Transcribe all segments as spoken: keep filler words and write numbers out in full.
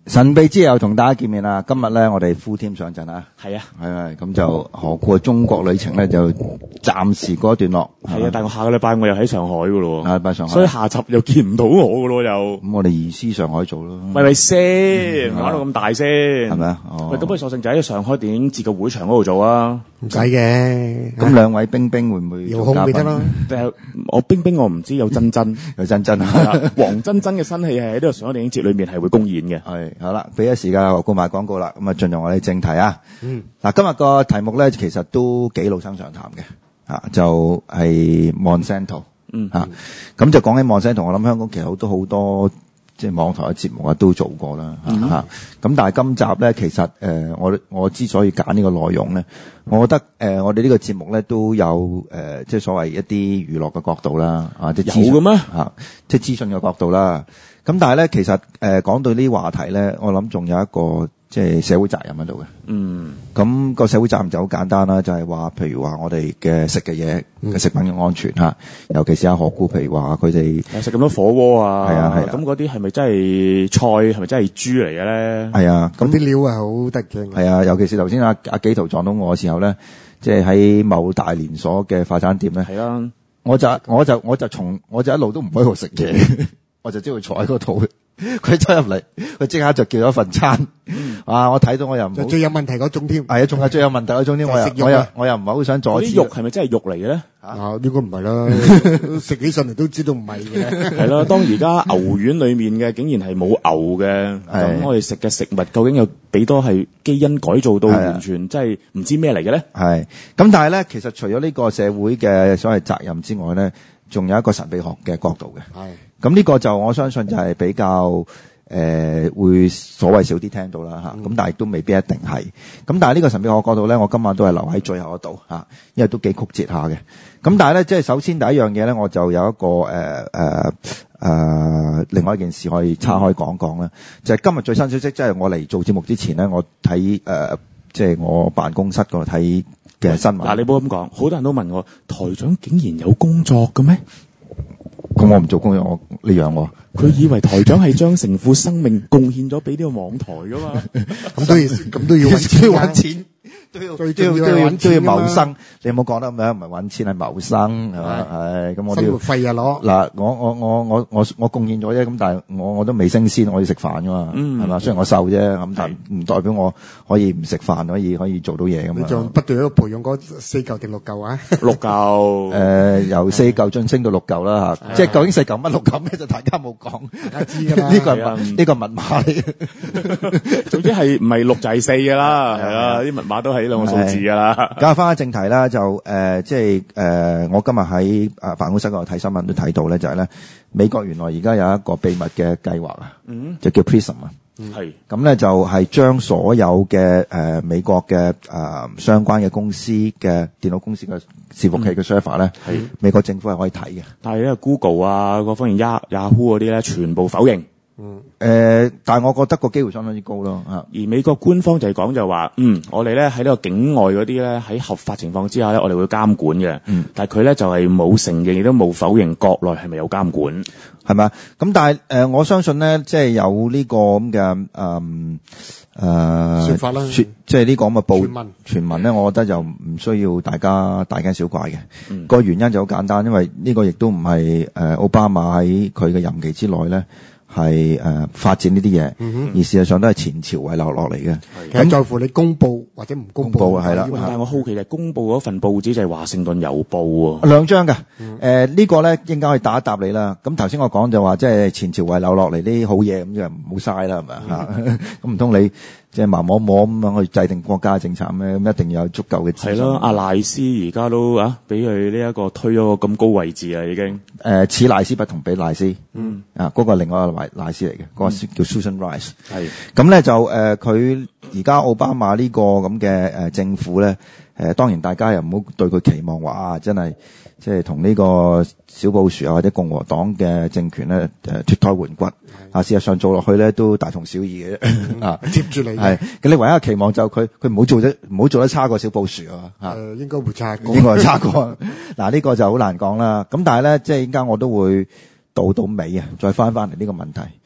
神秘之夜同大家見面啦！今日咧，我哋 full team 上陣啊！ 係啊， 係啊，咁就何故中國旅程咧就暫時告一段落。 係啊，但係我下個禮拜我又喺上海噶咯， 下禮拜上海， 所以下集又見唔到我噶咯又。 咁我哋移師上海做咯。 喂喂先，搞到咁大先， 係咪啊？哦， 喂，咁不如索性就喺上海電影節嘅會場嗰度做啊！ 唔使嘅。 咁兩位冰冰會唔會遙控咪得咯？ 誒，我冰冰我唔知，有珍珍， 有珍珍啊，黃珍珍嘅新戲係喺呢個上海電影節裏面係會公演嘅。 係好啦，俾一時間何故賣廣告啦，咁啊進入我哋正題啊。 嗯， 嗱，今日個題目咧其實都幾老生常談嘅，啊，就係 Monsanto。 嗯， 嚇，咁就講起 Monsanto，我諗香港其實好多好多即係網台嘅節目啊都做過啦，嚇、嗯。咁但係今集咧，其實誒、呃、我我之所以揀呢個內容咧，我覺得誒、呃、我哋呢個節目咧都有誒、呃、即係所謂一啲娛樂嘅角度啦，啊，即係資訊有嘅咩？ 嚇，即係資訊嘅角度啦。咁但係咧，其實誒、呃、講到呢啲話題咧，我諗仲有一個即係社會責任喺度嘅。嗯。咁個社會責任就好簡單啦，就係話，譬如話我哋嘅食嘅嘢嘅食品嘅安全嚇，尤其是阿何故，譬如話佢哋食咁多火鍋啊， 係啊係啊， 咁嗰啲係咪真係菜？係咪真係豬嚟嘅咧？ 係啊， 咁啲料係好得驚。 係啊，尤其是頭先阿阿紀陶撞到我嘅時候咧，即係喺某大連鎖嘅快餐店咧， 係啦， 我就我就我就從我就一路都唔喺度食嘢，我就知佢坐喺嗰度。佢走入嚟，佢即刻就叫咗份餐。嗯、啊！我睇到我又唔好， 最有問題嗰種添。 係啊，仲係最有問題嗰種添。我又我又我又唔係好想阻止。 啲肉係咪真係肉嚟嘅咧？ 啊，應該唔係啦。食起上嚟都知道唔係嘅。 係啦，當而家牛丸裡面嘅竟然係冇牛嘅，咁我哋食嘅食物究竟有幾多係基因改造到完全即係唔知咩嚟嘅咧？係。咁但係咧，其實除咗呢個社會嘅所謂責任之外咧，仲有一個神秘學嘅角度嘅。係。咁呢個就我相信就係比較誒、呃、會所謂少啲聽到啦嚇，咁、嗯、但係都未必一定係。咁但係呢個神秘學角度咧，我今晚都係留喺最後一度嚇，因為都幾曲折下嘅。咁但係咧，即係首先第一樣嘢咧，我就有一個誒誒誒另外一件事可以岔開講講啦，嗯、就係今日最新消息，即、就、係、是、我嚟做節目之前咧，我睇誒即係我辦公室嗰度睇嘅新聞。嗱，你唔好咁講，好多人都問我台長竟然有工作嘅咩？ 咁我唔做工作，我你養我。 佢以為台長係將成副生命貢獻咗俾呢個網台噶嘛？ 咁都要，咁都要揾錢，都要都要都要都要謀生。你有冇講得咁樣？唔係揾錢係謀生係嘛？係咁我都要生活費啊攞。 嗱，我我我我我我貢獻咗啫，咁但係我我都未升仙，我要食飯噶嘛，係嘛？雖然我瘦啫，咁但唔代表我可以唔食飯，可以可以做到嘢咁嘛。 你仲不斷喺度培養嗰四嚿定六嚿啊？ 六嚿誒，由四嚿晉升到六嚿啦嚇，即係究竟四嚿乜六嚿咩？就大家冇講， 大家知㗎啦。 呢個係呢個密碼嚟嘅。 總之係唔係六就係四㗎啦，係啦，啲密碼都係呢兩個數字㗎啦。 咁啊，翻返正題啦，就誒、呃，即係誒、呃，我今日喺誒辦公室嗰度睇新聞都睇到咧，就係、是、咧美國原來而家有一個秘密嘅計劃啊，嗯，就叫 Prism 啊，係，咁咧就係將所有嘅誒、呃、美國嘅誒、呃、相關嘅公司嘅電腦公司嘅伺服器嘅 server 咧，係、嗯、美國政府係可以睇嘅， 但係咧 Google 啊，嗰方面 Yahoo 嗰啲咧，全部否認。 嗯，誒、呃，但係我覺得個機會相當之高咯，啊， 而美國官方就係講就話，嗯，我哋咧喺呢個境外嗰啲咧喺合法情況之下咧，我哋會監管嘅，嗯，但係佢咧就係冇承認亦都冇否認國內係咪有監管， 係咪？咁但係誒、呃，我相信咧，即係有呢個咁嘅誒誒說法啦，說即係呢個咁嘅報傳聞傳聞咧，我覺得就唔需要大家大驚小怪嘅。嗯，個原因就好簡單，因為呢個亦都唔係誒奧巴馬喺佢嘅任期之內咧。係誒、呃、發展呢啲嘢，而事實上都係前朝遺留落嚟嘅。 咁在乎你公佈或者唔公佈係啦。 但係我好奇就係公佈嗰份報紙就係華盛頓郵報喎、啊， 兩張㗎。誒、嗯呃這個、呢個咧應該可以答一答你啦。咁頭先我講就話即係前朝遺留落嚟啲好嘢，咁就唔好嘥啦，係咪啊？咁唔通你？即係盲摸摸咁樣去制定國家政策咩？咁一定要有足夠嘅資訊。係咯，阿賴斯而家都啊，俾佢呢一個推咗個咁高位置啊，已經。誒、呃，似賴斯不同比賴斯。嗯。啊，嗰、那個另外一個賴賴斯嚟嘅，嗰、那個叫 Susan Rice。係。咁咧就誒，佢而家奧巴馬呢個咁嘅誒政府咧，誒、呃，當然大家又唔好對佢期望話啊，真係即係同呢個小布殊啊或者共和黨嘅政權咧誒脫胎換骨。啊，事實上做落去咧都大同小異嘅啫。啊， 接住你係，咁你唯一嘅期望就佢佢唔好做得唔好做得差過小布殊啊。誒、 呃，應該會差過， 應該係差過。嗱、啊，呢、這個就好難講啦。咁但係咧，即係依家我都會到到尾啊，再翻翻嚟呢個問題，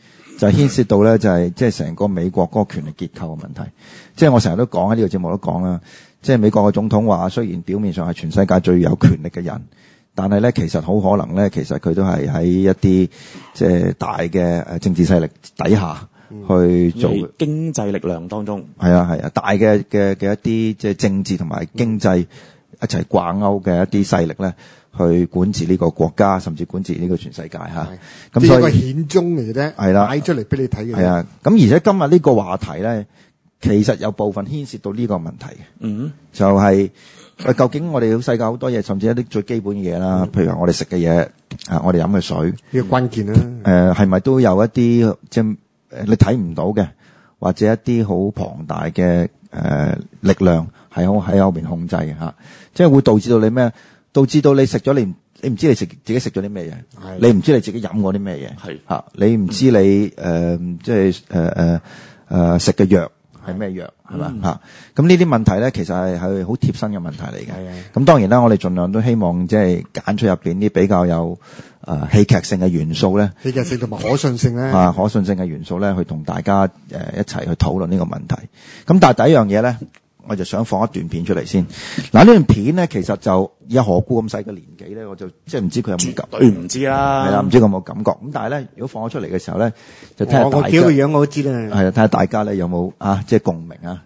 就牽涉到咧就係即係成個美國嗰個權力結構嘅問題。即係我成日都講喺呢個節目都講啦，即係美國嘅總統話，雖然表面上係全世界最有權力嘅人，但係咧其實好可能咧，其實佢都係喺一啲即係大嘅誒政治勢力底下去做、嗯、 經濟力量當中。 係啊係啊，大嘅嘅嘅一啲即係政治同埋經濟一齊掛鈎嘅一啲勢力咧，去管治呢個國家，甚至管治呢個全世界嚇。咁所以呢個顯宗嚟嘅啫， 係啦， 擺出嚟俾你睇嘅。 係啊，咁而且今日呢個話題咧，其實有部分牽涉到呢個問題嘅。嗯，就係、是、究竟我哋世界好多嘢，甚至一啲最基本嘅嘢啦，譬如話我哋食嘅嘢啊，我哋飲嘅水， 呢個關鍵啦。 誒係咪都有一啲即係你睇唔到嘅，或者一啲好龐大嘅誒、呃、力量係好喺後邊控制嘅嚇，即係會導致到你咩？導致到你食咗你唔你唔知你食自己食咗啲咩嘢，你唔知你自己飲過啲咩嘢，嚇你唔知你誒即係誒誒誒食嘅藥係咩藥係嘛嚇？咁呢啲問題咧，其實係係好貼身嘅問題嚟嘅。咁當然啦，我哋盡量都希望即係揀出入邊啲比較有誒戲劇性嘅元素咧， 戲劇性同埋可信性咧， 啊可信性嘅元素咧，去同大家誒一齊去討論呢個問題。咁但係第一樣嘢咧，我就想放一段片出嚟先。嗱，呢段片咧，其實就以何故咁細嘅年紀咧，我就即係唔知佢有冇感， 對唔知啦， 係啦，唔知佢有冇感覺。咁但係咧，如果放咗出嚟嘅時候咧，就睇下大家， 我叫個樣我都知啦。 係啊，睇下大家咧有冇啊，即係共鳴啊。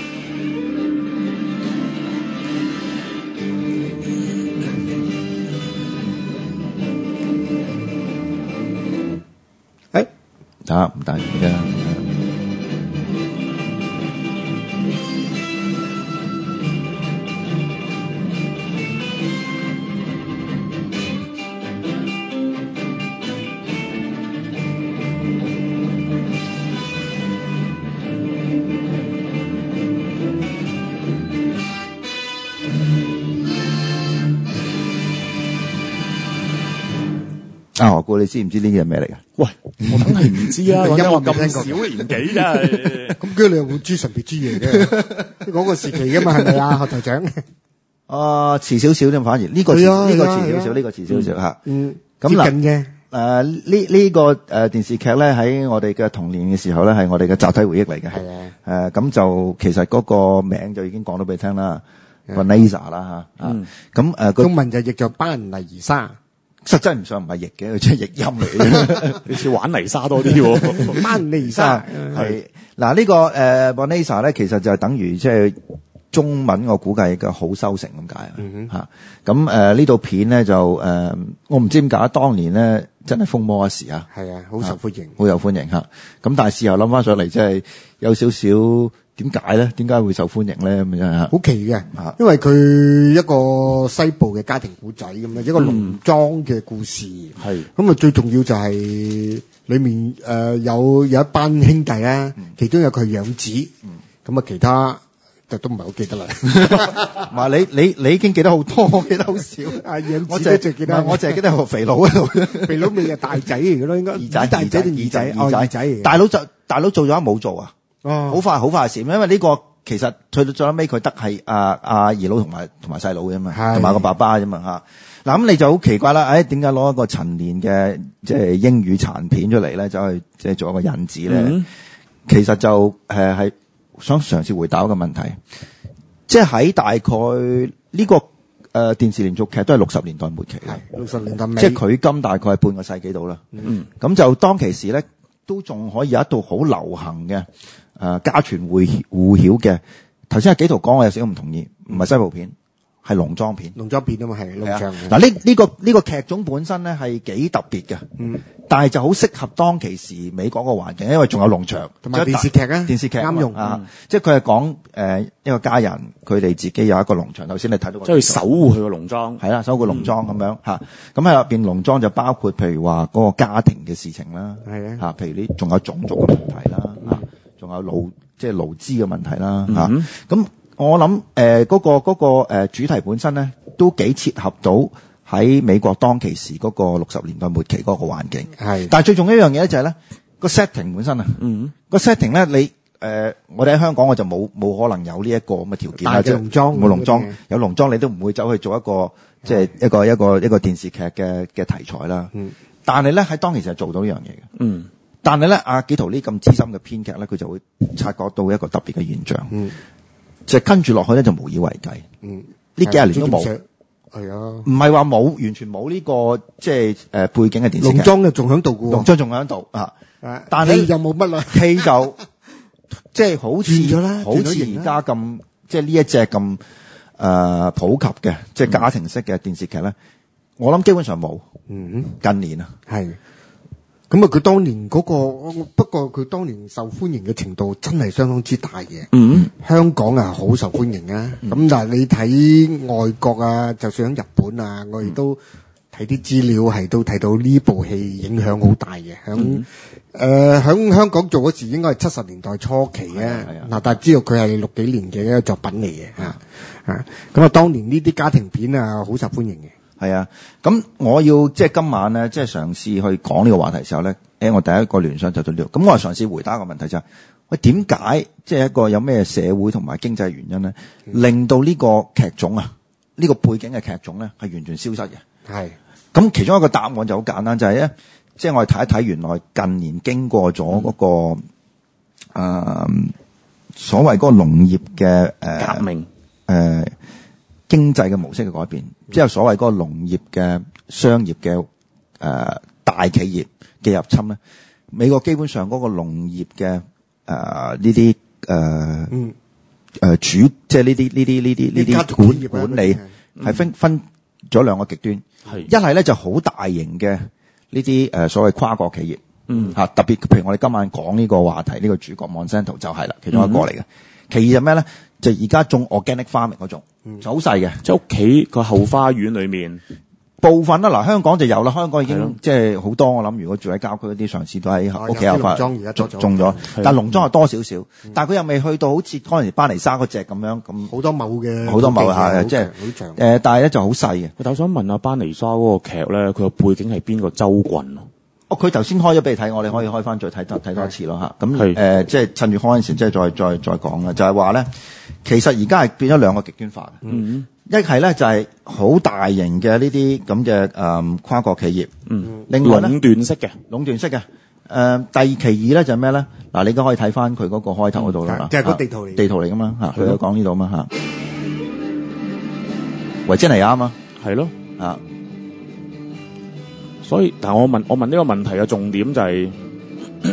誒， 得唔得嘅？啊，何故你知唔知呢啲係咩嚟㗎？ 喂，我梗係唔知啊！因為我咁少年紀真係。咁佢兩會知神秘之嘢嘅，嗰個時期㗎嘛，係咪啊，何台長？ 啊，遲少少啫，反而呢個遲呢個遲少少，呢個遲少少嚇。嗯，咁嗱， 近嘅。 誒呢呢個誒電視劇咧，喺我哋嘅童年嘅時候咧，係我哋嘅集體回憶嚟嘅。係啊。誒咁就其實嗰個名就已經講到俾你聽啦，Vanessa 啦嚇。嗯。咁誒， 中文就譯做班尼莎。 實際唔上唔係譯嘅，佢即係譯音嚟嘅。 你似玩泥沙多啲喎。 班尼莎係嗱呢個誒 Vanessa 咧，其實就係等於即係中文我估計嘅好收成咁解啊。嚇咁誒呢套片咧就誒、呃、我唔知點解當年咧真係風魔一時啊。 係啊，好受歡迎， 好有歡迎嚇。咁但係事後諗翻上嚟，即係有少少。點解咧？點解會受歡迎咧？咁樣好奇嘅，因為佢一個西部嘅家庭古仔咁樣，一個農莊嘅故事。係咁啊，最重要就係裏面誒、呃、有有一班兄弟啦，嗯、其中有佢養子。咁、嗯、啊，其他就都唔係好記得啦。 唔係你你你已經記得好多，我記得好少。 啊，養子咧就記得， 我淨係記得個肥佬喺度。 肥佬咪係大仔嚟嘅咯，應該。二仔，大仔定二仔？ 二仔，二仔嚟。大佬就大佬做咗冇做啊？哦，好快好快嘅事，因為呢個其實去到最尾佢得係阿阿二佬同埋同埋細佬啫嘛，同埋個爸爸啫嘛嚇。嗱咁你就好奇怪啦，誒點解攞一個陳年嘅即係英語殘片出嚟咧，走去即係做一個引子咧？嗯、其實就誒係想嘗試回答一個問題，即係喺大概呢、呢個誒、呃、電視連續劇都係六十年代末期嘅， 六十年代尾， 即係佢今大概係半個世紀度啦。嗯，咁就當其時咧，都仲可以有一套好流行嘅。誒、呃，家傳戶戶曉嘅，頭先阿紀陶講，我有少少唔同意，唔係西部片，係農莊片。 農莊片啊嘛，係農場。 嗱，呢呢個呢、這個劇種本身咧係幾特別嘅，嗯，但係就好適合當其時美國個環境，因為仲有農場同埋電視劇啊， 電視劇啱用啊，嗯、即係佢係講誒一個家人，佢哋自己有一個農場。頭先你睇到個， 即係守護佢個農莊， 係啦，守護個農莊咁樣吓。咁喺入邊農莊就包括譬如話嗰個家庭嘅事情啦，係啊，吓，譬如啲仲有種族嘅問題啦，吓、嗯，仲有勞即係勞資嘅問題啦，吓、嗯。咁、啊、我諗誒嗰個嗰、那個誒、呃、主題本身咧都幾切合到喺美國當其時嗰個六十年代末期嗰個環境。係，但係最重要一樣嘢咧就係咧個 setting 本身啊，嗯，個 setting 咧你誒、呃、我哋喺香港我就冇冇可能有呢一個咁嘅條件啦，即係農莊冇農莊，有農莊你都唔會走去做一個即係一個一個一個電視劇嘅嘅題材啦。嗯，但係咧喺當其時係做到呢樣嘢嘅。嗯。 但係咧，阿紀陶呢咁資深嘅編劇咧，佢就會察覺到一個特別嘅現象， 嗯， 就跟住落去咧就無以為繼。 嗯， 呢幾廿年都冇， 係啊， 唔係話冇，完全冇呢、這個即係誒背景嘅電視劇。 農莊就仲喺度嘅喎， 農莊仲喺度啊，但係又冇乜啦， 戲就即係好似轉咗啦， 好似而家咁，即係呢一隻咁誒普及嘅，即係家庭式嘅電視劇咧，我諗基本上冇。 嗯， 近年啊， 係。咁啊！佢當年嗰、那個，不過佢當年受歡迎嘅程度真係相當之大嘅。嗯，香港啊好受歡迎啊。咁、嗯、但係你睇外國啊，就算喺日本啊，我亦都睇啲資料係都睇到呢部戲影響好大嘅。響誒響香港做嗰時應該係七十年代初期啊。嗱，但係知道佢係六幾年嘅一個作品嚟嘅嚇嚇。咁啊，當年呢啲家庭片啊好受歡迎嘅。 係啊，咁我要即係今晚咧，即係嘗試去講呢個話題嘅時候咧，誒，我第一個聯想就到呢度。咁我係嘗試回答一個問題就係、是，喂，點解即係一個有咩社會同埋經濟原因咧，令到呢個劇種啊，呢、這個背景嘅劇種咧係完全消失嘅？係。咁其中一個答案就好簡單，就係、是、咧，即係我哋睇一睇原來近年經過咗嗰、那個誒、呃、所謂嗰個農業嘅誒、呃、革命誒。呃經濟嘅模式嘅改變，即係所謂嗰個農業嘅商業嘅誒、呃、大企業嘅入侵咧，美國基本上嗰個農業嘅誒呢啲誒誒主，即係呢啲呢啲呢啲呢啲管管理係分分咗兩個極端，係一係咧就好大型嘅呢啲誒所謂跨國企業，嗯嚇，特別譬如我哋今晚講呢個話題，呢、呢個主角 Monsanto 就係啦，其中一個嚟嘅。嗯、其二就咩咧？就而家種 organic farming 嗰種，嗯、就好細嘅， 即係屋企個後花園裏面部分啦。嗱，香港就有啦，香港已經即係好多。我諗如果住喺郊區嗰啲，上次都喺屋企後花園種種咗，但係農莊係多少少，嗯、但係佢又未去到好似嗰陣時班尼沙嗰隻咁樣咁好多畝嘅，好多畝下即係誒，但係咧就好細嘅。 但我想問下班尼沙嗰個劇咧，佢個背景係邊個州郡啊？ 哦，佢頭先開咗俾你睇，我哋可以開翻再睇多睇多次咯嚇。咁誒、呃，即係趁住開嗰陣時，即係再再再講啦。就係話咧，其實而家係變咗兩個極端化嘅。嗯，一係咧就係、是、好大型嘅呢啲咁嘅誒跨國企業。嗯，另外壟斷式嘅， 壟斷式嘅。誒、呃，第二其二咧就係咩咧？嗱，你而家可以睇翻佢嗰個開頭嗰度啦。 就係、是、個地圖嚟， 地圖嚟噶嘛嚇，佢有講呢度嘛嚇。維珍尼亞啊嘛， 係咯啊。 所以，但係我問我問呢個問題嘅重點就係、是，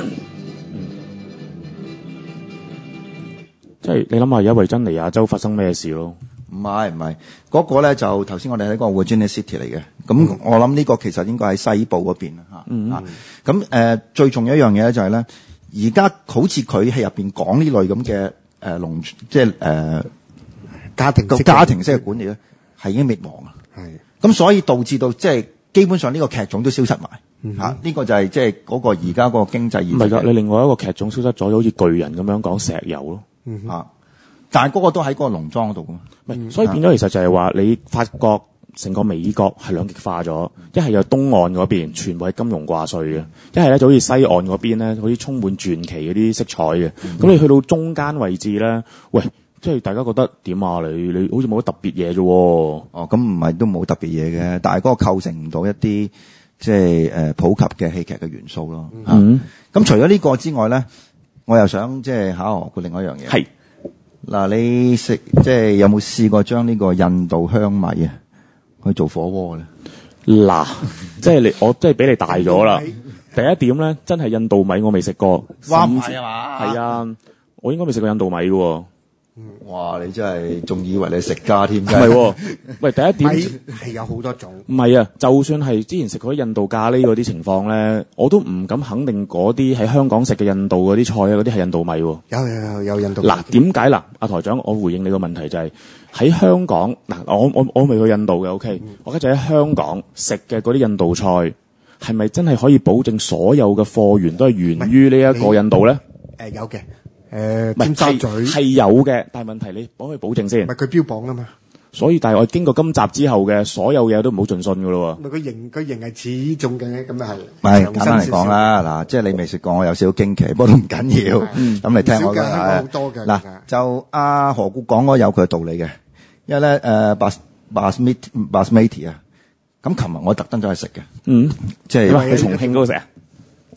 即係你諗下而家維珍尼亞州發生咩事咯？ 唔係唔係，嗰、那個咧就頭先我哋喺個 Virginia City 嚟嘅。咁、嗯、我諗呢個其實應該喺西部嗰邊啦嚇。嗯咁誒、嗯呃、最重要一樣嘢咧就係咧，而家好似佢喺入邊講呢類咁嘅誒農，即係誒、呃、家庭家庭式嘅管理咧，係已經滅亡啦。係。咁所以導致到即係。基本上呢個劇種都消失埋，嚇、嗯！呢、啊這個就係即係嗰個而家嗰個經濟現象。唔係㗎， 你另外一個劇種消失咗，好似巨人咁樣講石油咯，嚇、 嗯啊！但係嗰個都喺嗰個農莊嗰度㗎嘛。 唔、嗯、所以變咗其實就係話，你發覺成個美國係兩極化咗，一係有東岸嗰邊全部係金融掛帥嘅，一係咧就好似西岸嗰邊咧，好似充滿傳奇嗰啲色彩嘅。咁、嗯、你去到中間位置咧，喂！即係大家覺得點啊？你你好似冇乜特別嘢啫喎。 哦，咁唔係都冇特別嘢嘅，但係嗰個構成唔到一啲即係誒、呃、普及嘅戲劇嘅元素咯。嗯。咁、啊嗯、除咗呢個之外咧，我又想即係考學過另外一樣嘢。係。嗱，你食即係有冇試過將呢個印度香米啊去做火鍋咧？ 嗱，即係你我即係俾你大咗啦。第一點咧，真係印度米我未食過。 哇，唔係啊嘛？ 係啊，我應該未食過印度米嘅喎。 哇！你真係仲以為你食家添？唔係喎，喂，第一點係有好多種。 唔係啊，就算係之前食嗰啲印度咖喱嗰啲情況咧，我都唔敢肯定嗰啲喺香港食嘅印度嗰啲菜啊，嗰啲係印度米喎。 有有有有印度米。 嗱，點解嗱？阿台長，我回應你個問題就係、是、喺香港嗱，我我我未去印度嘅 ，OK，、嗯、我而家就喺香港食嘅嗰啲印度菜，係咪真係可以保證所有嘅貨源都係源於呢一個印度咧？誒、 呃，有嘅。誒，尖沙咀係有嘅，但係問題你可唔可以保證先？ 唔係佢標榜啊嘛。 所以，但係我經過今集之後嘅所有嘢都唔好盡信噶咯喎。 咪佢型，佢型係似呢種嘅，咁又係。 唔係簡單嚟講啦，嗱，即係你未食過，我有少少驚奇，不過都唔緊要。咁、嗯、你聽我嘅係。嗱，就阿何故講嗰有佢嘅道理嘅，因為咧誒，bas basmati basmati 啊，咁琴日我特登走去食嘅。嗯。即係去重慶嗰度食啊？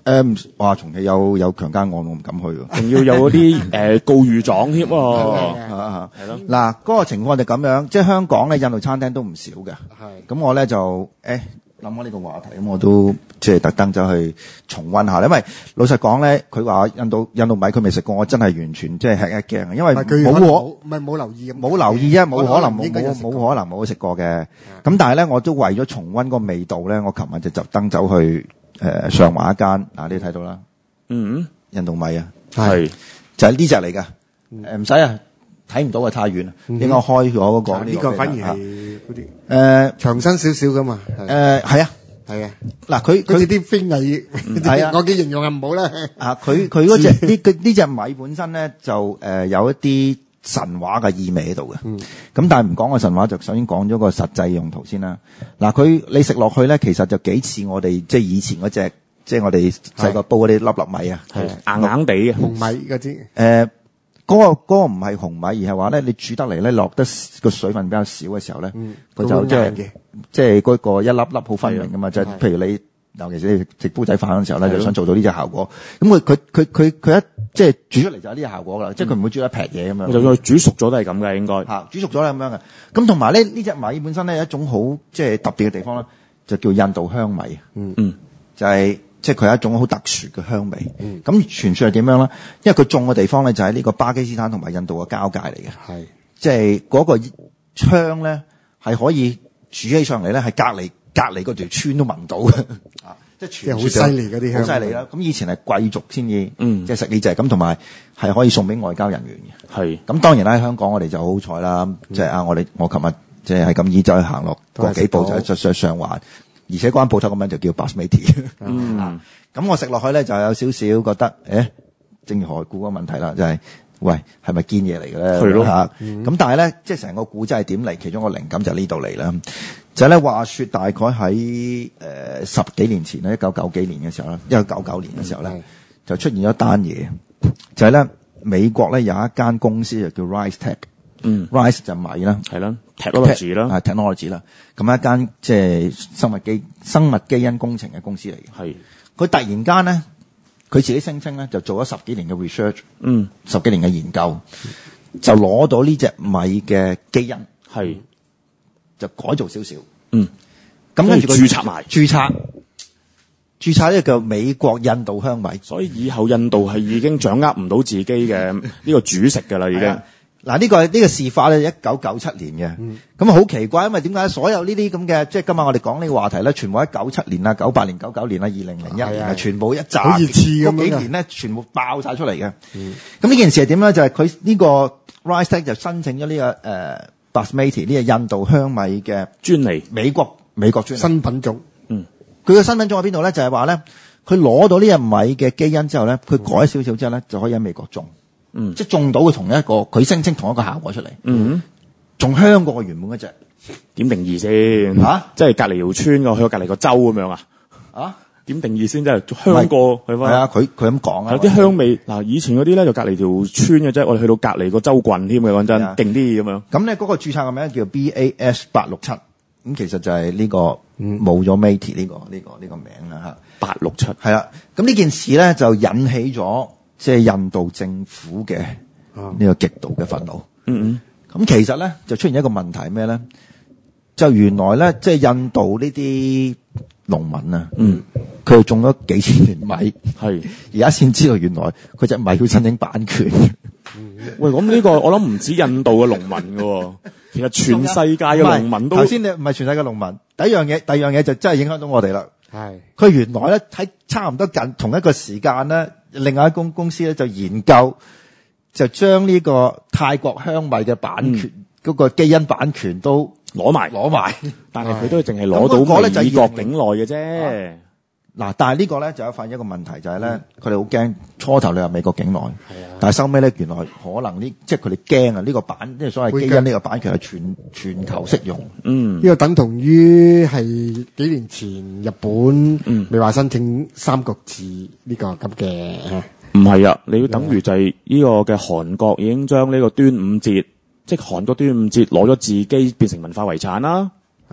誒，哇！重慶有有強姦案，我唔敢去喎。 仲要有嗰啲誒告御狀添喎。 係咯。嗱，嗰個情況就咁樣，即係香港咧，印度餐廳都唔少嘅。係。咁我咧就誒諗下呢個話題，咁我都即係特登走去重溫下。因為老實講咧，佢話印度印度米佢未食過，我真係完全即係吃一驚，因為冇可唔係冇留意， 冇留意啊，冇可能冇冇冇可能冇食過嘅。咁但係咧，我都為咗重溫個味道咧，我琴日就特登走去。誒、呃、上環一間啊，你睇到啦，嗯，印度米啊，係就係呢隻嚟㗎，誒唔使啊，睇唔到啊，太遠啦，應該開咗嗰個呢個反而係嗰啲誒長身少少㗎嘛， 誒係啊，係啊，嗱佢佢啲飛蟻係啊，我嘅形容係唔好啦， 啊佢佢嗰隻呢呢隻米本身咧就誒、呃、有一啲神話嘅意味喺度嘅，咁、嗯、但係唔講個神話，就首先講咗個實際用途先啦。嗱，佢你食落去咧，其實就幾似我哋即係以前嗰隻，即係我哋細個煲嗰啲粒粒米啊， 硬硬地嘅紅米嗰啲。誒、 呃，嗰、嗰個嗰、嗰個唔係紅米，而係話咧，你煮得嚟咧，落得個水分比較少嘅時候咧，佢、嗯、就即係即係嗰個一粒粒好分明噶嘛，就係、譬如你。尤其是你食煲仔飯嘅時候咧，就想做到呢隻效果。咁佢佢佢佢佢一即係煮出嚟就有呢隻效果噶啦，即係佢唔會煮一劈嘢咁樣。 就算煮熟咗都係咁嘅，應該嚇煮熟咗係咁樣嘅。咁同埋咧呢隻米本身咧有一種好即係特別嘅地方咧，就叫印度香米。嗯嗯，就係即係佢係一種好特殊嘅香味。嗯，咁傳説係點樣咧？因為佢種嘅地方咧就喺呢個巴基斯坦同埋印度嘅交界嚟嘅。係，即係嗰個香咧係可以煮起上嚟咧，係隔離。隔離嗰條村都聞到嘅，啊，即係全好犀利嗰啲香， 好犀利啦！咁以前係貴族先至，嗯，即係食呢隻咁，同埋係可以送俾外交人員嘅。係，咁當然啦，喺香港我哋就好彩啦，即係啊，我哋我琴日即係係咁依走去行落個幾步就就上上環，而且嗰間鋪頭個名就叫 Basmati。嗯，咁我食落去咧就有少少覺得，誒，正如何故個問題啦，就係。喂，係咪堅嘢嚟嘅咧？係咯嚇，咁、嗯、但係咧，即係成個古仔係點嚟？其中個靈感就係呢度嚟啦。就係、是、咧，話說大概喺誒、呃、十幾年前咧，一九九幾年嘅時候咧，一九九九年嘅時候咧、嗯，就出現咗單嘢，就係、是、咧美國咧有一間公司就叫 Rice Tech， 嗯 ，Rice 就米啦，係啦 ，technology 啦，係 technology 啦，咁一間即係生物基生物基因工程嘅公司嚟嘅，係，佢突然間咧。佢自己聲稱咧，就做咗十幾年嘅 research，嗯，十幾年嘅研究，就攞到呢隻米嘅基因，係就改造少少，嗯，咁跟住佢註冊埋，註冊註冊呢個叫美國印度香米， 所以以後印度係已經掌握唔到自己嘅呢個主食㗎啦，已經。 嗱、這個，呢個呢個事發咧，一九九七年嘅，咁啊好奇怪，因為點解所有呢啲咁嘅，即係今日我哋講呢個話題咧，全部喺九七年啊、九八年、九九年啊、二零零一年啊，全部一紮，好熱刺咁樣，嗰幾年咧全部爆晒出嚟嘅。咁、嗯、呢件事係點咧？就係佢呢個 Rice Tech 就申請咗呢、這個誒、呃、Basmati 呢個印度香米嘅專利，美國美國專利新品種。嗯， 佢嘅新品種喺邊度咧？就係話咧，佢攞到呢隻米嘅基因之後咧，佢改少少之後咧，就可以喺美國種。嗯，即係種到嘅同一個，佢聲稱同一個效果出嚟。嗯，仲香過個原本嗰隻。 點定義先？吓、啊，即係隔離條村個，去到隔離個州咁樣啊？啊？點定義先？即係香過係嘛？係啊，佢佢咁講啊。有啲香味嗱，以前嗰啲咧就隔離條村嘅啫，我哋去到隔離個州郡添嘅，講真，勁啲咁樣。咁咧嗰個註冊嘅名叫 B A S 八六七，咁其實就係呢、這個冇咗 Mati 呢個呢、這個呢、這個名啦嚇。八六七係啦，咁呢件事咧就引起咗。即係印度政府嘅呢個極度嘅憤怒。嗯嗯。咁其實咧就出現一個問題咩咧？就原來咧即係印度呢啲農民啊，嗯，佢哋種咗幾千年米，係而家先知道原來佢隻米要申請版權。嗯、喂，咁呢個我諗唔止印度嘅農民㗎，其實全世界嘅農民都。 頭先你唔係全世界嘅農民，第一樣嘢，第二樣嘢就真係影響到我哋啦。係。佢原來咧喺差唔多近同一個時間咧。另外一間公司咧就研究，就將呢個泰國香米嘅版權，嗰、嗯那個基因版權都攞埋，攞埋。 但係佢都淨係攞到美國境內嘅啫。 嗱，但係呢個咧就有發現一個問題，就係咧佢哋好驚初頭你話美國境內，但係收尾咧原來可能呢，即係佢哋驚啊！呢個版即係所謂基因呢個版權係全全球適用。嗯，呢、這個等同於係幾年前日本未話申請三國志呢個咁嘅。 唔係啊，你要等於就係呢個嘅韓國已經將呢個端午節，即係韓國端午節攞咗自己變成文化遺產啦。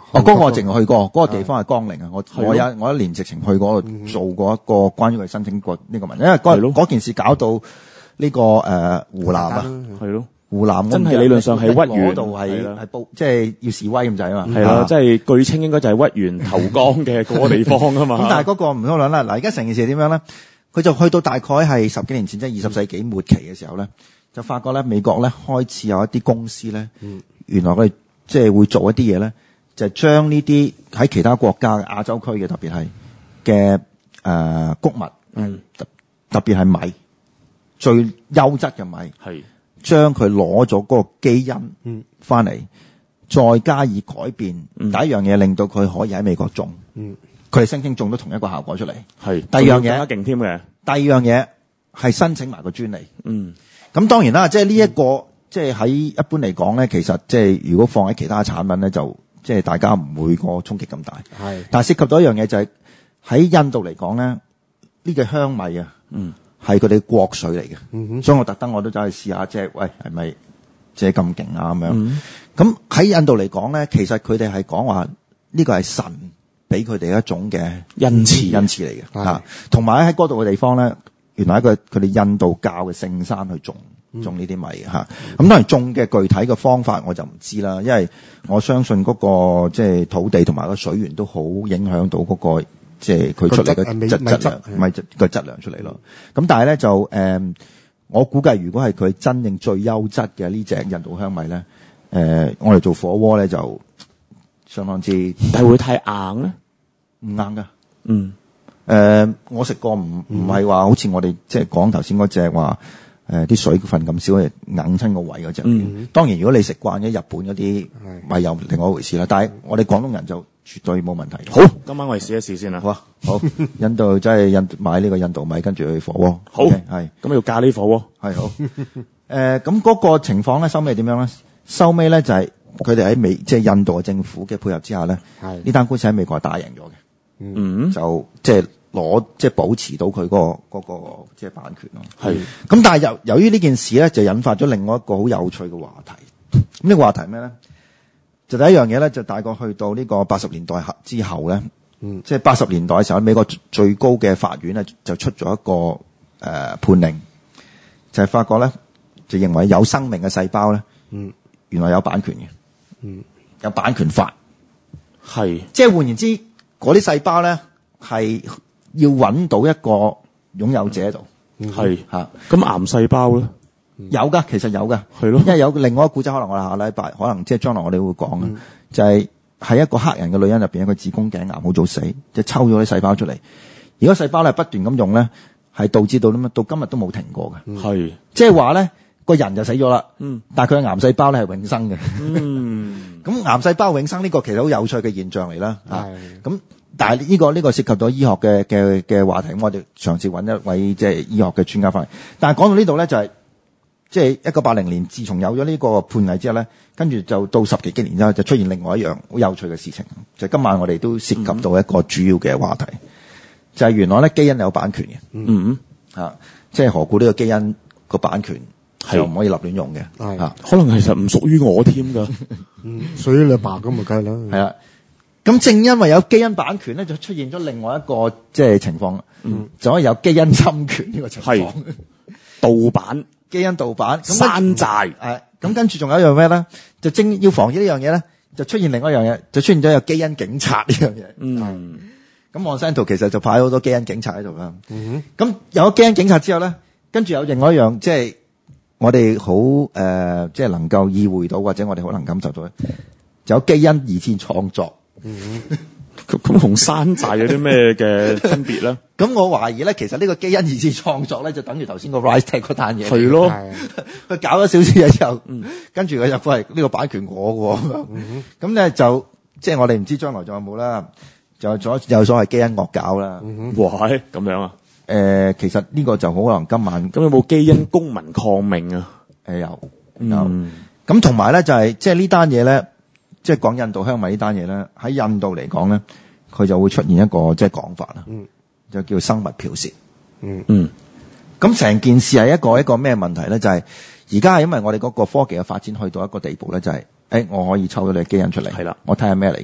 哦，嗰個我淨係去過，嗰個地方係江陵啊！我我有我一年直情去嗰度做過一個關於佢申請過呢個問題，因為嗰嗰件事搞到呢個誒湖南啊， 係咯， 湖南真係理論上係屈原嗰度係係報，即係要示威咁滯啊嘛。 係啦，即係據稱應該就係屈原投江嘅嗰個地方啊嘛。 咁但係嗰個唔好諗啦。嗱，而家成件事點樣咧？佢就去到大概係十幾年前，即係二十世紀末期嘅時候咧，就發覺咧美國咧開始有一啲公司咧，原來佢哋即係會做一啲嘢咧。就係將呢啲喺其他國家嘅亞洲區嘅特別係嘅誒穀物，嗯、特特別係米，最優質嘅米，係將佢攞咗嗰個基因翻嚟，嗯、再加以改變。嗯、第一樣嘢令到佢可以喺美國種，佢哋聲稱種到同一個效果出嚟。係第二樣嘢更加勁添嘅。第二樣嘢係申請埋個專利。嗯，咁當然啦，即係呢一個，嗯、即係喺一般嚟講咧，其實即係如果放喺其他產品咧就。即係大家唔會個衝擊咁大，係。但係涉及到一樣嘢就係喺印度嚟講咧，呢個香米啊，嗯，係佢哋國粹嚟嘅，嗯，所以我特登我都走去試下，即係喂係咪即係咁勁啊咁樣？咁喺，嗯、印度嚟講咧，其實佢哋係講話呢個係神俾佢哋一種嘅恩賜，恩賜嚟嘅嚇。同埋喺嗰度嘅地方咧，原來一個佢哋印度教嘅聖山去種。種呢啲米嚇，咁當然種嘅具體嘅方法我就唔知啦，因為我相信嗰個即係土地同埋個水源都好影響到嗰個即係佢出嚟嘅質質量，米質個質量出嚟咯。咁但係咧就誒，我估計如果係佢真正最優質嘅呢隻印度香米咧，誒我哋做火鍋咧就相當之，但係會太硬咧？唔硬噶，嗯，誒我食過唔唔係話好似我哋即係講頭先嗰隻話。誒啲、呃、水分咁少，係硬親個胃嗰隻。嗯，當然如果你食慣咗日本嗰啲，咪又另外一回事啦。但係我哋廣東人就絕對冇問題。好，今晚我哋試一試先啦。好啊，好。印度真係印買呢個印度米，跟住去火鍋。好，係。咁、okay, 要咖喱火鍋。係好。誒咁嗰個情況咧，收尾點樣咧？收尾咧就係佢哋喺美，即係印度嘅政府嘅配合之下咧，係呢單官司喺美國係打贏咗嘅。嗯，就即係。攞即係保持到佢嗰個嗰個即係版權咯。係。咁但係由由於呢件事咧，就引發咗另外一個好有趣嘅話題。咁呢個話題咩咧？就第一樣嘢咧，就大概去到呢個八十年代之後咧，嗯，即係八十年代嘅時候，美國最高嘅法院咧就出咗一個誒、呃、判令，就係發覺咧就認為有生命嘅細胞咧，嗯，原來有版權嘅，嗯，有版權法，係。即係換言之，嗰啲細胞咧係。要揾到一個擁有者喺度，係吓。咁癌細胞咧有噶，其實有噶，係咯。因為有另外一個古仔，可能我哋下禮拜，可能即係將來我哋會講啊，就係喺一個黑人嘅女人入邊，一個子宮頸癌好早死，就抽咗啲細胞出嚟。而個細胞咧不斷咁用咧，係導致到咁到今日都冇停過嘅。係，即係話咧個人就死咗啦，嗯，但係佢嘅癌細胞咧係永生嘅。嗯，咁癌細胞永生呢個其實好有趣嘅現象嚟啦。係，咁。但係呢個呢個涉及到醫學嘅嘅嘅話題，咁我哋嘗試揾一位即係醫學嘅專家翻嚟。但係講到呢度咧，就係即係一九八零年，自從有咗呢個判例之後咧，跟住就到十幾幾年之後，就出現另外一樣好有趣嘅事情，就係今晚我哋都涉及到一個主要嘅話題，嗯、就係原來咧基因有版權嘅，嗯啊，即係何故呢個基因個版權係唔可以立亂用嘅，係啊，可能其實唔屬於我添㗎， 嗯，屬於你爸咁咪梗係啦， 係啦。咁正因為有基因版權咧，就出現咗另外一個即係情況，嗯，就可以有基因侵權呢個情況，盜版、基因盜版、山寨，誒，咁跟住仲有一樣咩咧？就正要防止呢樣嘢咧，就出現另外一樣嘢，就出現咗有基因警察呢樣嘢。嗯，咁 Monsanto 其實就派好多基因警察喺度啦。嗯哼，咁有咗基因警察之後咧，跟住有另外一樣，即係我哋好誒，即係能夠意會到或者我哋好能感受到咧，就有基因二次創作。嗯，咁咁同山寨有啲咩嘅分別咧？咁我懷疑咧，其實呢個基因二次創作咧，就等於頭先個 RiceTech 嗰單嘢。係咯，佢搞咗少少嘢之後，嗯，跟住佢就話呢個版權我嘅，咁咧就即係我哋唔知將來仲有冇啦，就咗有所謂基因惡搞啦。哇，咁樣啊？誒，其實呢個就好可能今晚咁有冇基因公民抗命啊？誒，有有，咁同埋咧就係即係呢單嘢咧。即係講印度香米呢單嘢咧，喺印度嚟講咧，佢就會出現一個即係講法啦，嗯、就叫生物剽竊。嗯嗯，咁成件事係一個一個咩問題咧？就係而家係因為我哋嗰個科技嘅發展去到一個地步咧，就係、是、誒、欸、我可以抽到你嘅基因出嚟，係啦，我睇下咩嚟嘅，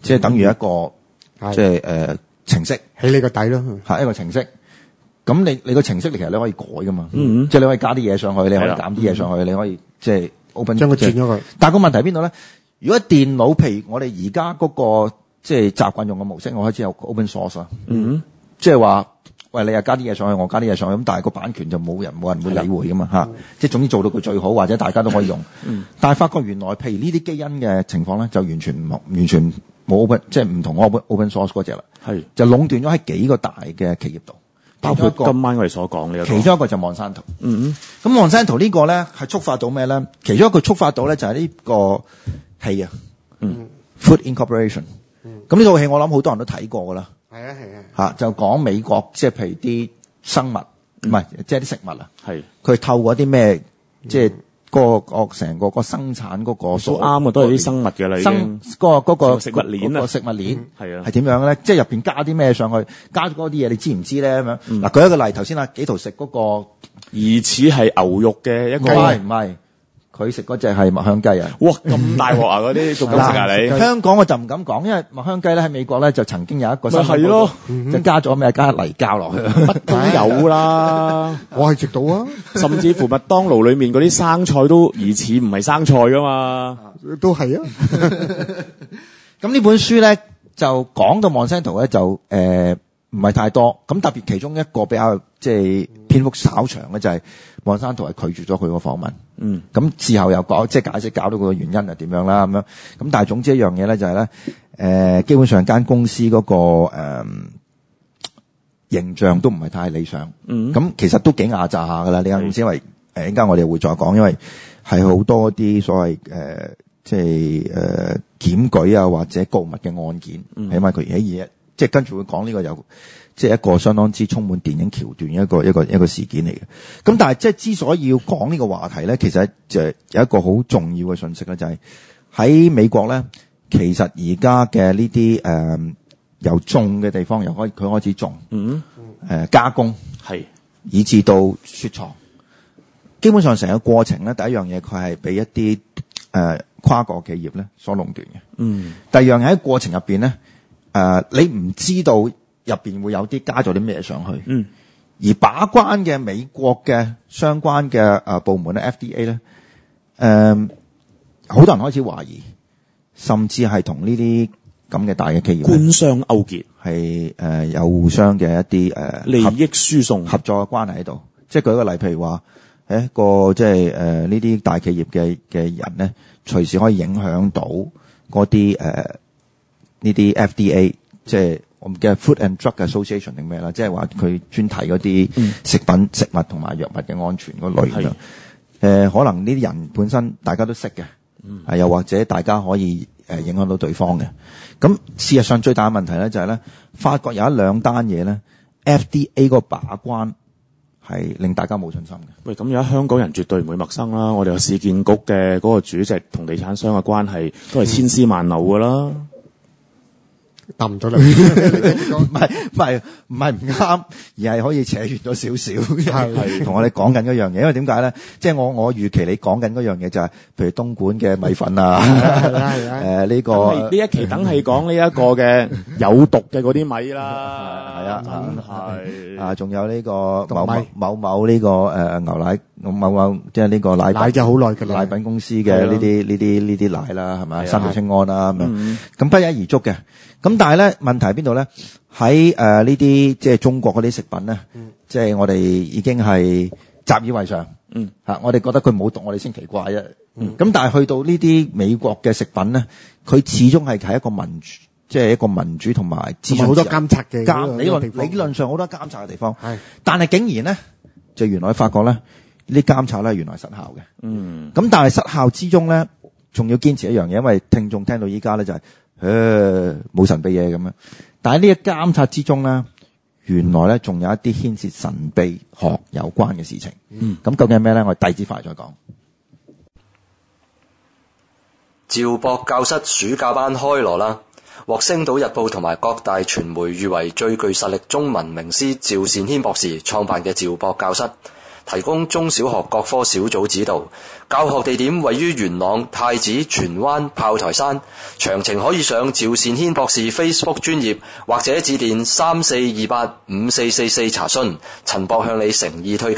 即係等於一個即係誒程式起你個底咯， 係一個程式。咁你你個程式你其實你可以改噶嘛， 嗯、 即係你可以加啲嘢上去，你可以減啲嘢上去，嗯、你可以即係 open 將佢轉咗佢。 但係個問題喺邊度咧？如果電腦譬如我哋而家嗰個即係習慣用嘅模式，我開始有 open source 啊， 嗯， 即係話喂你又加啲嘢上去，我加啲嘢上去，咁但係個版權就冇人冇人會理會噶嘛嚇，即係總之做到佢最好，或者大家都可以用。嗯、但係發覺原來譬如呢啲基因嘅情況咧，就完全唔完全冇 open，即係唔同 open open source 嗰隻啦，係就壟斷咗喺幾個大嘅企業度。 包括今晚我哋所講呢個， 其中一個就 Monsanto。 嗯咁 Monsanto 呢個咧係觸發到咩咧？其中一個觸發到咧就係呢個戲啊，嗯 ，Food Incorporation。咁呢套戲我諗好多人都睇過噶啦。 係啊係啊。 嚇，就講美國即係譬如啲生物，唔係即係啲食物啊。 係。佢透過啲咩即係個個成個個生產嗰個數啱啊，都係啲生物嘅啦，已經。 嗰個嗰個食物鏈啊， 個食物鏈係啊， 係點樣咧？即係入邊加啲咩上去？加咗嗰啲嘢，你知唔知咧？咁樣嗱，舉一個例，頭先啊幾圖食嗰個疑似係牛肉嘅一個， 唔係唔係，佢食嗰隻係麥香雞啊！ 哇，咁大鑊啊！嗰啲仲咁食啊你？ 香港我就唔敢講，因為麥香雞咧喺美國咧就曾經有一個咪係咯， 就加咗咩加泥膠落去， 乜都有啦。 我係食到啊， 甚至乎麥當勞裏面嗰啲生菜都疑似唔係生菜噶嘛， 都係啊。 咁呢本書咧就講到 Monsanto 咧就誒唔係太多，咁特別其中一個比較即係篇幅稍長嘅就係 Monsanto 係拒絕咗佢個訪問。嗯，咁之後又講即係解釋搞到個原因係點樣啦咁樣。咁但係總之一樣嘢咧就係、是、咧，誒、呃、基本上間公司嗰、那個誒、呃、形象都唔係太理想。嗯，咁其實都幾壓榨下㗎啦。呢間公司因為誒陣間我哋會再講，因為係好多啲所謂誒、呃、即係誒、呃、檢舉啊或者告密嘅案件，嗯、起碼佢而家即係跟住會講呢個有。即係一個相當之充滿電影橋段一個一個一個事件嚟嘅。咁但係即係之所以要講呢個話題咧，其實就有一個好重要嘅訊息咧，就係喺美國咧，其實而家嘅呢啲誒由種嘅地方又開佢開始種，嗯，誒、呃、加工係，以至到雪藏，基本上成個過程咧，第一樣嘢佢係俾一啲誒、呃、跨國企業咧所壟斷嘅，嗯。第二樣嘢喺過程入邊咧，誒、呃、你唔知道。入邊會有啲加咗啲咩上去，嗯，而把關嘅美國嘅相關嘅誒部門咧 F D A 咧，誒、呃，好多人開始懷疑，甚至係同呢啲咁嘅大嘅企業官商勾結， 係誒有互相嘅一啲誒、呃、 利益輸送合作嘅關係喺度。即係舉個例，譬如話誒一個即係誒呢啲大企業嘅嘅人咧，隨時可以影響到嗰啲誒呢啲 F D A 即係。我唔記得 Food and Drug Association 定咩啦，即係話佢專睇嗰啲食品、嗯、食物同埋藥物嘅安全嗰類嘅。誒、呃，可能呢啲人本身大家都識嘅，嗯、又或者大家可以誒影響到對方嘅。咁事實上最大嘅問題咧就係咧，發覺有一兩單嘢咧 ，F D A 個把關係令大家冇信心嘅。 喂，咁而家香港人絕對唔會陌生啦。我哋有市建局嘅嗰個主席同地產商嘅關係都係千絲萬縷噶啦。嗯答唔到啦， 唔係唔係唔係唔啱，而係可以扯遠咗少少，係同我哋講緊嗰樣嘢。因為點解咧？即係我我預期你講緊嗰樣嘢就係，譬如東莞嘅米粉啊，誒呢個呢一期等係講呢一個嘅有毒嘅嗰啲米啦， 係啊， 係啊，仲有呢個某某某某呢個誒牛奶，某某即係呢個奶奶就好耐嘅奶品公司嘅呢啲呢啲呢啲奶啦，係咪三聚氰胺啦咁樣，咁不一而足嘅。咁但係咧問題喺邊度咧？喺誒呢啲即係中國嗰啲食品咧，嗯、即係我哋已經係習以為常。嗯，嚇我哋覺得佢冇毒，我哋先奇怪啫。嗯，咁但係去到呢啲美國嘅食品咧，佢始終係係一個民主，即係一個民主同埋資訊好多監察嘅監理論理論上好多監察嘅地方。係，但係竟然咧就原來發覺咧呢啲監察咧原來失效嘅。嗯，咁但係失效之中咧，仲要堅持一樣嘢，因為聽眾聽到依家咧就係、是。誒，冇神秘嘢咁樣，但係呢個監察之中咧，原來咧仲有一啲牽涉神秘學有關嘅事情。嗯，咁究竟係咩咧？我哋第二節翻嚟再講。 趙博教室暑假班開鑼啦，獲星島日報同埋各大傳媒譽為最具實力中文名師趙善軒博士創辦嘅趙博教室， 提供中小學各科小組指導。教學地點位於元朗、太子、荃灣、炮台山。詳情可以上趙善軒博士 Facebook 專頁或者致電三四二八五四四四查詢。陳博向你誠意推介。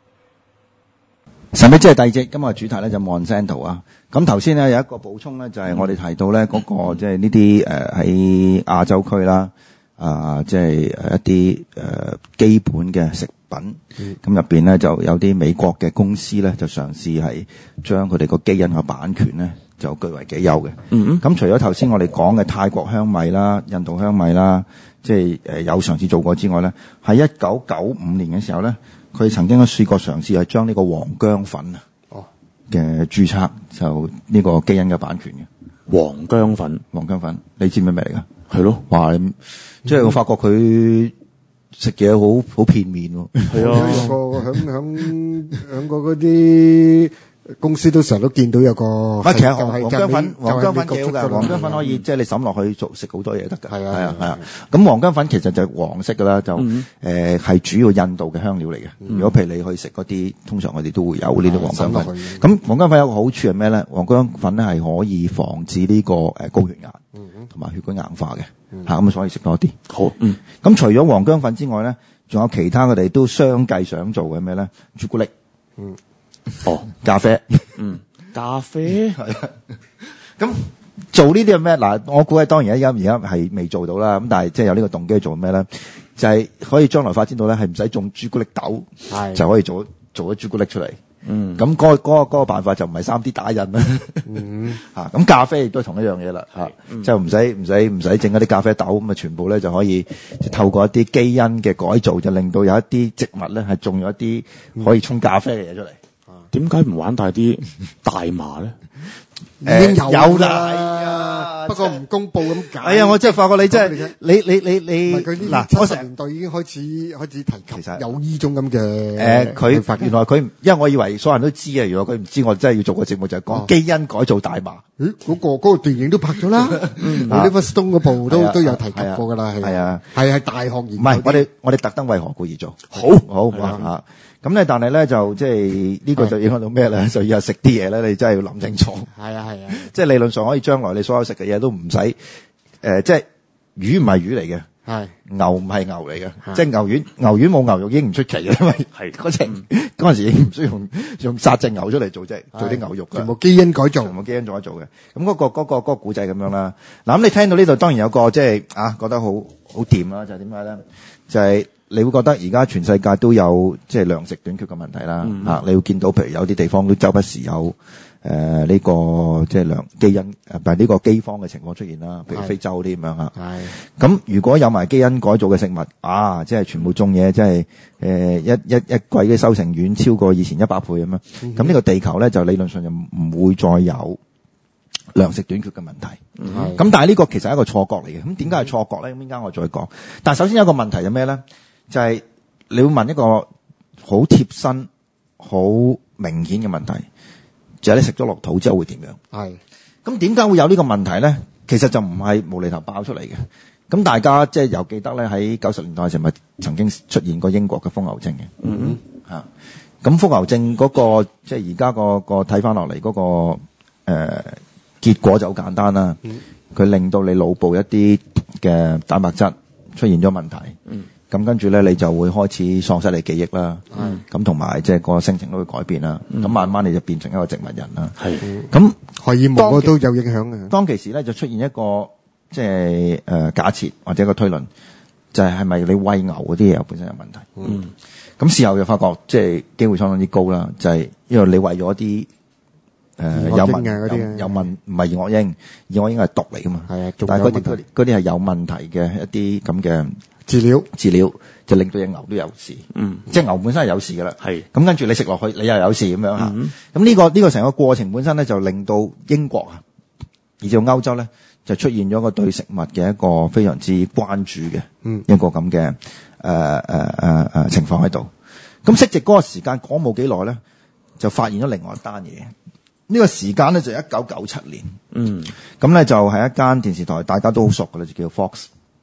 神秘之夜第二節，今日嘅主題咧就 Monsanto 啊。咁頭先咧有一個補充咧，就係、是、我哋提到咧嗰、那個即係呢啲誒喺亞洲區啦，啊即係一啲誒、呃、基本嘅食品，咁入邊咧就有啲美國嘅公司咧就嘗試係將佢哋個基因嘅版權咧就據為己有嘅。嗯咁除咗頭先我哋講嘅泰國香米啦、印度香米啦，即係誒有嘗試做過之外咧，喺一九九五年嘅時候咧，佢曾經都試過嘗試係將呢個黃薑粉啊嘅註冊就呢個基因嘅版權嘅。 黃薑粉， 黃薑粉，你知唔知咩嚟噶？ 係咯， 哇！即係我發覺佢食嘢好好片面喎。 係啊，有個響響響個嗰啲公司都成日都見到有個。 唔係，其實黃黃薑粉，黃薑粉幾好㗎。黃薑粉可以即係你揼落去做食好多嘢得㗎。係啊，係啊，係啊。咁黃薑粉其實就係黃色㗎啦，就誒係主要印度嘅香料嚟嘅。如果譬如你去食嗰啲，通常我哋都會有呢啲黃薑粉。咁黃薑粉有個好處係咩咧？黃薑粉咧係可以防止呢個誒高血壓同埋血管硬化嘅。嚇咁所以食多啲。好。嗯。咁除咗黃薑粉之外咧，仲有其他佢哋都相繼想做嘅咩咧？朱古力。嗯。哦，咖啡， 嗯，咖啡係啊，咁做呢啲係咩？嗱，我估計當然而家而家係未做到啦，咁但係即係有呢個動機做咩咧？就係、是、可以將來發展到咧，係唔使種朱古力豆，係就可以做做咗朱古力出嚟。嗯，咁嗰、那個嗰、那個嗰、那個辦法就唔係三 D 打印啦。嗯，嚇咁咖啡亦都係同一樣嘢啦，嚇、嗯，就唔使唔使唔使整嗰啲咖啡豆咁啊，全部咧就可以透過一啲基因嘅改造，就令到有一啲植物咧係種咗一啲可以沖咖啡嘅嘢出嚟。 點解唔玩大啲大麻咧？ 已經有有啦，不過唔公佈咁解。 哎呀，我真係發覺你真係你你你你嗱，七十年代已經開始開始提及，其實有呢種咁嘅誒，佢原來佢，因為我以為所有人都知啊，如果佢唔知，我真係要做個節目就係講基因改造大麻。 咦，嗰個嗰個電影都拍咗啦，Oliver Stone 嗰部都都有提及過㗎啦，係啊，係係大學研究。 唔係，我哋我哋特登為何故而做？好，好啊。咁咧，但係咧就即係呢個就影響到咩咧？就以後食啲嘢咧，你真係要諗清楚。係啊，係啊。即係理論上可以將來你所有食嘅嘢都唔使誒，即係魚唔係魚嚟嘅，係牛唔係牛嚟嘅，即係牛丸牛丸冇牛肉已經唔出奇嘅，因為係嗰隻嗰陣時已經唔需要用用殺隻牛出嚟做啫，做啲牛肉嘅。 全部基因改造， 全部基因做得做嘅。咁嗰個嗰個嗰個古仔咁樣啦。嗱咁你聽到呢度當然有個即係啊覺得好好掂啦，就係點解咧？就係。你會覺得而家全世界都有即係糧食短缺嘅問題啦，嚇、嗯啊！你會見到譬如有啲地方都周不時有誒呢、呃這個即係糧基因誒，唔係呢個饑荒嘅情況出現啦，譬如非洲啲咁樣嚇。係。咁如果有埋基因改造嘅食物，啊，即係全部種嘢，即係誒一一一季嘅收成遠超過以前一百倍咁樣。咁、嗯、呢個地球咧就理論上就唔會再有糧食短缺嘅問題。咁、嗯、但係呢個其實係一個錯覺嚟嘅。咁點解係錯覺咧？咁陣間我再講。但係首先有一個問題係咩咧？就係、是、你會問一個好貼身、好明顯嘅問題，就係、是、你食咗落肚之後會點樣？係。咁點解會有呢個問題咧？其實就唔係無厘頭爆出嚟嘅。咁大家即係又記得咧，喺九十年代嘅時候咪曾經出現過英國嘅瘋牛症嘅。嗯哼。嚇。咁瘋牛症嗰、那個即係而家個個睇翻落嚟嗰個誒、呃、結果就好簡單啦。佢、嗯、令到你腦部一啲嘅蛋白質出現咗問題。嗯。咁跟住咧，你就會開始喪失你記憶啦。咁同埋即係個性情都會改變啦。咁、嗯、慢慢你就變成一個植物人啦。係。咁荷爾蒙都有影響嘅。當其時咧就出現一個即係誒假設或者一個推論，就係係咪你餵牛嗰啲嘢本身有問題？嗯。咁事後就發覺即係機會相當之高啦，就係、是、因為你餵咗啲誒有問有有問唔係二噁英，二噁英係毒嚟噶嘛。係啊。但係嗰啲嗰啲嗰啲係有問題嘅一啲咁嘅。飼料飼料就令到隻牛都有事，嗯，即係牛本身係有事噶啦，係咁跟住你食落去，你又有事咁樣吓，咁、嗯、呢、這個呢、這個成個過程本身咧就令到英國啊，而至到歐洲咧就出現咗個對食物嘅一個非常之關注嘅，嗯，一個咁嘅誒誒誒誒情況喺度。咁適值嗰個時間講冇幾耐咧，就發現咗另外一單嘢。呢、這個時間咧就係一九九七年，嗯，咁咧就係一間電視台，大家都好熟噶啦，就叫 Fox。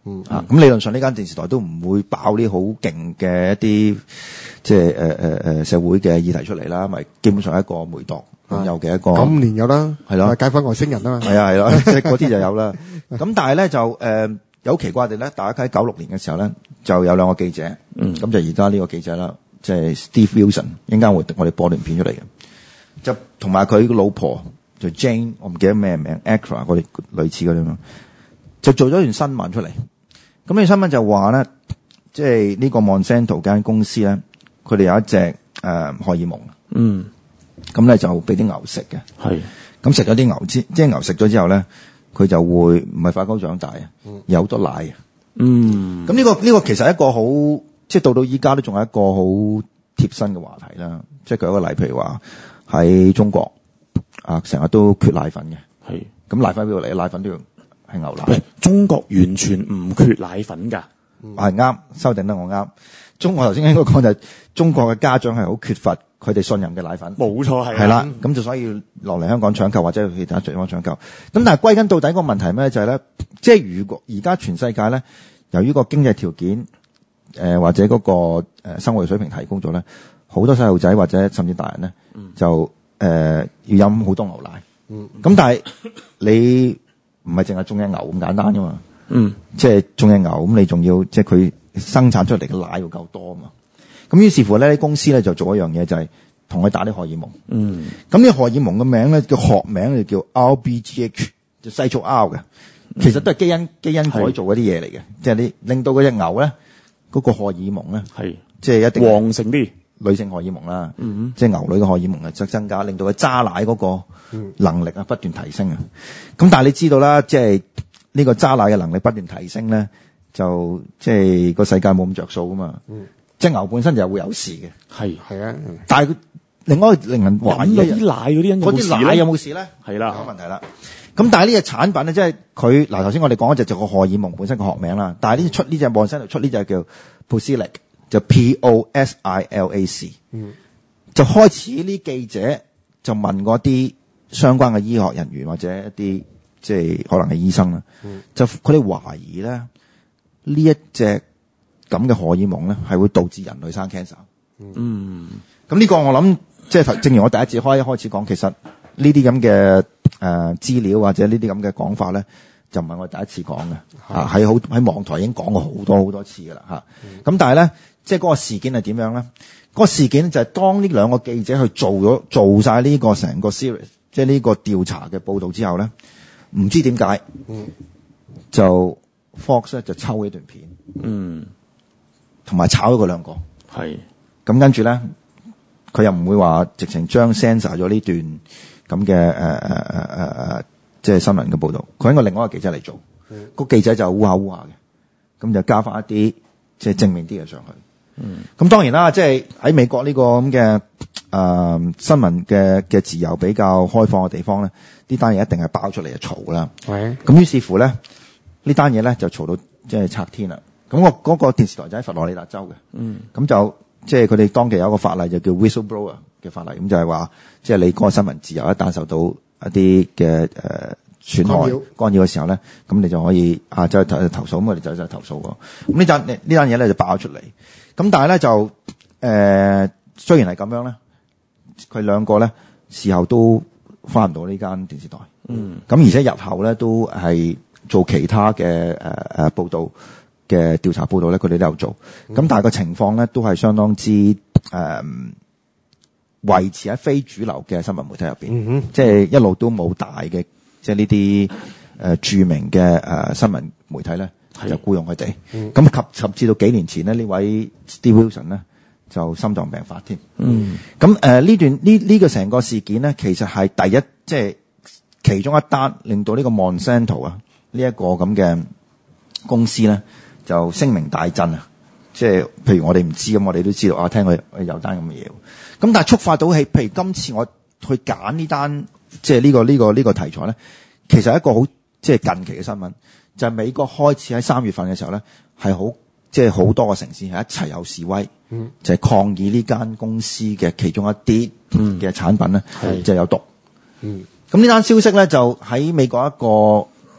嗯啊，咁理論上呢間電視台都唔會爆啲好勁嘅一啲即係誒誒誒社會嘅議題出嚟啦，咪基本上係一個媒體咁有嘅一個。 今年有啦， 係咯， 解放外星人啦， 係啊係咯，即係嗰啲就有啦。咁但係咧就誒、呃、有奇怪地咧，大家喺九六年嘅時候咧就有兩個記者，咁、嗯、就而家呢個記者啦，即、就、係、是、Steve Wilson，一陣間會我哋播段片出嚟嘅，就同埋佢個老婆就 Jane， 我唔記得咩名 Ackra 嗰啲類似嗰啲咁，就做咗段新聞出嚟。咁呢個新聞就話咧，即係呢個 Monsanto 間公司咧，佢哋有一隻誒、呃、荷爾蒙， 嗯， 咁咧就俾啲牛食嘅，係，咁食咗啲牛之，即係牛食咗之後咧，佢就會唔係快高長大啊，有好多奶啊，嗯，咁呢、這個呢、這個其實係一個好，即係到到依家都仲係一個好貼身嘅話題啦。即係舉一個例，譬如話喺中國啊，成日都缺奶粉嘅，係，咁奶粉邊度嚟？奶粉都要係牛奶。 中國完全唔缺奶粉㗎， 係啱，修正得我啱。中我頭先應該講就係中國嘅家長係好缺乏佢哋信任嘅奶粉， 冇錯係。 係啦，咁就所以落嚟香港搶購或者去其他地方搶購。咁但係歸根到底個問題咩就係咧，即係如果而家全世界咧，由於個經濟條件誒、呃、或者嗰個誒生活水平提高咗咧，好多細路仔或者甚至大人咧、嗯、就誒、呃、要飲好多牛奶。嗯，咁但係你唔係淨係種隻牛咁簡單噶嘛？嗯，即係種隻牛咁，你仲要即係佢生產出嚟嘅奶要夠多啊嘛。咁於是乎咧，啲公司咧就做一樣嘢，就係同佢打啲荷爾蒙。嗯，咁呢個荷爾蒙嘅名咧，叫學名就叫 R B G H， 就細促 R 嘅，其實都係基因基因改造嗰啲嘢嚟嘅，即係你令到嗰隻牛咧嗰、嗰個荷爾蒙咧係即係一定旺盛啲女性荷爾蒙啦，嗯，即係牛女嘅荷爾蒙啊，則增加，令到佢揸奶嗰個能力啊不斷提升啊。咁、嗯、但係你知道啦，即係呢個揸奶嘅能力不斷提升咧，就即係個世界冇咁着數噶嘛。嗯，隻牛本身就會有事嘅，係係啊。但係佢另外令人懷疑啲奶嗰啲人有冇事咧？ 嗰啲奶有冇事咧？係啦，有問題啦。咁但係呢隻產品咧，即係佢嗱頭先我哋講嗰隻就個荷爾蒙本身個學名啦。但係呢出呢隻 Monsanto 出呢隻叫 Posilac， 就 P O S I L A C。嗯，就開始呢記者就問嗰啲相關嘅醫學人員或者一啲即係可能係醫生啦，嗯，就佢哋懷疑咧呢一隻咁嘅荷爾蒙咧係會導致人類生 cancer。嗯，咁呢個我諗即係正如我第一節開一開始講，其實呢啲咁嘅誒資料或者呢啲咁嘅講法咧，就唔係我第一次講嘅，啊喺好喺網台已經講過好多好多次噶啦吓。咁、嗯、但係咧，即係嗰個事件係點樣咧？嗰、嗰個事件就係當呢兩個記者去做咗做晒呢個成個 series，即係呢個調查嘅報道之後咧，唔知點解，嗯，就 Fox 咧就抽呢段片，嗯，同埋炒咗佢兩個，係。咁跟住咧，佢又唔會話直情將 censor 咗呢段咁嘅誒誒誒誒誒，即係新聞嘅報導。佢揾個另外一個記者嚟做，嗯，個記者就烏下烏下嘅，咁就加翻一啲即係正面啲嘅上去。嗯，咁當然啦，即係喺美國呢個咁嘅誒新聞嘅嘅自由比較開放嘅地方咧，呢單嘢一定係爆出嚟就嘈啦。係。咁於是乎咧，呢單嘢咧就嘈到即係拆天啦。咁我嗰個電視台就喺佛羅里達州嘅。嗯。咁就。即係佢哋當期有一個法例就叫 whistleblower 嘅法例，咁就係話，即係你嗰個新聞自由一旦受到一啲嘅誒損害干擾嘅時候咧，咁你就可以啊就去投投訴，咁我哋就就投訴喎。咁呢單呢單嘢咧就爆咗出嚟，咁但係咧就誒、呃、雖然係咁樣咧，佢兩個咧事後都翻唔到呢間電視台，嗯，咁而且日後咧都係做其他嘅誒誒報導。嘅調查報道咧，佢哋都有做，咁、嗯、但係個情況咧都係相當之誒、呃、維持喺非主流嘅新聞媒體入邊，即、嗯、係、就是、一路都冇大嘅即係呢啲誒著名嘅誒、呃、新聞媒體咧就僱用佢哋，咁、嗯、及甚至到幾年前呢，呢位 Steve Wilson 咧就心臟病發添，咁誒呢段呢呢、這個成個事件咧，其實係第一即係、就是、其中一單令到呢個 Monsanto 啊呢一個咁嘅公司咧。就聲名大振啊！即係譬如我哋唔知咁，我哋都知道啊，聽佢有單咁嘅嘢。咁但係觸發到係，譬如今次我去揀呢單，即係呢個呢個呢個題材咧，其實係一個好即係近期嘅新聞，就係美國開始喺三月份嘅時候咧，係好即係好多個城市係一齊有示威，嗯、就係抗議呢間公司嘅其中一啲嘅產品咧、嗯、就有毒。咁呢單消息咧就喺美國一個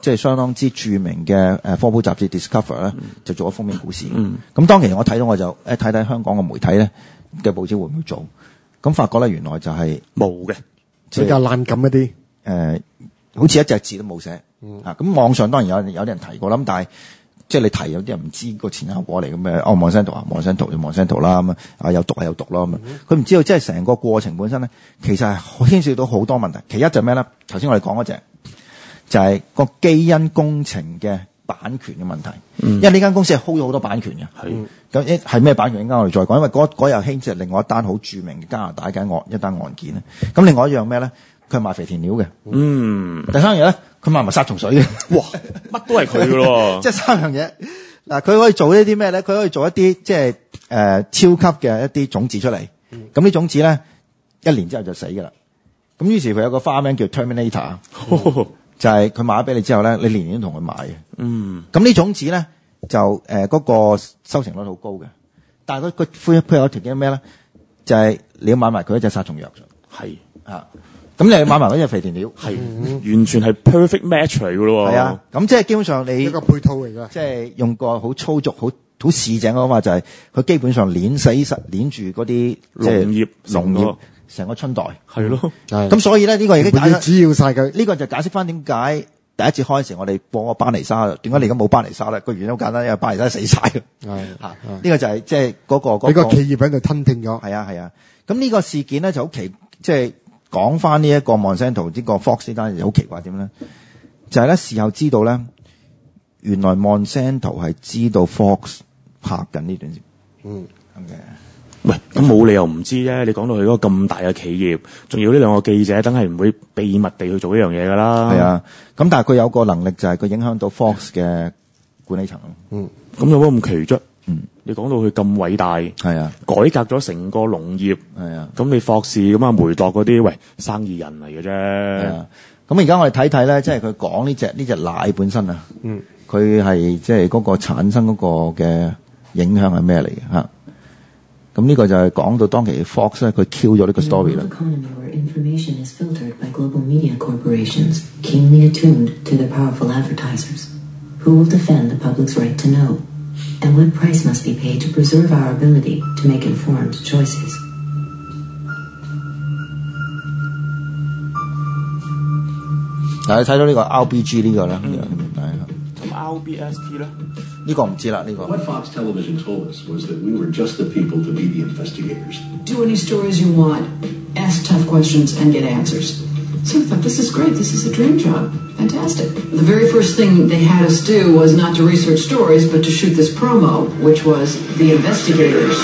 即係相當之著名嘅誒科普雜誌 Discover 咧，就做咗封面故事。咁、 嗯、 當其時我睇到我就誒睇睇香港嘅媒體咧嘅報紙會唔會做，咁發覺咧原來就係冇嘅， 比較爛感一啲。 誒、呃，好似一隻字都冇寫。嗯、啊，咁網上當然有有啲人提過啦，咁但係即係你提有啲人唔知個前因後果嚟咁嘅。哦，望聲圖啊，望聲圖就望聲圖啦，咁啊有讀係有讀咯咁啊。佢唔知道即係成個過程本身咧，其實係牽涉到好多問題。其一就係咩咧？頭先我哋講嗰隻就係、是、個基因工程嘅版權嘅問題。嗯、因為呢間公司係 hold 咗好多版權嘅。係咁係咩版權？陣間我哋再講。因為嗰嗰日興即係另外一單好著名嘅加拿大嘅案一單案件咧。咁另外一樣咩咧？佢係賣肥田料嘅。嗯。第三樣嘢咧，佢賣埋殺蟲水嘅。 哇！乜都係佢嘅咯。 即係三樣嘢。嗱，佢可以做呢啲咩咧？佢可以做一啲即係誒、呃、超級嘅一啲種子出嚟。咁、嗯、啲種子咧，一年之後就死㗎啦。咁於是佢有個花名叫 Terminator，、哦、就係佢買咗俾你之後咧，你年年都同佢買嘅。嗯。咁呢種子咧就誒嗰、呃那個收成率好高嘅，但係佢佢配配有條件咩咧？就係、是、你要買埋佢一隻殺蟲藥。係啊。咁你買埋嗰隻肥田料，係、嗯、完全係 perfect match 嚟㗎咯喎。係啊，咁即係基本上你一個配套嚟㗎。即係用個好粗俗、好好市井嘅方法，就係佢基本上碾死實碾住嗰啲農業農業成個春代。係咯，咁所以咧呢、呢個已經解釋主要晒佢。呢個就解釋翻點解第一次開始我哋播個班尼沙，點解你而家冇班尼沙咧？個原因好簡單，因為班尼沙死晒嘅。係嚇，呢個就係即係嗰個嗰、嗰個企業喺度吞併咗。係啊係啊，咁呢個事件咧就好奇，即係。講翻呢一個 Monsanto 呢個 Fox 呢單嘢好奇怪點咧？就係、是、咧事後知道咧，原來 Monsanto 係知道 Fox 拍緊呢段。嗯，咁嘅。喂， 咁冇理由唔知啫。你講到佢嗰個咁大嘅企業，仲要呢兩個記者，梗係唔會秘密地去做呢樣嘢㗎啦。 係啊，咁但係佢有個能力就係佢影響到 Fox 嘅管理層。嗯， 咁有乜咁奇啫？嗯，你講到佢咁偉大，係啊，改革咗成個農業，係啊，咁你霍士咁啊梅鐸嗰啲，喂，生意人嚟嘅啫，係啊， 咁而家我哋睇睇咧，即係佢講呢隻呢隻奶本身啊，嗯，佢係即係嗰個產生嗰個嘅影響係咩嚟嘅吓？咁呢個就係講到當其 Fox 咧，佢 Q 咗呢個 story 啦。 And what price must be paid to preserve our ability to make informed choices? 嗱，你睇到呢個 R B G 呢個咧，係咁 R B S T 咧？ 呢個唔知啦，呢個。 What Fox Television told us was that we were just the people to be the investigators. Do any stories you want, ask tough questions, and get answers. So I thought, this is great. This is a dream job. Fantastic. The very first thing they had us do was not to research stories, but to shoot this promo, which was The Investigators.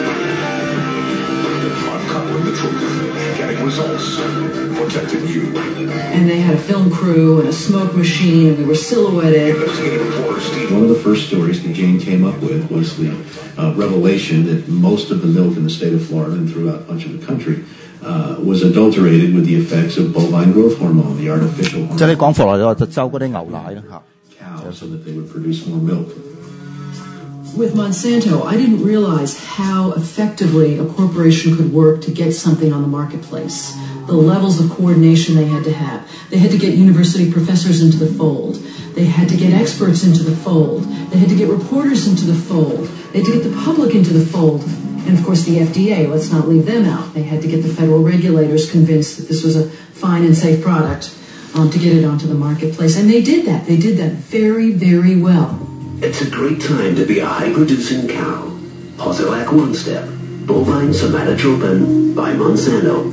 Uncovering the truth, getting results, protecting you. And they had a film crew and a smoke machine, and we were silhouetted. Investigative reporter Steve. One of the first stories that Jane came up with was the uh, revelation that most of the milk in the state of Florida and throughout much of the country Uh, was adulterated with the effects of bovine growth hormone, the artificial hormone. 即係你講佛羅里達州嗰啲牛奶啦嚇 cows so that they would produce more milk. With Monsanto, I didn't realize how effectively a corporation could work to get something on the marketplace. The levels of coordination they had to have. They had to get university professors into the fold. They had to get experts into the fold. They had to get reporters into the fold. They had to get the public into the fold. And of course the F D A, let's not leave them out. They had to get the federal regulators convinced that this was a fine and safe product um, to get it onto the marketplace. And they did that. They did that very, very well. It's a great time to be a high-producing cow. Posilac One Step, bovine somatotropin by Monsanto.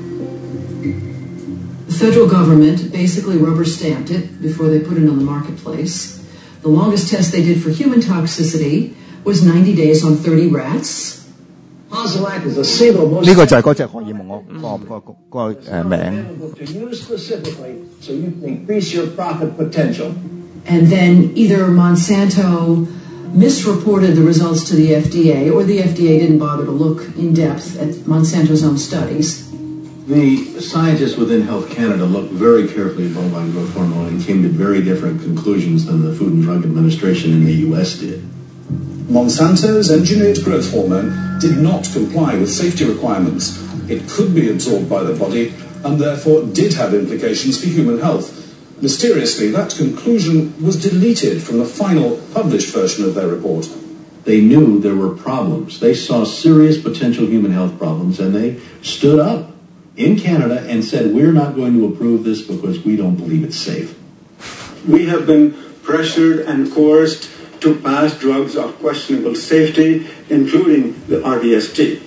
The federal government basically rubber-stamped it before they put it on the marketplace. The longest test they did for human toxicity was ninety days on thirty rats. 呢個就係嗰隻荷爾蒙我個個個個誒名。 And then either Monsanto misreported the results to the F D A, or the F D A didn't bother to look in depth at Monsanto's own studies. The scientists within Health Canada looked very carefully at bovine growth hormone and came to very different conclusions than the Food and Drug Administration in the U S did. Monsanto's engineered growth hormone did not comply with safety requirements. It could be absorbed by the body and therefore did have implications for human health. Mysteriously, that conclusion was deleted from the final published version of their report. They knew there were problems. They saw serious potential human health problems, and they stood up in Canada and said, we're not going to approve this because we don't believe it's safe. We have been pressured and coerced to pass drugs of questionable safety, including the R D S T.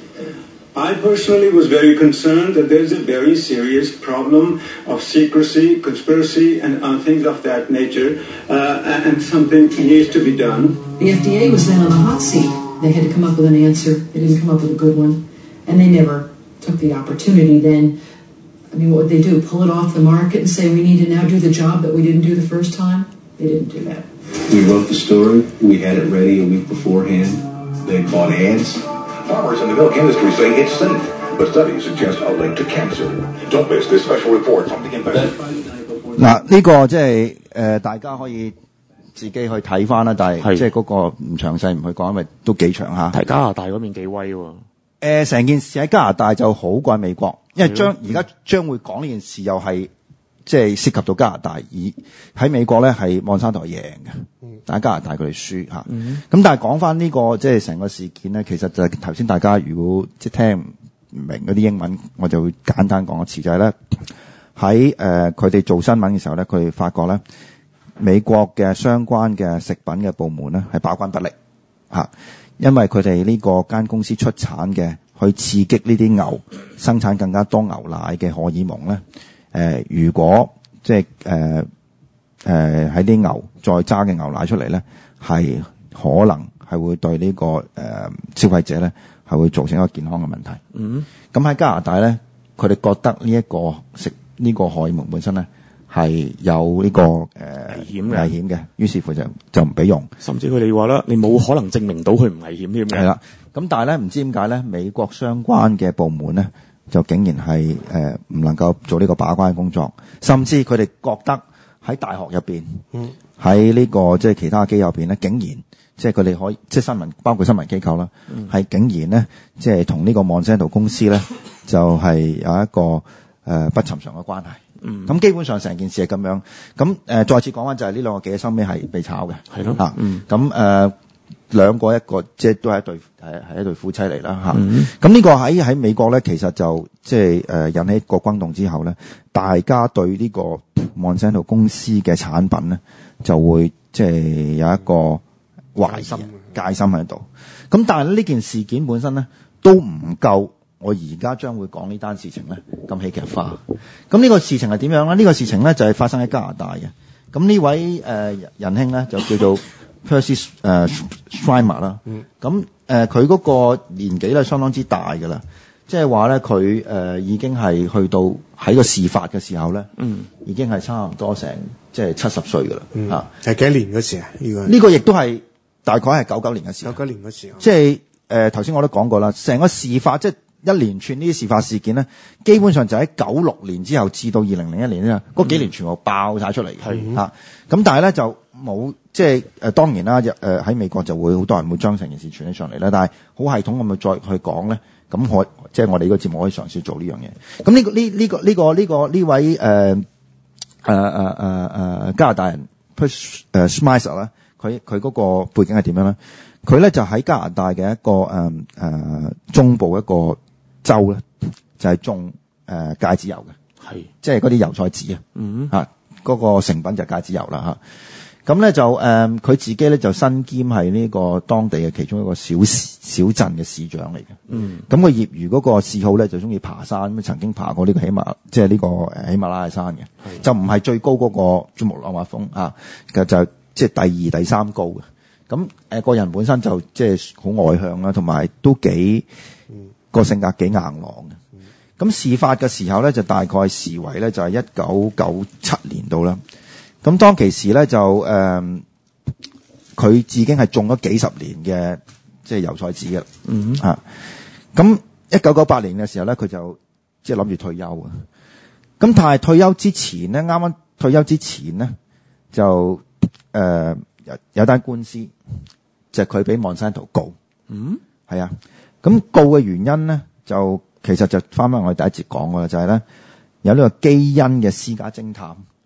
I personally was very concerned that there is a very serious problem of secrecy, conspiracy, and uh, things of that nature, uh, and something needs to be done. The F D A was then on the hot seat. They had to come up with an answer. They didn't come up with a good one. And they never took the opportunity then. I mean, what would they do? Pull it off the market and say we need to now do the job that we didn't do the first time? They didn't do that. We wrote the story. We had it ready a week beforehand. They bought ads. Farmers in the milk industry say it's safe, but studies suggest a link to cancer. Don't miss this special report from the investigation. 嗱，呢個即係誒，大家可以自己去睇翻啦，但係即係嗰個唔詳細唔去講，因為都幾長嚇。 睇加拿大嗰邊幾威喎。 誒，成件事喺加拿大就好過美國，因為將而家將會講呢件事又係即係涉及到加拿大，而喺美國咧係望山台贏嘅，但係加拿大佢哋輸嚇。咁、嗯、但係講翻呢個即係成個事件咧，其實就係頭先大家如果即係聽唔明嗰啲英文，我就會簡單講一次，就係咧喺誒佢哋做新聞嘅時候咧，佢哋發覺咧美國嘅相關嘅食品嘅部門咧係把關不力嚇。因為佢哋呢個間公司出產嘅去刺激呢啲牛生產更加多牛奶嘅荷爾蒙咧，誒、呃、如果即係誒誒喺啲牛再揸嘅牛奶出嚟咧，係可能係會對呢、這個誒、呃、消費者咧係會造成一個健康嘅問題。嗯，咁喺加拿大咧，佢哋覺得呢、這、一個食呢、這個荷爾蒙本身咧係有呢、這個誒、呃、危險嘅，危險嘅，於是乎就就唔俾用。 甚至佢哋話啦，你冇可能證明到佢唔危險添嘅。係啦，咁但係咧唔知點解咧，美國相關嘅部門咧就竟然係誒唔能夠做呢個把關工作，甚至佢哋覺得喺大學入邊，喺呢、這個即係其他機構入邊咧，竟然即係佢哋可以即係新聞，包括新聞機構啦，係、嗯、竟然咧即係同呢個 Monsanto 公司咧就係、是、有一個誒、呃、不尋常嘅關係。嗯，咁基本上成件事係咁樣，咁誒、呃、再次講翻就係呢兩個記者收尾係被炒嘅，係咯，啊，嗯，咁誒兩個一個即係都係一對係係一對夫妻嚟啦，嚇、嗯，咁呢個喺喺美國咧，其實就即係誒引起一個轟動之後咧，大家對呢個 Monsanto 公司嘅產品咧就會即係有一個懷疑戒心喺度，咁但係呢件事件本身咧都唔夠。我而家將會講呢單事情咧咁戲劇化。咁呢個事情係點樣咧？呢、這個事情咧就係、是、發生喺加拿大嘅。咁呢位誒、呃、仁兄咧就叫做 Percy 誒 Schreimer 啦。咁誒佢嗰個年紀咧相當之大㗎啦，即係話咧佢誒已經係去到喺個事發嘅時候咧，嗯，已經係差唔多成即係七十歲㗎啦。嗯，嚇係幾年嗰時啊？呢、這個呢個亦都係大概係九九年嘅時候。 九九年嗰時候， 即係誒頭先我都講過啦，成個事發即係。一連串呢啲事發事件咧，基本上就喺九六年之後至到二零零一年咧，嗰幾年全部爆晒出嚟嘅嚇。咁但係咧就冇即係誒當然啦，誒、呃、喺美國就會好多人會將成件事傳起上嚟啦。但係好系統咁咪再去講咧，咁我即係我哋呢個節目可以嘗試做呢樣嘢。咁呢、呢個呢呢、呢個呢、呢個呢、呢個呢位誒誒誒誒誒加拿大人 Percy 誒 Schreimer 咧，佢佢嗰個背景係點樣咧？佢咧就喺加拿大嘅一個誒誒、呃、中部一個州咧就係、是、種誒芥子油嘅，係即係嗰啲油菜籽啊，嗯嚇嗰個成品就係芥子油啦嚇。咁咧就誒佢、呃、自己咧就身兼係呢個當地嘅其中一個小小鎮嘅市長嚟嘅。嗯，咁佢業餘嗰個嗜好咧就中意爬山，咁曾經爬過呢個喜馬即係呢個誒喜馬拉雅山嘅，就唔係最高嗰個珠穆朗瑪峰啊，就就即係第二第三高嘅。咁誒個人本身就即係好外向啦，同埋都幾。個性格幾硬朗嘅，咁事發嘅時候咧就大概時為咧就係一九九七年度啦。咁當其時咧就誒，佢、呃、已經係種咗幾十年嘅即係油菜籽嘅，嗯啊，咁一九九八年嘅時候咧佢就即係諗住退休啊。咁但係退休之前咧，啱啱退休之前咧就誒、呃、有有單官司，就係佢俾 Monsanto 告，嗯，係啊。咁告嘅原因咧，就其實就翻返我哋第一節講嘅，就係咧有呢個基因嘅私家偵探，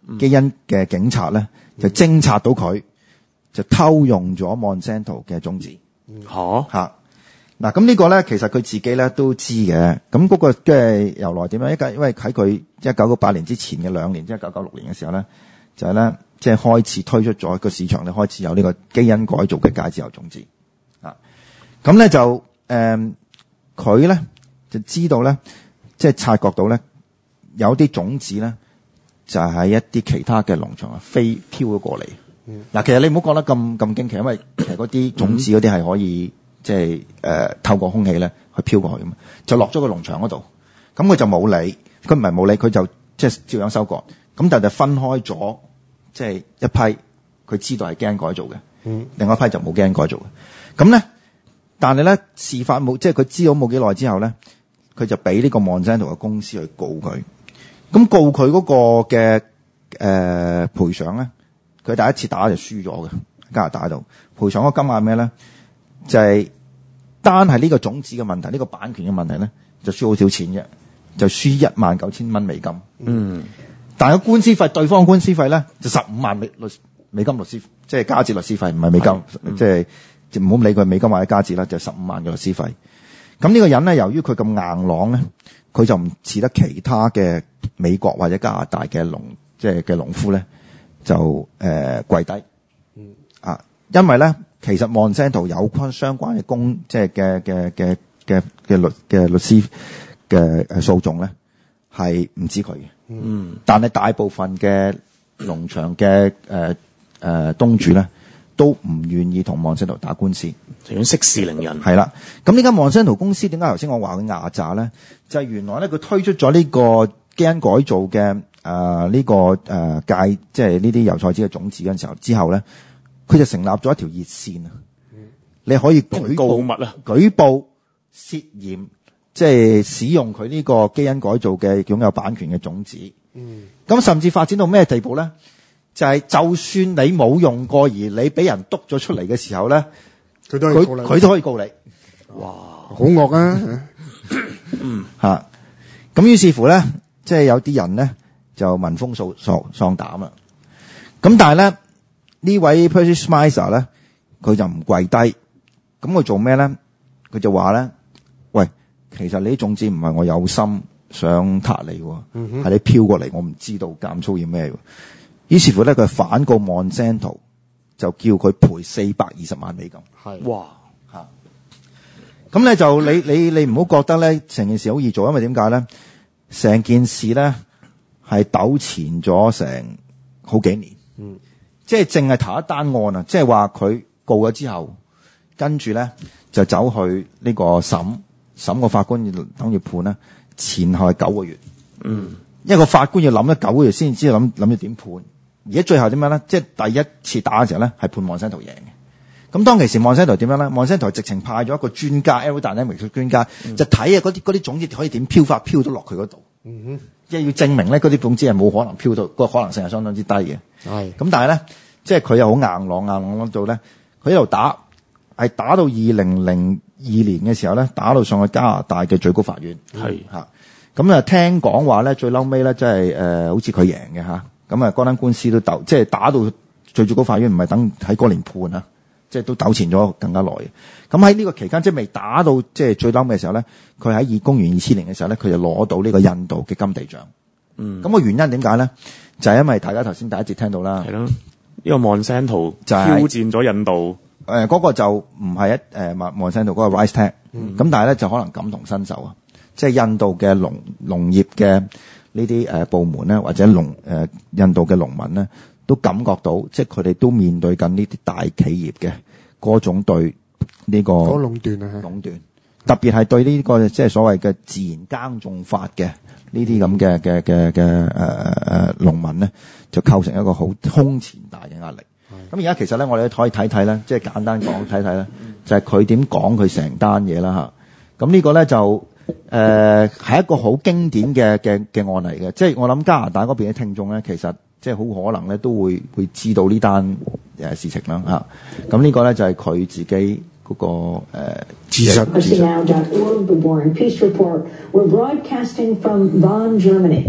基因嘅警察咧，就偵察到佢就偷用咗 Monsanto 嘅種子。 嚇嚇嗱，咁呢個咧其實佢自己咧都知嘅。咁嗰個即係由來點樣？一間因為喺佢一九九八年之前嘅兩年，即係一九九六年嘅時候咧，就係咧即係開始推出咗個市場咧，開始有呢個基因改造嘅芥子油種子啊。咁咧就誒佢咧就知道咧，即係察覺到咧有啲種子咧就係喺一啲其他嘅農場啊飛飄咗過嚟。嗱，其實你唔好覺得咁咁驚奇，因為其實嗰啲種子嗰啲係可以即係誒透過空氣咧去飄過去咁，就落咗個農場嗰度。咁佢就冇理，佢唔係冇理，佢就即係照樣收割。咁但係就分開咗，即係一批佢知道係基因改造嘅，嗯，另外一批就冇基因改造嘅。咁咧，但係咧事發冇即係佢知道冇幾耐之後咧，佢就俾呢個 Monsanto 嘅公司去告佢。咁告佢嗰個嘅誒賠償咧？佢第一次打就輸咗嘅，加拿大度賠償嗰金額係咩咧？就係、是、單係呢個種子嘅問題，呢、這個版權嘅問題咧，就輸好少錢嘅，就輸一萬九千蚊美金。嗯，但係個官司費，對方官司費咧就十五萬美律美金律師，即係加字律師費，唔係美金，嗯、即係即唔好理佢美金或者加字啦，就十五萬嘅律師費。咁呢個人咧，由於佢咁硬朗咧，佢就唔似得其他嘅美國或者加拿大嘅農即係嘅農夫咧。就誒、呃、跪低，啊，因為咧其實 Monsanto 有關相關嘅公即係嘅嘅嘅嘅嘅律嘅律師嘅誒訴訟咧係唔止佢嘅，嗯，但係大部分嘅農場嘅誒誒東主咧都唔願意同 Monsanto 打官司， 就想息事寧人。 係啦，咁呢間 Monsanto 公司點解頭先我話佢壓榨咧？就係、是、原來咧佢推出咗呢個基因改造嘅。誒、呃，呢、這個誒芥、呃、即係呢啲油菜籽嘅種子嗰陣時候之後咧，佢就成立咗一條熱線啊、嗯！你可以舉報物啊， 舉報涉嫌即係使用佢呢個基因改造嘅擁有版權嘅種子。嗯，咁甚至發展到咩地步咧？就係、是、就算你冇用過，而你俾人督咗出嚟嘅時候咧， 佢都佢佢都可以告你。 哇，好惡啊！ 嗯，吓咁於是乎咧，即係有啲人咧。就聞風喪喪喪膽啦。咁但係咧，呢位 Percy Smisher 咧，佢就唔跪低。咁佢做咩咧？佢就話咧，喂，其實你啲種子唔係我有心想撻你喎，係、嗯、你飄過嚟，我唔知道監粗要咩。於是乎咧，佢反告 Monsanto，就叫佢賠四百二十萬美金。 係哇嚇！咁咧就你你你唔好覺得咧，成件事好易做，因為點解咧？成件事咧。係糾纏咗成好幾年，嗯，即係淨係頭一單案啊，即係話佢告咗之後，跟住咧就走去呢個審審個法官要等住判咧，前後係九個月，嗯，因為個法官要諗咗九個月先知諗諗住點判，而家最後點樣咧？即係第一次打嘅時候咧，係判 Monsanto 贏嘅。咁當其時 Monsanto 點樣咧 ？Monsanto 直情派咗一個專家 aerodynamics 嘅專家，嗯、就睇啊嗰啲嗰啲種子可以點飄法飄到落佢嗰度。嗯哼，即係要證明咧，嗰啲種子係冇可能飄到，個可能性係相當之低嘅。係咁，但係咧，即係佢又好硬朗硬朗到咧，佢一路打，係打到二零零二年嘅時候咧，打到上去加拿大嘅最高法院。係嚇，咁啊聽講話咧，最嬲尾咧，即係誒，好似佢贏嘅嚇。咁啊，嗰單官司都鬥，即係打到最最高法院，唔係等喺嗰年判啊。即係都糾纏咗更加耐嘅，咁喺呢個期間即係未打到即係最嬲嘅時候咧，佢喺二公元二千年嘅時候咧，佢就攞到呢個印度嘅金地獎。嗯，咁個原因點解咧？就係、是、因為大家頭先第一節聽到啦， 係咯，呢、這個 Monsanto 就挑戰咗印度。誒、 就、嗰、是呃那個就唔係一誒 Monsanto 嗰個 RiceTech，咁、嗯、但係咧就可能感同身受啊，即係印度嘅農農業嘅呢啲誒部門咧，或者農誒、呃、印度嘅農民咧。都感覺到，即係佢哋都面對緊呢啲大企業嘅嗰種對呢個壟斷啊， 壟斷，特別係對呢個即係所謂嘅自然耕種法嘅呢啲咁嘅嘅嘅嘅誒誒農民咧，就構成一個好空前大嘅壓力。咁而家其實咧，我哋可以睇睇咧，即係簡單講睇睇咧，就係佢點講佢成單嘢啦嚇。咁呢個咧就誒係、呃、一個好經典嘅嘅嘅案例嘅，即係我諗加拿大嗰邊嘅聽眾咧，其實。即係好可能咧，都會會知道呢單誒事情啦嚇。咁呢個咧就係佢自己嗰個誒自述。 Now dot org, the War and Peace Report. We're broadcasting from Bonn, Germany,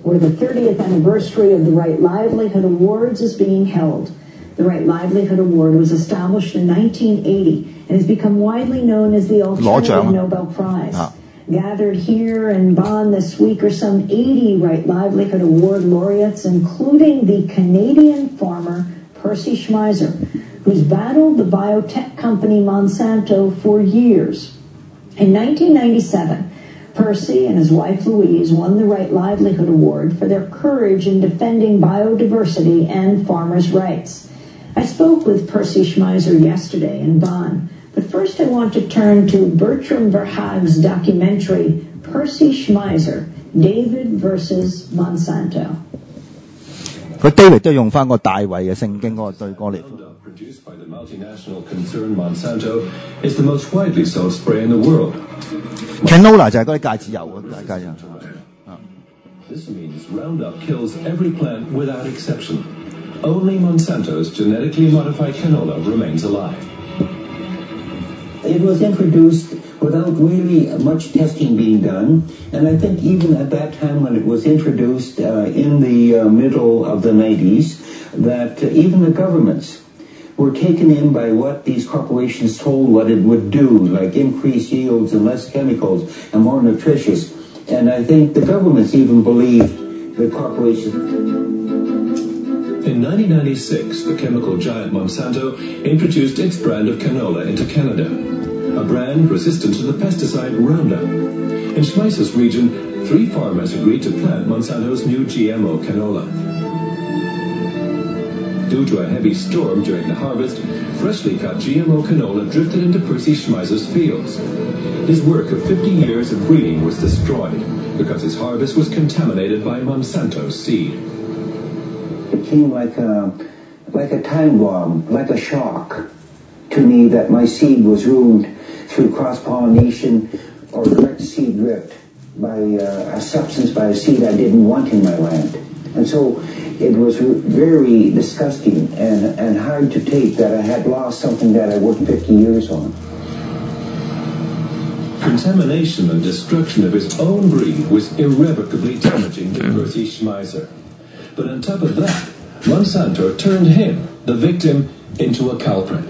where the thirtieth anniversary of the Right Livelihood Awards is being held. The Right Livelihood Award was established in nineteen eighty and has become widely known as the Alternative Nobel Prize. Ah. Gathered here in Bonn this week are some eighty Right Livelihood Award laureates, including the Canadian farmer Percy Schmeiser, who's battled the biotech company Monsanto for years. In nineteen ninety-seven, Percy and his wife Louise won the Right Livelihood Award for their courage in defending biodiversity and farmers' rights. I spoke with Percy Schmeiser yesterday in Bonn, but first I want to turn to Bertram Verhaag's documentary, Percy Schmeiser, David versus Monsanto. 佢 David 都用翻個大衛嘅聖經嗰個對歌嚟。 Produced by the multinational concern Monsanto is the most widely sold spray in the world. Canola 就係嗰啲芥子油啊，大家有。 This means Roundup kills every plant without exception. Only Monsanto's genetically modified canola remains alive. It was introduced without really much testing being done, and I think even at that time when it was introduced uh, in the uh, middle of the nineties, that uh, even the governments were taken in by what these corporations told what it would do, like increase yields and less chemicals and more nutritious. And I think the governments even believed the corporations. In nineteen ninety-six, the chemical giant Monsanto introduced its brand of canola into Canada, a brand resistant to the pesticide Roundup. In Schmeiser's region, three farmers agreed to plant Monsanto's new G M O canola. Due to a heavy storm during the harvest, freshly cut G M O canola drifted into Percy Schmeiser's fields. His work of fifty years of breeding was destroyed because his harvest was contaminated by Monsanto's seed. It came like a, like a time bomb, like a shock to me that my seed was ruined through cross-pollination or direct seed drift by uh, a substance, by a seed I didn't want in my land. And so it was very disgusting and, and hard to take that I had lost something that I worked fifty years on. Contamination and destruction of his own breed was irrevocably damaging to Percy Schmeiser. But on top of that, Monsanto turned him, the victim, into a culprit.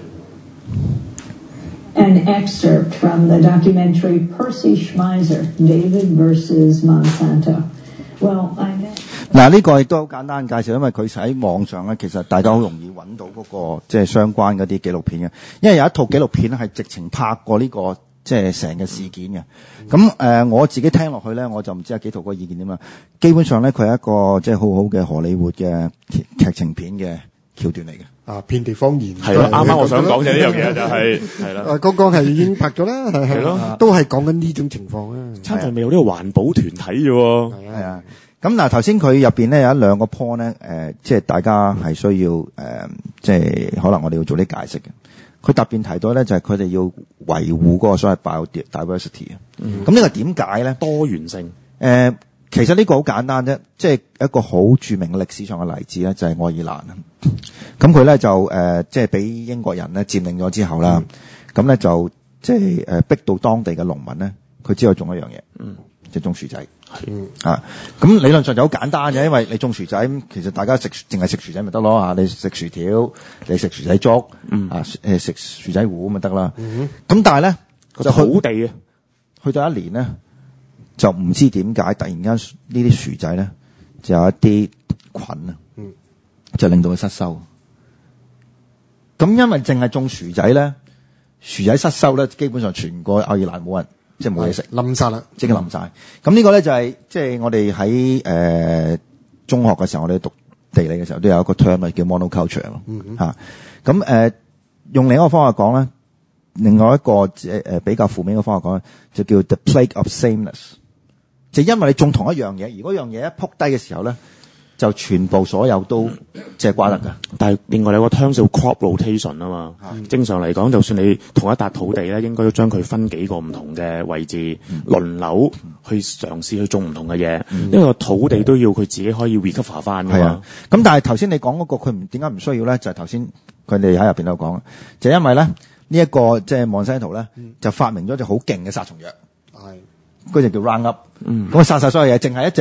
An excerpt from the documentary Percy Schmeiser, David versus Monsanto. Well, I met... 嗱，呢個亦都好簡單介紹，因為佢喺網上咧，其實大家好容易揾到嗰個即係相關嗰啲紀錄片嘅，因為有一套紀錄片咧係直情拍過呢個即係成個事件嘅。咁誒，我自己聽落去咧，我就唔知阿紀陶個意見點啊。基本上咧，佢係一個即係好好嘅荷里活嘅劇情片嘅橋段嚟嘅。 啊，遍地方言係啦，啱啱我想講就呢樣嘢就係係啦。 誒，剛剛係已經拍咗啦，係係咯，都係講緊呢種情況啊。 參賽未有呢個環保團體嘅喎。 係啊。咁嗱，頭先佢入邊咧有一兩個 point 咧，誒、呃，即係大家係需要誒、呃，即係可能我哋要做啲解釋嘅。佢特別提到咧，就係佢哋要維護嗰個所謂 biodiversity 啊。咁呢個點解咧？ 多元性。誒、 呃，其實呢個好簡單啫，即係一個好著名嘅歷史上嘅例子咧，就係、是、愛爾蘭啊。咁佢咧就誒、呃，即係俾英國人咧佔領咗之後啦，咁咧、嗯、就即係誒逼到當地嘅農民咧，佢只有種一樣嘢。嗯。即係種薯仔，嗯啊，咁理論上就好簡單嘅，因為你種薯仔，其實大家食淨係食薯仔咪得咯啊！你食薯條，你食薯仔粥，嗯啊誒食薯仔糊咪得啦。咁、嗯、但係咧就土地啊， 去到一年咧就唔知點解突然間呢啲薯仔咧就有一啲菌啊，嗯，就令到佢失收。咁因為淨係種薯仔咧，薯仔失收咧，基本上全個愛爾蘭冇人。即係冇嘢食， 冧晒啦， 即係冧晒。咁呢個咧就係即係我哋喺誒中學嘅時候，我哋讀地理嘅時候都有一個 term 叫 monoculture 咯、嗯，嚇。咁、呃、誒用另一個方法講咧，另外一個誒誒比較負面嘅方法講咧，就叫 the plague of sameness， 就因為你種同一樣嘢，而嗰樣嘢一撲低嘅時候咧，就全部所有都即係瓜得㗎。 但係另外有個 term 叫 crop rotation 啊嘛。嗯、正常嚟講，就算你同一笪土地咧，應該要將佢分幾個唔同嘅位置，嗯、輪流去嘗試去種唔同嘅嘢。嗯、因為個土地都要佢自己可以 recover 翻㗎嘛。係啊。 咁但係頭先你講嗰、嗰個佢唔點解唔需要咧？就係頭先佢哋喺入邊度講，就係、因為咧呢一、呢個即係 Monsanto 咧就發明咗隻好勁嘅殺蟲藥，係嗰隻叫 Roundup。嗯。咁殺晒所有嘢，淨係一隻。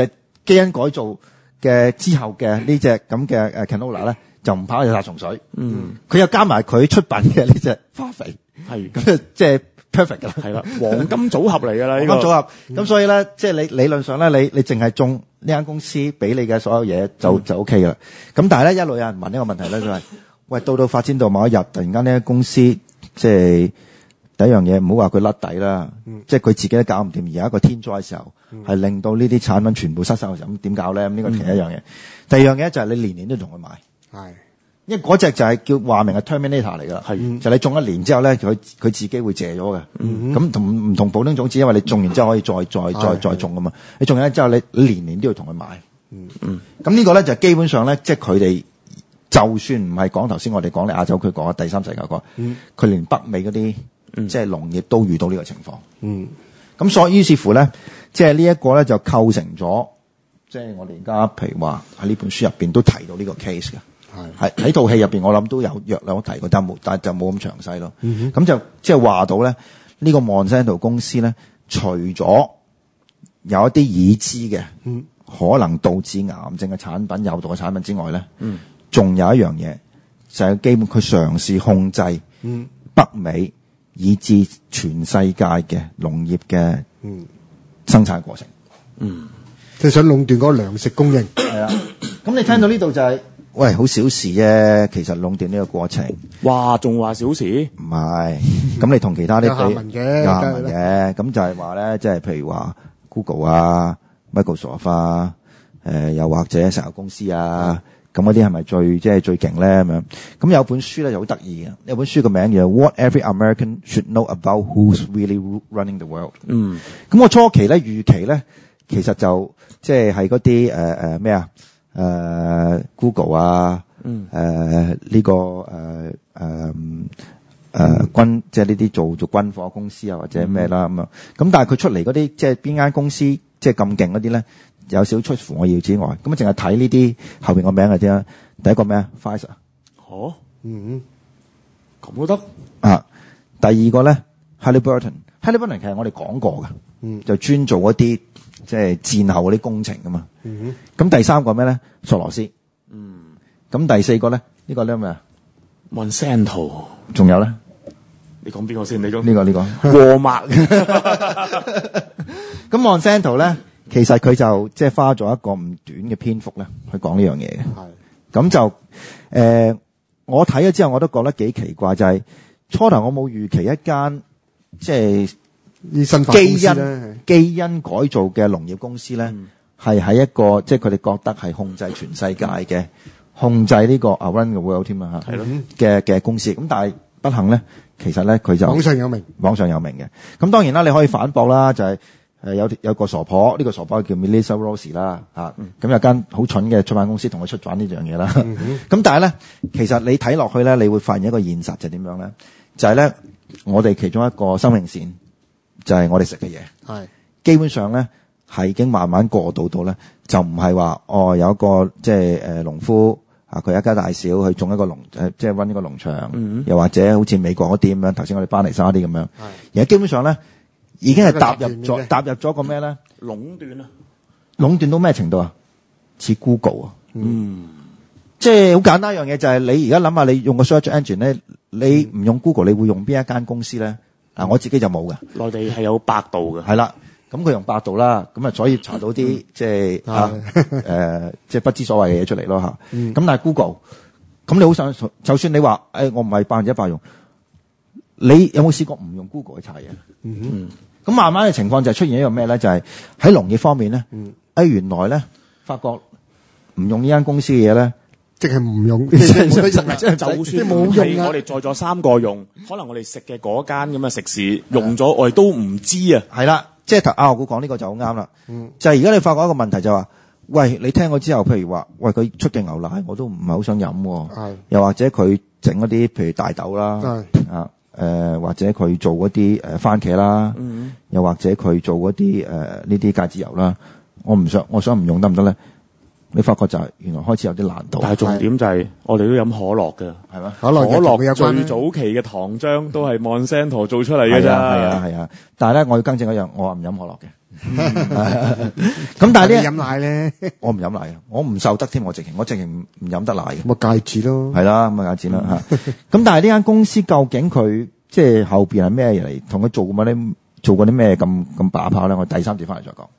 基因改造嘅之後嘅呢隻咁嘅誒 canola 咧，就唔怕有殺蟲水。嗯，佢又加埋佢出品嘅呢隻花肥，係咁即係 perfect 噶啦。係啦， 黃金組合嚟㗎啦，呢個黃金組合。咁所以咧，即係你理論上咧，你你淨係種呢間公司俾你嘅所有嘢就就 OK 噶啦。咁但係咧，一路有人問呢個問題咧，就係喂，到到發展到某一日，突然間呢間公司即係第一樣嘢，唔好話佢甩底啦，即係佢自己都搞唔掂，而家一個天災嘅時候，係令到呢啲產品全部失手嘅時候，咁點搞咧？咁呢個其一樣嘢。第二樣嘢就係你年年都同佢買，係，因為嗰隻就係叫話明係 Terminator 嚟㗎，係，就你種一年之後咧，佢佢自己會謝咗嘅，咁同唔同普通種子，因為你種完之後可以再再再再種㗎嘛，你種完之後你你年年都要同佢買，嗯嗯，咁呢個咧就基本上咧，即係佢哋就算唔係講頭先我哋講你亞洲區講第三世界講，佢連北美嗰啲。嗯、即係農業都遇到呢個情況，嗯，咁所以於是乎咧，即係呢一個咧就構成咗，即係我哋而家譬如話喺呢本書入邊都提到呢個 case 嘅，係喺套戲入邊我諗都有約兩提過，但冇但係就冇咁詳細咯，咁、嗯、就即係話到咧呢、這個 Monsanto 公司咧，除咗有一啲已知嘅，嗯，可能導致癌症嘅產品、有毒嘅產品之外咧，嗯，仲有一樣嘢就係、是、基本佢嘗試控制，嗯，北美。以至全世界嘅農業嘅生產過程，嗯， 即係想壟斷嗰個糧食供應， 係啦。咁你聽到呢度就係、是，喂，好小事啫。其實壟斷呢個過程， 哇，仲話小事？唔係。咁你同其他啲比， 有下文嘅， 有下文嘅。咁就係話咧，即係譬如話 Google 啊、Microsoft 啊，誒、呃，又或者石油公司啊。咁嗰啲係咪最即係最勁咧？咁樣咁有本書咧就好得意嘅，有本書個名叫 What Every American Should Know About Who's Really Running the World。嗯，咁我初期咧預期咧，其實就即係係嗰啲誒誒咩啊誒 Google 啊，嗯誒呢、這個誒誒誒軍即係呢啲做做軍火公司啊或者咩啦咁樣。咁但係佢出嚟嗰啲即係邊間公司即係咁勁嗰啲咧？有少出乎我意料之外，咁啊，淨係睇呢啲後邊個名嘅啫。第一個咩啊 Pfizer 哦，嗯，咁都得啊。第二個咧 Halliburton，Halliburton 其實我哋講過嘅，嗯，就專做一啲即係戰後嗰啲工程噶嘛。嗯哼，咁第三個咩咧？索羅斯，嗯，咁第四個咧？呢個咧咩啊 Monsanto， 仲有咧？ 你講邊個先？你講呢個呢個沃麥。 咁 Monsanto 咧？其實佢就即係花咗一個唔短嘅篇幅咧，去講呢樣嘢嘅。係咁就誒、呃，我睇咗之後，我都覺得幾奇怪，就係、是、初頭我冇預期一間即係基因基因改造嘅農業公司咧，係、嗯、喺一個即係佢哋覺得係控制全世界嘅、嗯、控制呢個 around the world 添啊嚇嘅嘅公司。咁但係不幸咧，其實咧佢就網上有名， 網上有名嘅。咁當然啦，你可以反駁啦，就係、是。誒有有個傻婆，呢、這個傻婆叫 Melissa Rossi 啦，嚇、嗯，咁有間好蠢嘅出版公司同佢出版呢樣嘢啦。咁、嗯、但係咧，其實你睇落去咧，你會發現一個現實就係點樣咧？就係、是、咧，我哋其中一個生命線就係我哋食嘅嘢，係基本上咧係已經慢慢過渡到咧，就唔係話哦有一個即係誒農夫啊，佢一家大小去種一個農誒，即係 run 一個農場，嗯、又或者好似美國嗰啲咁樣，頭先我哋班尼莎啲咁樣，而家基本上咧。已經係踏入咗踏入咗個咩咧？ 壟斷啊！ 壟斷到咩程度啊？似 Google 啊！嗯，即係好簡單一樣嘢，就係你而家諗下，你用個 search engine 咧，你唔用 Google，你會用邊一間公司咧？啊，我自己就冇嘅。 內地係有百度嘅。係啦，咁佢用百度啦，咁啊，所以查到啲即係嚇誒，即係不知所謂嘅嘢出嚟咯嚇。咁、嗯、但係 Google，咁你好想，就算你話誒、哎，我唔係百分之一百用，你有冇試過唔用 Google 去查嘢？嗯嗯。咁慢慢嘅情況就係出現一個咩咧？就係、是、喺農業方面咧，誒、嗯哎、原來咧發覺唔用呢間公司嘅嘢咧， 即係唔用，即係冇得用， 即係就算冇用我哋在座三個用，可能我哋食嘅嗰間咁嘅食肆用咗，我哋都唔知啊。 係啦，即係頭阿我講呢個就好啱啦。嗯，就係而家你發覺一個問題就話、是，喂，你聽過之後，譬如話，喂佢出嘅牛奶我都唔係好想飲喎，係，又或者佢整一啲譬如大豆啦，係啊。誒、呃、或者佢做嗰啲誒番茄啦，嗯、又或者佢做嗰啲誒呢啲芥子油啦，我唔想我想唔用得唔得咧？你發覺就係原來開始有啲難度。 但係重點就係、是、我哋都飲可樂嘅，係嘛？可樂可樂最早期嘅糖漿都係 Monsanto 做出嚟嘅啫。係啊係啊，但係咧我要更正一樣，我話唔飲可樂嘅。 咁但係呢飲奶咧， 我唔飲奶嘅，我唔受得添，我直情我直情唔唔飲得奶嘅。 咪戒指咯， 係啦，咁啊戒指啦嚇。咁但係呢間公司究竟佢即係後邊係咩嚟？同佢做過啲做過啲咩咁咁把炮咧？我第三節翻嚟再講。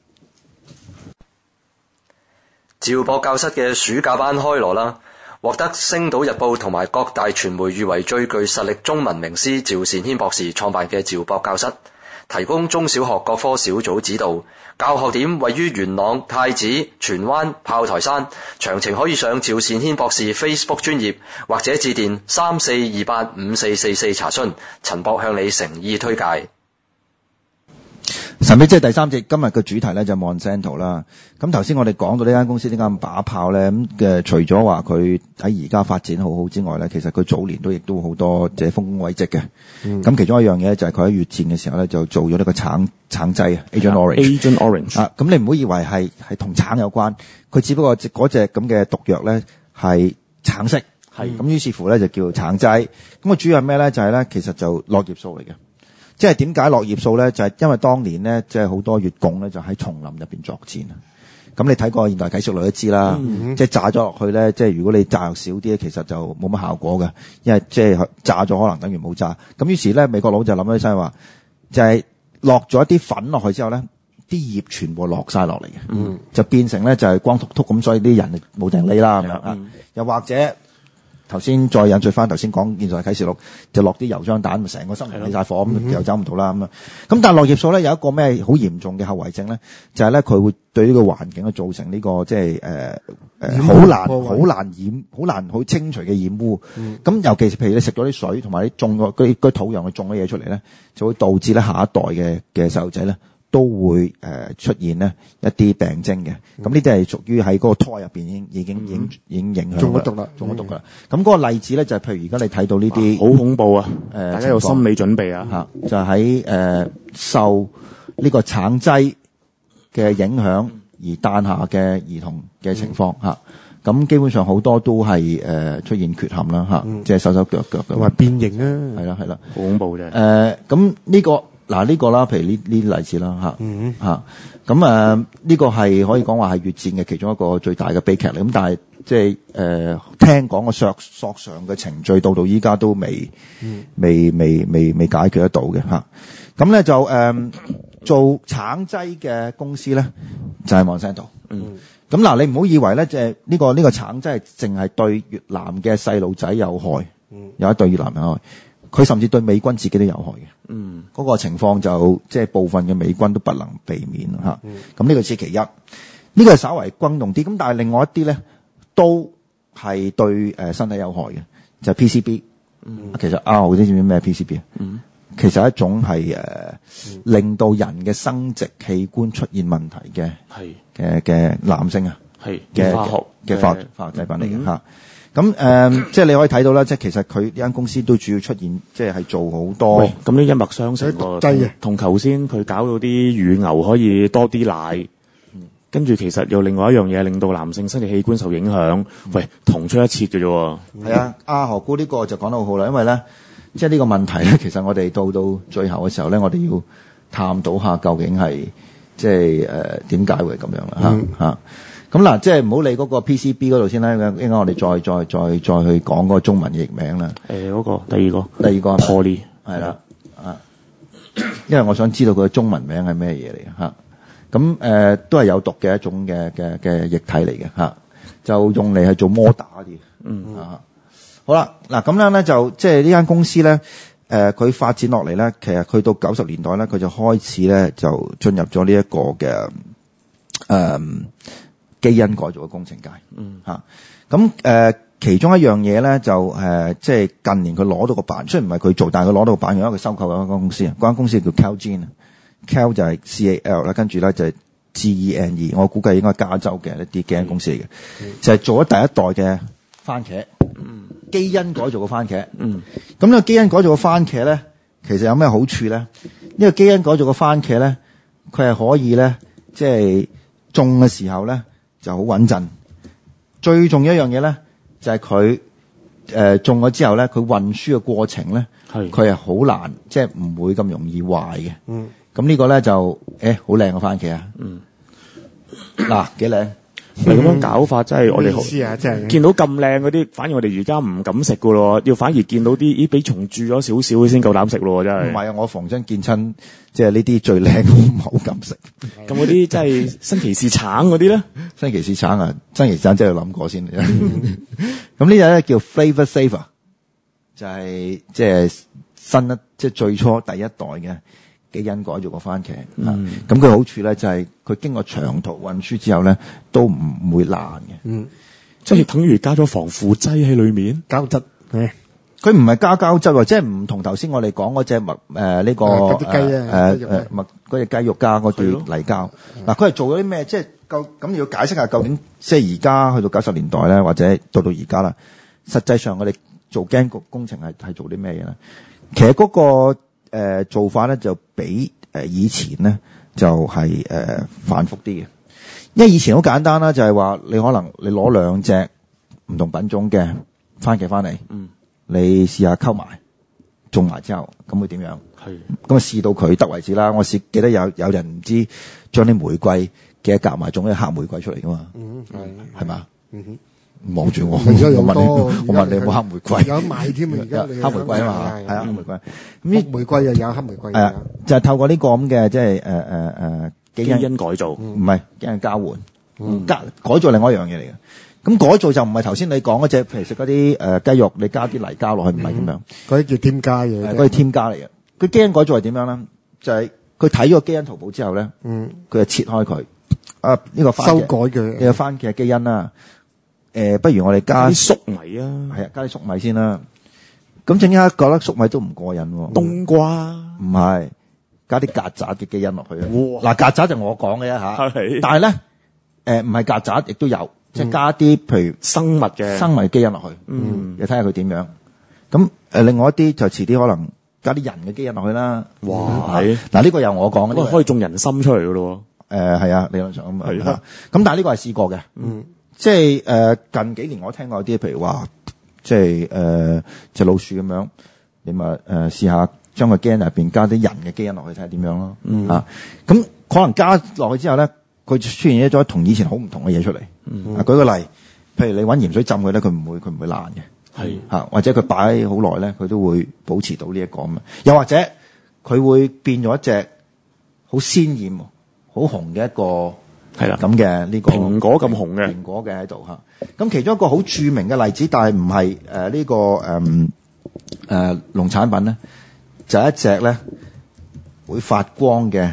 趙博教室嘅暑假班開鑼啦！獲得《星島日報》同埋各大傳媒譽為最具實力中文名師趙善軒博士創辦嘅趙博教室，提供中小學各科小組指導。教學點位於元朗、太子、荃灣、炮台山。詳情可以上趙善軒博士 Facebook 專頁或者致電三四二八五四四四查詢。陳博向你誠意推介。 神秘即係第三節，今日嘅主題咧就係 Monsanto 啦。咁頭先我哋講到呢間公司點解咁把炮咧？咁嘅除咗話佢喺而家發展好好之外咧，其實佢早年都亦都好多即係豐功偉績嘅。咁、嗯、其中一樣嘢就係佢喺越戰嘅時候咧就做咗呢個橙橙劑 Agent Orange。Agent Orange 啊，咁你唔好以為係係同橙有關，佢只不過嗰隻咁嘅毒藥咧係橙色，係咁於是乎咧就叫橙劑。咁個主要係咩咧？就係、是、咧其實就落葉素嚟嘅。即係點解落葉素咧？就係、是、因為當年咧，即係好多越共咧，就喺叢林入邊作戰啊。咁你睇過現代啟示錄都知啦，嗯、即係炸咗落去咧，即係如果你炸藥少啲咧，其實就冇乜效果嘅，因為即係炸咗可能等於冇炸。咁於是咧，美國佬就諗起身話，就係落咗一啲粉落去之後咧，啲葉全部落晒落嚟嘅，嗯、就變成咧就係光禿禿咁，所以啲人冇定匿啦咁樣啊。又或者頭先再引述翻頭先講現在啟示錄，就落啲油漿彈，成個森林起晒火咁，又走唔到啦咁啊！咁但係落葉素咧有一個咩好嚴重嘅後遺症咧，就係咧佢會對呢個環境造成呢、這個即係誒誒好難好難染好難好清除嘅染污。咁、嗯、尤其是譬如你食咗啲水同埋你種個嗰啲土壤去種咗嘢出嚟咧，就會導致咧下一代嘅嘅細路仔咧都會誒、呃、出現呢一啲病徵嘅。咁呢啲係屬於喺嗰個胎入邊已經已經已經已經影響中咗毒啦，中咗毒㗎啦。咁嗰、嗯、個例子咧就係、是、譬如而家你睇到呢啲好恐怖啊！誒、 呃， 大家有心理準備啊！ 嚇、嗯，就喺誒、呃、受呢個橙劑嘅影響而誕下嘅兒童嘅情況嚇。咁、嗯啊、基本上好多都係誒、呃、出現缺陷啦嚇，嗯、即係手手腳腳咁。同埋變形啊！ 係啦係啦， 好恐怖啫。 誒咁呢個。嗱呢個啦，譬如呢呢啲例子啦嚇， 嗯嚇咁誒呢個係可以講話係越戰嘅其中一個最大嘅悲劇嚟。咁但係即係誒聽講個索索償嘅程序到到依家都未、嗯、未未未未解決得到嘅嚇。咁咧就誒、呃、做橙劑嘅公司咧就係 Monsanto。嗯。咁嗱你唔好以為咧即係呢個呢、呢個橙劑係淨係對越南嘅細路仔有害，嗯、有一對越南人有害。佢甚至對美軍自己都有害嘅，嗯，嗰、那個情況就即係部分嘅美軍都不能避免嚇。咁呢、嗯、個只其一，呢、這個係稍為轟動啲。咁但係另外一啲咧，都係對誒身體有害嘅，就係、是、P C B。嗯，其實啊，我知唔知咩 P C B 啊？嗯，其實係一種係誒、呃嗯、令到人嘅生殖器官出現問題嘅，係嘅嘅男性啊，係嘅化學嘅化化學製品嚟嘅嚇。嗯咁誒、呃，即係你可以睇到啦，即係其實佢呢間公司都主要出現，即係係做好多。喂， 咁呢一脈相承喎，同頭先佢搞到啲乳牛可以多啲奶，跟住、嗯、其實又另外一樣嘢令到男性生殖器官受影響。嗯、喂，同出一轍嘅啫喎。係啊，阿何姑呢個就講得好好啦，因為咧，即係呢個問題咧，其實我哋到到最後嘅時候咧，我哋要探討下究竟係即係誒點解會咁樣啦嚇嚇。嗯咁嗱，即係唔好理嗰個 P C B 嗰度先啦，應該我哋再再再再去講嗰個中文譯名啦。誒、呃，嗰、那個第二個，第二個 Poly 係啦，啊，因為我想知道佢嘅中文名係咩嘢嚟嘅嚇。咁、啊、誒、呃、都係有毒嘅一種嘅嘅嘅液體嚟嘅嚇，就用嚟係做摩打啲。嗯啊，好啦，嗱咁樣咧就即係呢間公司咧，誒、呃、佢發展落嚟咧，其實去到九十年代咧，佢就開始咧就進入咗呢一個嘅誒。呃基因改造嘅工程界，嗯嚇，咁誒、呃、其中一樣嘢咧就誒、呃，即係近年佢攞到個版，雖然唔係佢做，但係佢攞到個版，因為佢收購咗一間公司啊，嗰間公司叫 Celgene，Cal 就係 C A L 啦，跟住咧就係 G E N E， 我估計應該係加州嘅一啲基因公司嚟嘅，嗯、就係做咗第一代嘅番茄，嗯，基因改造嘅番茄，嗯，咁呢個基因改造嘅番茄咧，其實有咩好處咧？呢、呢個基因改造嘅番茄咧，佢係可以咧，即係種嘅時候咧。就好穩陣，最重要一樣嘢咧，就係佢誒種咗之後咧，佢運輸嘅過程咧，佢係好難，即係唔會咁容易壞嘅。嗯， 咁呢個咧就誒好靚嘅番茄啊。嗯。嗱，幾靚。 咪咁樣搞法，真係我哋好咩意思啊？真係見到咁靚嗰啲，反而我哋而家唔敢食噶咯，要反而見到啲咦俾蟲蛀咗少少先夠膽食咯，真係。 唔係啊，我逢親見親即係呢啲最靚都唔好敢食。 咁嗰啲真係新奇士橙嗰啲咧？ 新奇士橙啊，新奇士橙真係諗過先。咁呢隻咧叫 Flavor Saver，就係即係新一即係最初第一代嘅基因改造個番茄。嗯。咁佢好處咧就係佢經過長途運輸之後咧都唔會爛嘅。 嗯。 即係等於加咗防腐劑喺裏面， 膠質。係。 佢唔係加膠質喎，即係唔同頭先我哋講嗰隻麥誒呢個嗰啲雞啊誒誒麥嗰隻雞肉加嗰啲泥膠。嗱，佢係做咗啲咩？即係究咁要解釋下究竟即係而家去到九十年代咧，或者到到而家啦，實際上我哋做基因工程係係做啲咩嘢咧？其實嗰、那個誒、呃、做法咧就比誒、呃、以前咧就係、是、誒、呃、繁複啲嘅，因為以前好簡單啦，就係話你可能你攞兩隻唔同品種嘅番茄翻嚟。嗯。你試下溝埋種埋之後，咁會點樣？係咁啊，試到佢得為止啦。我試記得有有人唔知將啲玫瑰嘅夾埋種啲黑玫瑰出嚟噶嘛？嗯，係係嘛？嗯哼，望住我，我問你，我問你有冇黑玫瑰？ 有賣添啊！而家黑玫瑰啊嘛，係啊，黑玫瑰。咁呢玫瑰又有黑玫瑰。 係啊，就係透過呢個咁嘅即係誒誒誒基因改造， 唔係基因交換，加改造另外一樣嘢嚟嘅。咁改造就唔係頭先你講嗰隻，譬如食嗰啲誒雞肉，你加啲泥膠落去，唔係咁樣。 嗰啲叫添加嘅， 嗰啲添加嚟嘅。佢基因改造係點樣咧？就係佢睇咗個基因圖譜之後咧，嗯，佢就切開佢。啊，呢個番茄修改佢呢個番茄基因啦。誒，不如我哋加啲粟米啊， 係啊，加啲粟米先啦。咁正一覺得粟米都唔過癮喎。 冬瓜唔係，加啲曱甴嘅基因落去啊。嗱，曱甴就我講嘅嚇，但係咧誒唔係曱甴，亦都有。即係加啲譬如生物嘅生物基因落去，嗯，你睇下佢點樣。咁誒，另外一啲就遲啲可能加啲人嘅基因落去啦。 哇！係嗱，呢個由我講嘅， 呢個可以種人參出嚟㗎咯。 誒係啊，理論上咁係啊。咁但係呢個係試過嘅，嗯，即係誒近幾年我聽過啲譬如話，即係誒隻老鼠咁樣，你咪誒試下將個基因入邊加啲人嘅基因落去睇下點樣咯。嗯啊，咁可能加落去之後咧，佢出現咗同以前好唔同嘅嘢出嚟。嗯，啊，舉個例，譬如你揾鹽水浸佢咧，佢唔會佢唔會爛嘅，係嚇，或者佢擺好耐咧，佢都會保持到呢一個咁啊。又或者佢會變咗一隻好鮮豔、好紅嘅一個係啦咁嘅呢個蘋果咁紅嘅蘋果嘅喺度嚇。咁其中一個好著名嘅例子，但係唔係誒呢個誒誒農產品咧，就係一隻咧會發光嘅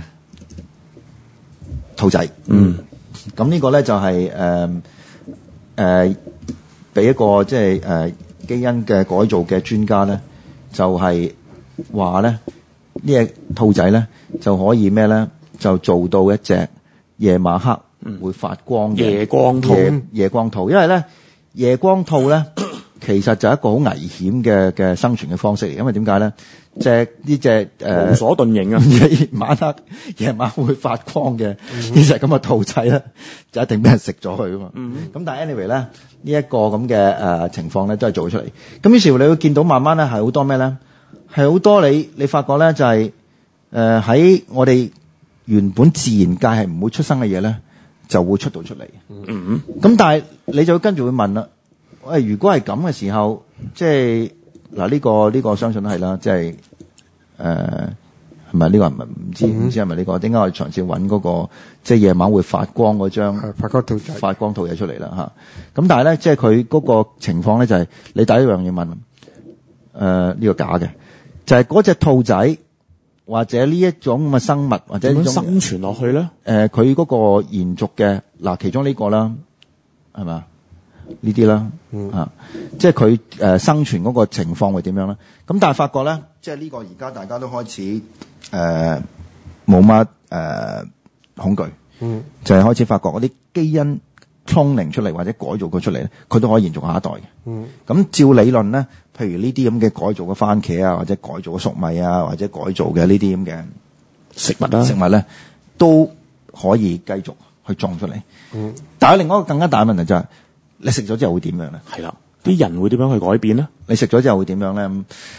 兔仔。嗯。咁呢個咧就係誒誒俾一個即係誒基因嘅改造嘅專家咧，就係話咧呢隻兔仔咧就可以咩咧，就做到一隻夜晚黑會發光嘅夜光兔。 夜夜光兔，因為咧夜光兔咧其實就係一個好危險嘅嘅生存嘅方式嚟，因為點解咧？隻呢隻誒無所遁形啊！ 夜晚黑夜晚會發光嘅呢隻咁嘅兔仔咧，就一定俾人食咗佢噶嘛。咁、嗯、但係 anyway 咧，呢、這、一個咁嘅誒情況咧，都係做咗出嚟。咁於是乎你會見到慢慢咧係好多咩咧？係好多你你發覺咧就係誒喺我哋原本自然界係唔會出生嘅嘢咧，就會出到出嚟。嗯咁但係你就會跟住會問啦，喂，如果係咁嘅時候，即係。嗱、這、呢個呢、這個相信都係啦，即係誒係咪呢個唔唔知唔、嗯、知係咪呢個？點解我哋嘗試揾嗰個即係夜晚會發光嗰張發光兔仔發光兔仔出嚟啦嚇？咁但係咧，即係佢嗰個情況咧就係、是、你第一樣嘢問誒呢、呃這個假嘅，就係嗰隻兔仔或者呢一種咁嘅生物或者點樣生存落去咧？誒、 呃，佢嗰個延續嘅嗱，其中呢個啦係咪？呢啲啦，嗯、啊，即係佢誒生存嗰個情況會點樣咧？咁但係發覺咧，即係呢個而家大家都開始誒冇乜誒恐懼，嗯，就係、是、開始發覺嗰啲基因 cloning 出嚟或者改造佢出嚟咧，佢都可以延續下一代嘅。嗯，咁照理論咧，譬如呢啲咁嘅改造嘅番茄啊，或者改造嘅粟米啊，或者改造嘅呢啲咁嘅食物啊， 食物咧都可以繼續去種出嚟。嗯，但係另外一個更加大嘅問題就係、是。你食咗之後會點樣咧？ 係啦，啲人會點樣去改變咧？ 你食咗之後會點樣咧？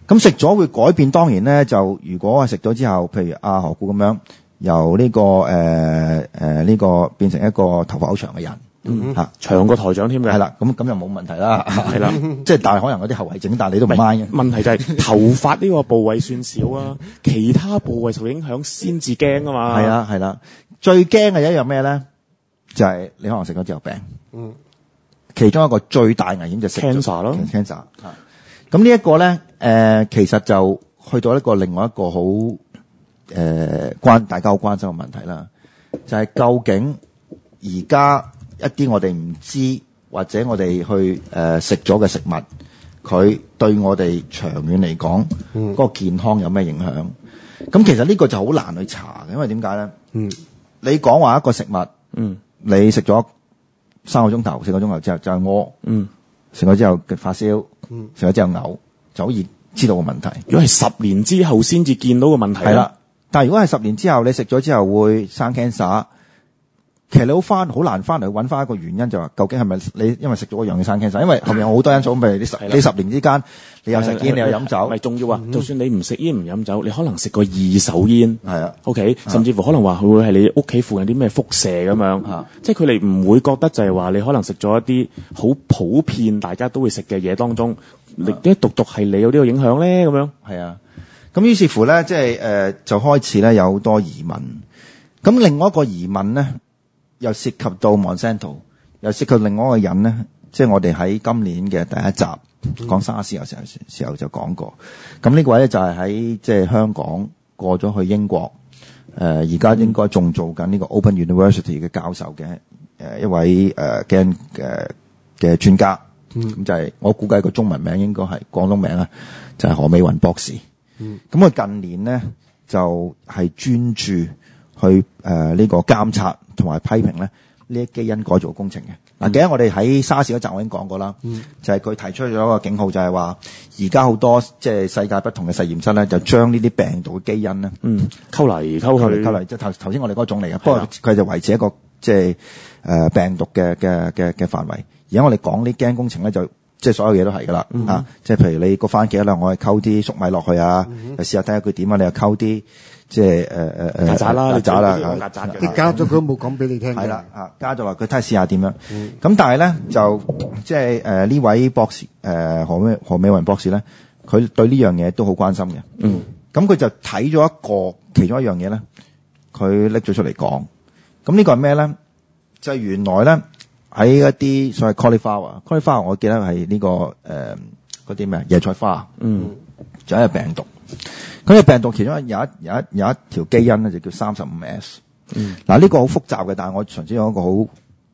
咁食咗會改變，當然咧就如果係食咗之後，譬如阿何故咁樣，由呢、這個誒誒呢個變成一個頭髮好長嘅人， 嗯嚇長過台長添嘅， 係啦，咁咁就冇問題啦， 係啦， 即係但係可能嗰啲後遺症，但係你都唔 mind 嘅。 問題就係頭髮呢個部位算少啊，其他部位受影響先至驚啊嘛。 係啊係啦，最驚嘅一樣咩咧？就係、是、你可能食咗之後病。嗯。其中一個最大危險就係 cancer 咯 ，cancer 嚇。咁呢一個咧，誒、呃、其實就去到一個另外一個好誒、呃、關大家好關心嘅問題啦，就係、是、究竟而家一啲我哋唔知或者我哋去誒食咗嘅食物，佢對我哋長遠嚟講，嗰、嗯、個健康有咩影響？咁其實呢個就好難去查嘅，因為點解咧？嗯，你講話一個食物，嗯，你食咗三個鐘頭、四個鐘頭之後就係屙，嗯，食咗之後發燒，嗯，食咗之後嘔，就好易知道個問題。 如果係十年之後先至見到個問題， 係啦。但係如果係十年之後你食咗之後會生 cancer，其實你好翻好難翻嚟揾翻一個原因，就話究竟係咪你因為食咗嗰樣嘢生 cancer？因為後面有好多因素，譬如你十你十年之間你又食煙，你又飲酒， 咪重要啊！就算你唔食煙唔飲酒，你可能食過二手煙， 係啊 ，OK，甚至乎可能話佢會係你屋企附近啲咩輻射咁樣，啊、即係佢哋唔會覺得就係話你可能食咗一啲好普遍大家都會食嘅嘢當中，你啲獨獨係你有呢個影響咧咁樣。 係啊，咁於是乎咧，即係誒、呃、就開始咧有好多疑問。咁另外一個疑問咧，又涉及到 Monsanto， 又涉及另外一個人咧，即係我哋喺今年嘅第一集講沙士嘅時候時候就講過。咁呢個位咧就係喺即係香港過咗去英國，誒而家應該仲做緊呢個 Open University 嘅教授嘅誒、呃、一位誒嘅誒嘅專家。咁、嗯、就係、是、我估計個中文名應該係廣東名啦，就係、是、何美雲博士。咁、嗯、佢近年咧就係、是、專注去誒呢、呃這個監察同埋批評咧呢啲基因改造工程嘅。嗱、嗯，記得我哋喺沙士嗰集我已經講過啦、嗯，就係、是、佢提出咗一個警號，就係話而家好多即係世界不同嘅實驗室咧，就將呢啲病毒嘅基因咧， 嗯，溝嚟溝去， 溝嚟即係頭頭先我哋嗰種嚟嘅。不過佢就維持一個即係誒病毒嘅嘅嘅嘅範圍。而家我哋講呢基因工程咧，就即係所有嘢都係噶啦，啊，即係譬如你個番茄啦，我係溝啲粟米落去啊，嗯、試下睇下佢點啊，你又溝啲。即係誒誒誒曱甴啦， 曱甴啦， 曱甴嘅。 你加咗佢都冇講俾你聽。 係啦，啊加咗話佢睇下試下點樣。咁、嗯、但係咧就即係誒呢位博士誒、呃、何美何美雲博士咧，佢對呢樣嘢都好關心嘅。嗯。咁佢就睇咗一個其中一樣嘢咧，佢拎咗出嚟講。咁呢個係咩咧？就係、是、原來咧喺一啲所謂 cauliflower，cauliflower 我記得係呢、這個誒嗰啲咩椰菜花。嗯。就係一個病毒。咁呢個病毒其中有一有一有一條基因咧，就叫三十五 S。嗯，嗱呢個好複雜嘅，但係我純粹用一個好誒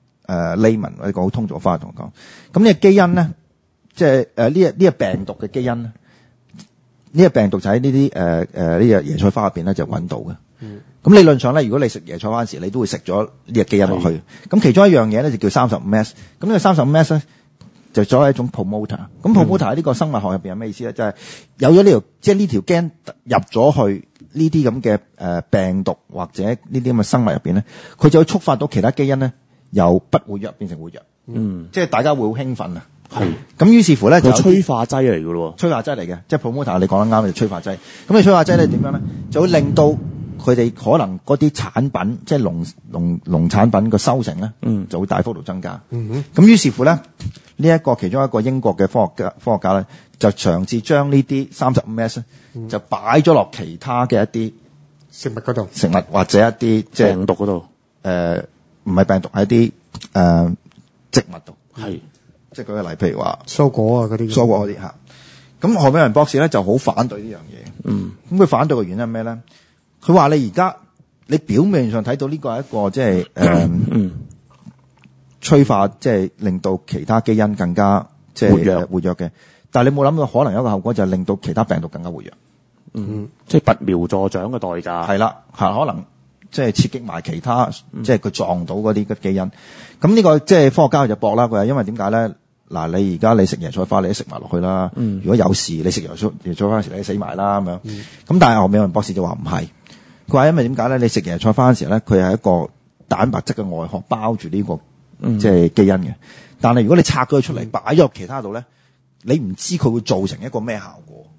layman 一個好通俗嘅方法同我講。咁呢個基因咧，即係誒呢個呢個病毒嘅基因咧，呢個病毒就喺呢啲誒誒呢個椰菜花入邊咧就揾到嘅。嗯，咁理論上咧，如果你食椰菜花嗰時，你都會食咗呢個基因落去。咁其中一樣嘢咧就叫三十五 S。咁呢個三十五 S 咧，就作為一種 promoter，咁 promoter 喺呢個生物學入邊有咩意思咧？就係、是、有咗呢條，即係呢條 gen 入咗去呢啲咁嘅誒病毒或者呢啲咁嘅生物入邊咧，佢就會觸發到其他基因咧由不活躍變成活躍。嗯，即係大家會好興奮啊！係，咁於是乎咧就催化劑嚟㗎咯， 催化劑嚟嘅，即係 promoter 你講得啱，就催化劑。咁你催化劑咧點樣咧？就會令到佢哋可能嗰啲產品，即係農農農產品個收成咧，嗯，就會大幅度增加。嗯哼，咁於是乎咧，呢、這、一個其中一個英國嘅科學家科學家咧，就嘗試將呢啲三十五 S 就擺咗落其他嘅一啲食物嗰度， 食物或者一啲即係病毒嗰度， 誒唔係病毒，係一啲誒、呃、植物度， 係即係舉個例，譬如話蔬果啊嗰啲， 蔬果嗰啲嚇。咁何美雲博士咧就好反對呢樣嘢。嗯，咁佢反對嘅原因係咩咧？佢話你而家你表面上睇到呢個係一個即係誒催化，即係令到其他基因更加即係活躍活躍嘅，但係你冇諗到可能有一個後果就係令到其他病毒更加活躍。 嗯，即係拔苗助長嘅代價。 係啦，嚇可能即係刺激埋其他，嗯、即係佢撞到嗰啲嘅基因。咁呢個即係科學家就駁啦，佢話因為點解咧？嗱，你而家你食椰菜花，你都食埋落去啦。嗯、如果有事，你食椰菜椰菜花時，你死埋啦咁樣。咁、嗯、但係何美雲博士就話唔係。佢話因為點解咧？你食椰菜花嘅時候咧，佢係一個蛋白質嘅外殼包住呢、這個、嗯、即係基因嘅。但係如果你拆咗佢出嚟，擺咗入其他度咧，你唔知佢會造成一個咩效果。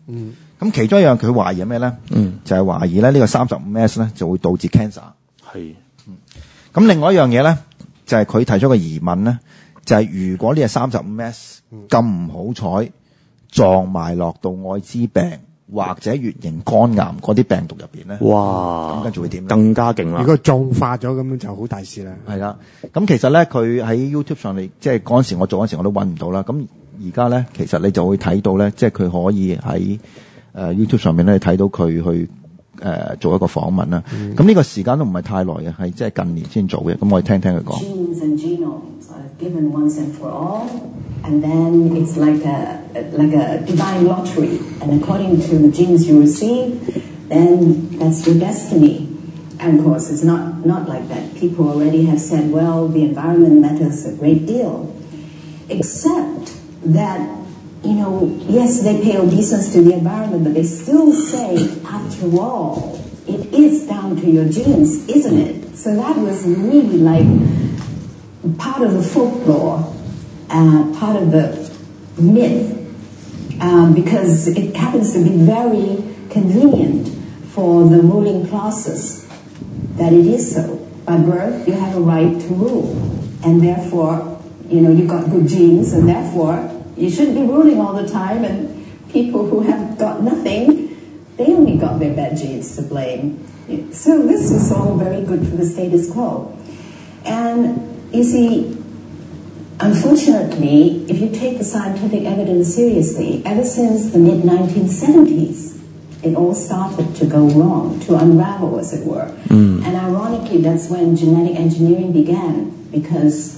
嗯。 咁其中一樣佢懷疑係咩咧？ 嗯， 就係懷疑咧呢個三十五 S 咧就會導致 cancer。 係。 嗯。咁另外一樣嘢咧，就係佢提出個疑問咧，就係如果呢個三十五 S 咁唔好彩撞埋落到愛滋病或者乙型肝癌嗰啲病毒入邊咧， 哇！ 咁跟住會點？ 更加勁啦！ 如果壯化咗咁樣就好大事啦。 係啦，咁其實咧佢喺 YouTube 上嚟，即係嗰陣時我做嗰陣時我都揾唔到啦。咁而家咧，其實你就會睇到咧，即係佢可以喺誒 YouTube 上面咧睇到佢去誒做一個訪問啦。咁呢個時間都唔係太耐嘅，係即係近年先做嘅。咁我哋聽聽佢講。 Genes and genomes are given once and for all, and then it's like a like a divine lottery. And according to the genes you receive, then that's your destiny. And of course, it's not not like that. People already have said, well, the environment matters a great deal, except that, you know, yes, they pay obeisance to the environment, but they still say, after all, it is down to your genes, isn't it? So that was really like part of the folklore, uh, part of the myth, um, because it happens to be very convenient for the ruling classes that it is so. By birth, you have a right to rule, and therefore, you know, you've got good genes, and therefore, you shouldn't be ruling all the time, and people who have got nothing, they only got their bad genes to blame. So this was all very good for the status quo. And you see, unfortunately, if you take the scientific evidence seriously, ever since the mid nineteen seventies, it all started to go wrong, to unravel, as it were. Mm. And ironically, that's when genetic engineering began, because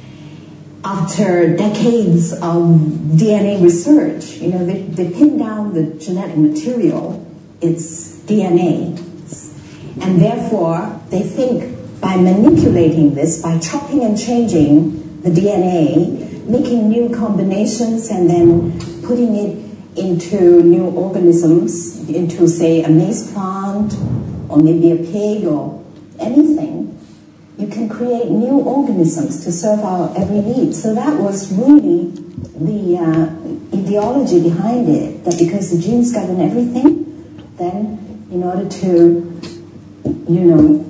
after decades of D N A research, you know, they, they pin down the genetic material, it's D N A. And therefore, they think by manipulating this, by chopping and changing the D N A, making new combinations and then putting it into new organisms, into, say, a maize plant, or maybe a pig, or anything, you can create new organisms to serve our every need. So that was really the uh, ideology behind it, that because the genes govern everything, then in order to, you know,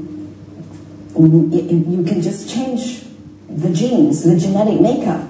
you can just change the genes, the genetic makeup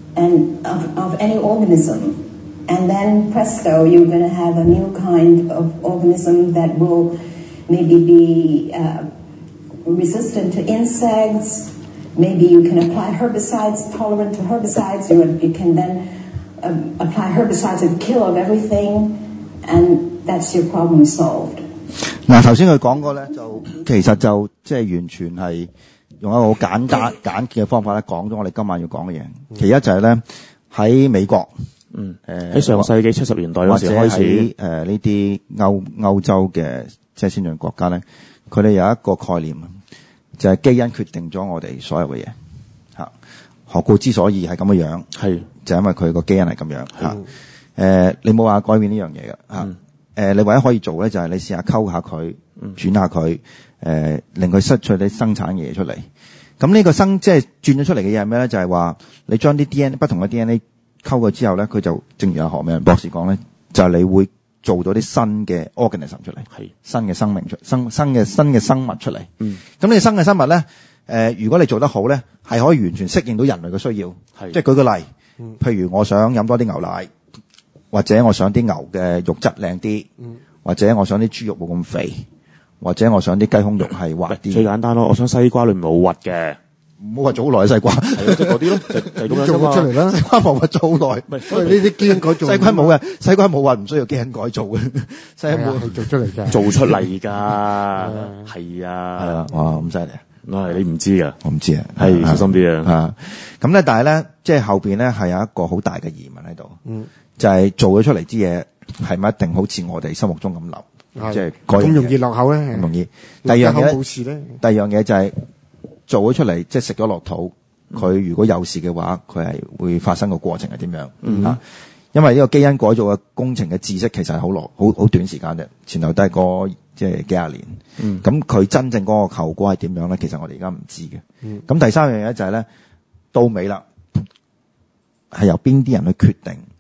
and of, of any organism. And then presto, you're going to have a new kind of organism that will maybe be uh, resistant to insects. Maybe you can apply herbicides, tolerant to herbicides. You, you can then um, apply herbicides to kill of everything, and that's your problem solved. 嗱，頭先佢講過咧，就其實就即係完全係用一個好簡單簡潔嘅方法咧，講咗我哋今晚要講嘅嘢。其一就係咧喺美國。 嗯，誒喺上世紀七十年代嗰時開始， 誒呢啲歐歐洲嘅即係先進國家咧，佢哋有一個概念，就係基因決定咗我哋所有嘅嘢嚇。學故之所以係咁嘅樣，係就因為佢個基因係咁樣嚇。誒你冇話改變呢樣嘢嘅嚇。誒你唯一可以做咧就係你試下溝下佢，轉下佢，誒令佢失去啲生產嘢出嚟。咁呢個生即係轉咗出嚟嘅嘢係咩咧？就係話你將啲 D N A 不同嘅 D N A。溝過之後咧，佢就正如阿何美仁博士講咧，就係你會做到啲新嘅 organism 出嚟，係新嘅生命出生新嘅新嘅生物出嚟。嗯，咁你新嘅生物咧，誒、呃，如果你做得好咧，係可以完全適應到人類嘅需要。係，即係舉個例，嗯、譬如我想飲多啲牛奶，或者我想啲牛嘅肉質靚啲，嗯，或者我想啲豬肉冇咁肥，或者我想啲雞胸肉係滑啲。最簡單咯，我想西瓜裏面冇核嘅。 唔好話做好耐西瓜， 係啊，即係嗰啲咯，就就咁樣做咗出嚟啦。 西瓜冇話做好耐， 唔係所以呢啲基因改造。 西瓜冇嘅，西瓜冇話唔需要基因改造嘅，西瓜係做出嚟㗎， 做出嚟㗎，係啊， 係啊，哇咁犀利啊！ 我係你唔知㗎， 我唔知啊， 係小心啲啊。 咁咧，但係咧，即係後邊咧係有一個好大嘅疑問喺度，嗯，就係做咗出嚟啲嘢係咪一定好似我哋心目中咁流，即係咁容易落口咧？ 咁容易。第二樣嘢冇事咧。 第二樣嘢就係做咗出嚟，即係食咗落肚。佢如果有事嘅話，佢係會發生個過程係點樣？嗯、啊，因為呢個基因改造嘅工程嘅知識其實係好耐、好好短時間啫，前後都係個即係幾廿年。嗯，咁佢真正嗰個後果係點樣咧？其實我哋而家唔知嘅。嗯，咁第三樣嘢就係咧，到尾啦，係由邊啲人去決定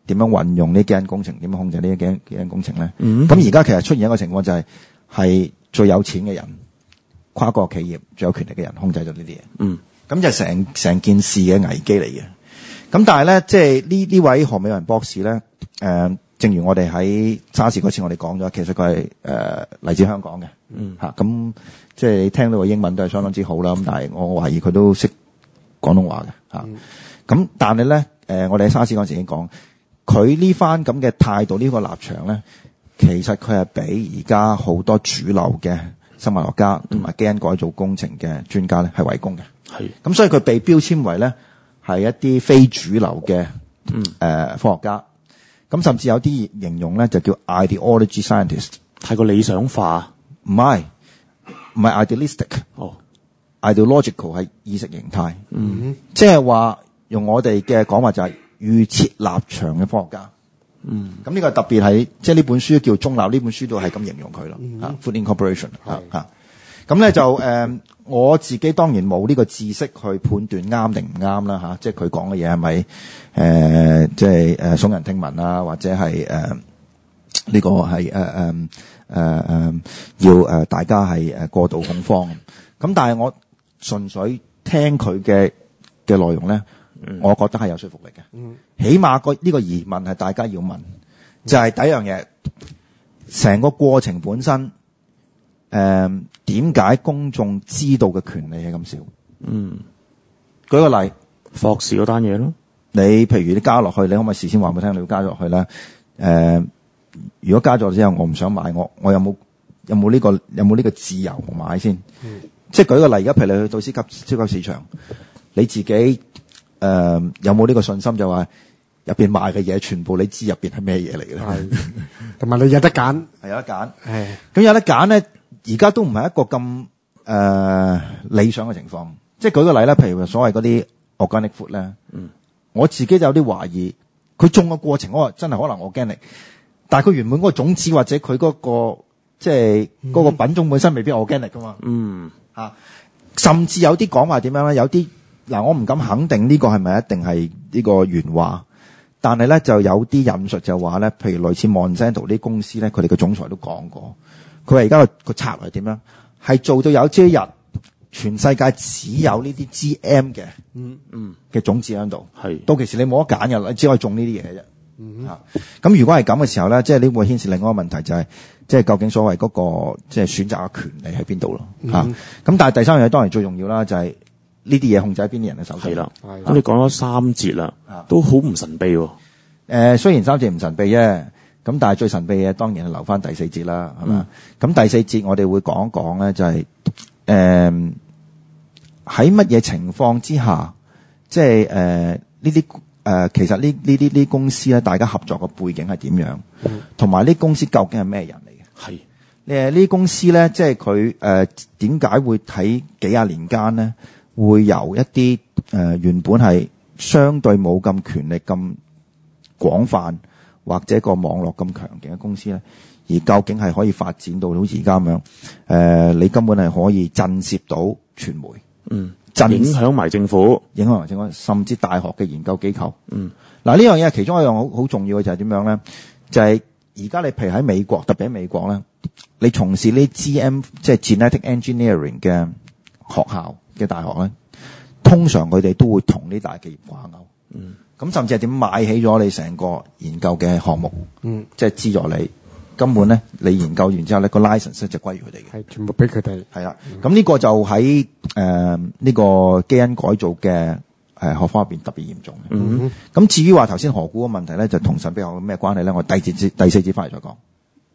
點樣運用呢基因工程，點樣控制呢啲基因基因工程咧？ 嗯。 咁而家其實出現一個情況就係、是、係最有錢嘅人、跨國企業、最有權力嘅人控制咗呢啲嘢。 嗯。 咁就成成件事嘅危機嚟嘅。咁但係咧，即係呢呢位何美雲博士咧，誒、呃，正如我哋喺沙士嗰次我哋講咗，其實佢係誒嚟自香港嘅。 嗯。 嚇、啊，咁即係聽到個英文都係相當之好啦。咁但係我懷疑佢都識廣東話嘅。嚇、啊。咁、嗯、但係咧，誒、呃，我哋喺沙士嗰陣時已經講，佢呢番咁嘅態度，呢、這個立場咧，其實佢係比而家好多主流嘅生物學家同埋基因改造工程嘅專家咧係圍攻嘅。 係。 咁所以佢被標籤為咧係一啲非主流嘅誒、呃、科學家。咁甚至有啲形容咧就叫 ideology scientist， 太過理想化。 唔係，唔係 idealistic。 哦 ，ideological 係意識形態。 嗯， 即係話用我哋嘅講法就係預設立場嘅科學家。 嗯， 咁呢個特別係即係呢本書叫中立，呢本書都係咁形容佢咯。 嗯啊 Food Incorporation 啊啊，咁咧就誒、呃，我自己當然冇呢個知識去判斷啱定唔啱啦嚇，即係佢講嘅嘢係咪誒即係誒聳人聽聞啊，或者係誒呢個係誒誒誒誒要誒大家係誒過度恐慌。咁但係我純粹聽佢嘅嘅內容咧。我覺得係有說服力嘅，嗯、起碼個呢個疑問係大家要問，就係、是、第一樣嘢，成個過程本身，誒點解公眾知道嘅權利係咁少？ 嗯， 舉個例， 霍士嗰單嘢咯， 你譬如你加落去，你可唔可以事先話俾我聽你要加落去咧？誒、呃，如果加咗之後我唔想買，我我有冇有冇呢、這個有冇呢個自由買先？嗯、即係舉個例，而家譬如你去到超級超級市場，你自己。誒、呃，有冇呢個信心就話入邊賣嘅嘢全部你知入邊係咩嘢嚟嘅咧？係， 同埋你有得揀， 係有得揀。 係， 咁有得揀咧，而家都唔係一個咁誒、呃、理想嘅情況。即係舉個例咧，譬如所謂嗰啲 organic food 咧，嗯，我自己就有啲懷疑，佢種嘅過程我話真係可能 organic，但係佢原本嗰個種子或者佢嗰、嗰個即係嗰個品種本身未必 organic 噶嘛。嗯，嚇、啊，甚至有啲講話點樣咧？有啲。嗱，我唔敢肯定呢個係咪一定係呢個原話，但係咧就有啲引述就話咧，譬如類似 Monsanto 啲公司咧，佢哋嘅總裁都講過，佢話而家個個策略係點樣？係做到有朝一日，全世界只有呢啲 G M 嘅，嗯嗯嘅種子喺度，係到其時你冇得揀嘅，你只可以種呢啲嘢嘅啫。嗯啊，咁如果係咁嘅時候咧，即係呢會牽涉另外一個問題，就係、是、即係究竟所謂嗰、那個即係選擇嘅權利喺邊度咯？嚇、嗯，咁、啊、但係第三樣嘢當然最重要啦，就係、是。呢啲嘢控制喺邊啲人嘅手上？係啦，咁你講咗三節啦，都好唔神秘喎。誒、呃，雖然三節唔神秘啫，咁但係最神秘嘅當然係留翻第四節啦，係嘛？咁、嗯、第四節我哋會講一講咧，就係誒喺乜嘢情況之下，即係誒呢啲誒其實呢呢啲啲公司咧，大家合作嘅背景係點樣？同埋呢公司究竟係咩人嚟嘅？係誒呢啲公司咧，即係佢誒點解會喺幾廿年間咧？會由一啲誒、呃、原本係相對冇咁權力咁廣泛或者個網絡咁強勁嘅公司咧，而究竟係可以發展到好似而家咁樣？誒、呃，你根本係可以震懾到傳媒，嗯，震影響埋政府，影響埋政府，甚至大學嘅研究機構。嗯，嗱呢樣嘢其中一樣好好重要嘅就係點樣咧？就係而家你譬如喺美國，特別喺美國咧，你從事呢 G M 即係 genetic engineering 嘅學校。嘅大學咧，通常佢哋都會同呢大企業掛鈎，嗯，咁甚至係點買起咗你成個研究嘅項目，嗯，即係資助你，根本咧你研究完之後咧個 license 就歸於佢哋嘅，係全部俾佢哋，係啦，咁呢個就喺誒呢個基因改造嘅誒、呃、學科入邊特別嚴重嘅，嗯，咁至於話頭先何故嘅問題咧，就同神秘學有咩關係咧？我第四節第四節翻嚟再講。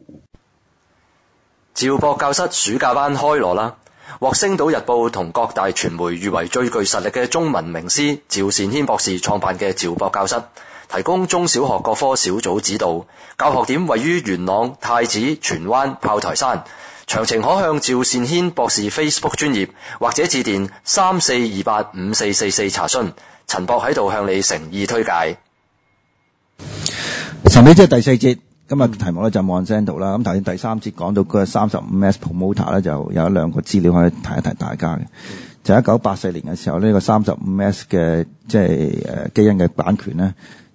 趙博教室暑假班開鑼啦！獲《星島日報》同各大傳媒譽為最具實力嘅中文名師趙善軒博士創辦嘅趙博教室，提供中小學各科小組指導，教學點位於元朗、太子、荃灣、炮台山。詳情可向趙善軒博士 Facebook 專頁或者致電三四二八五四四四查詢。陳博喺度向你誠意推介。 神秘即係第四節。今日題目咧就 Monsanto 啦，咁頭先第三節講到個三十五 S promoter 咧，就有一兩個資料可以提一提大家嘅。就一九八四年嘅時候，呢、這個三十五 S 嘅即係誒基因嘅版權咧，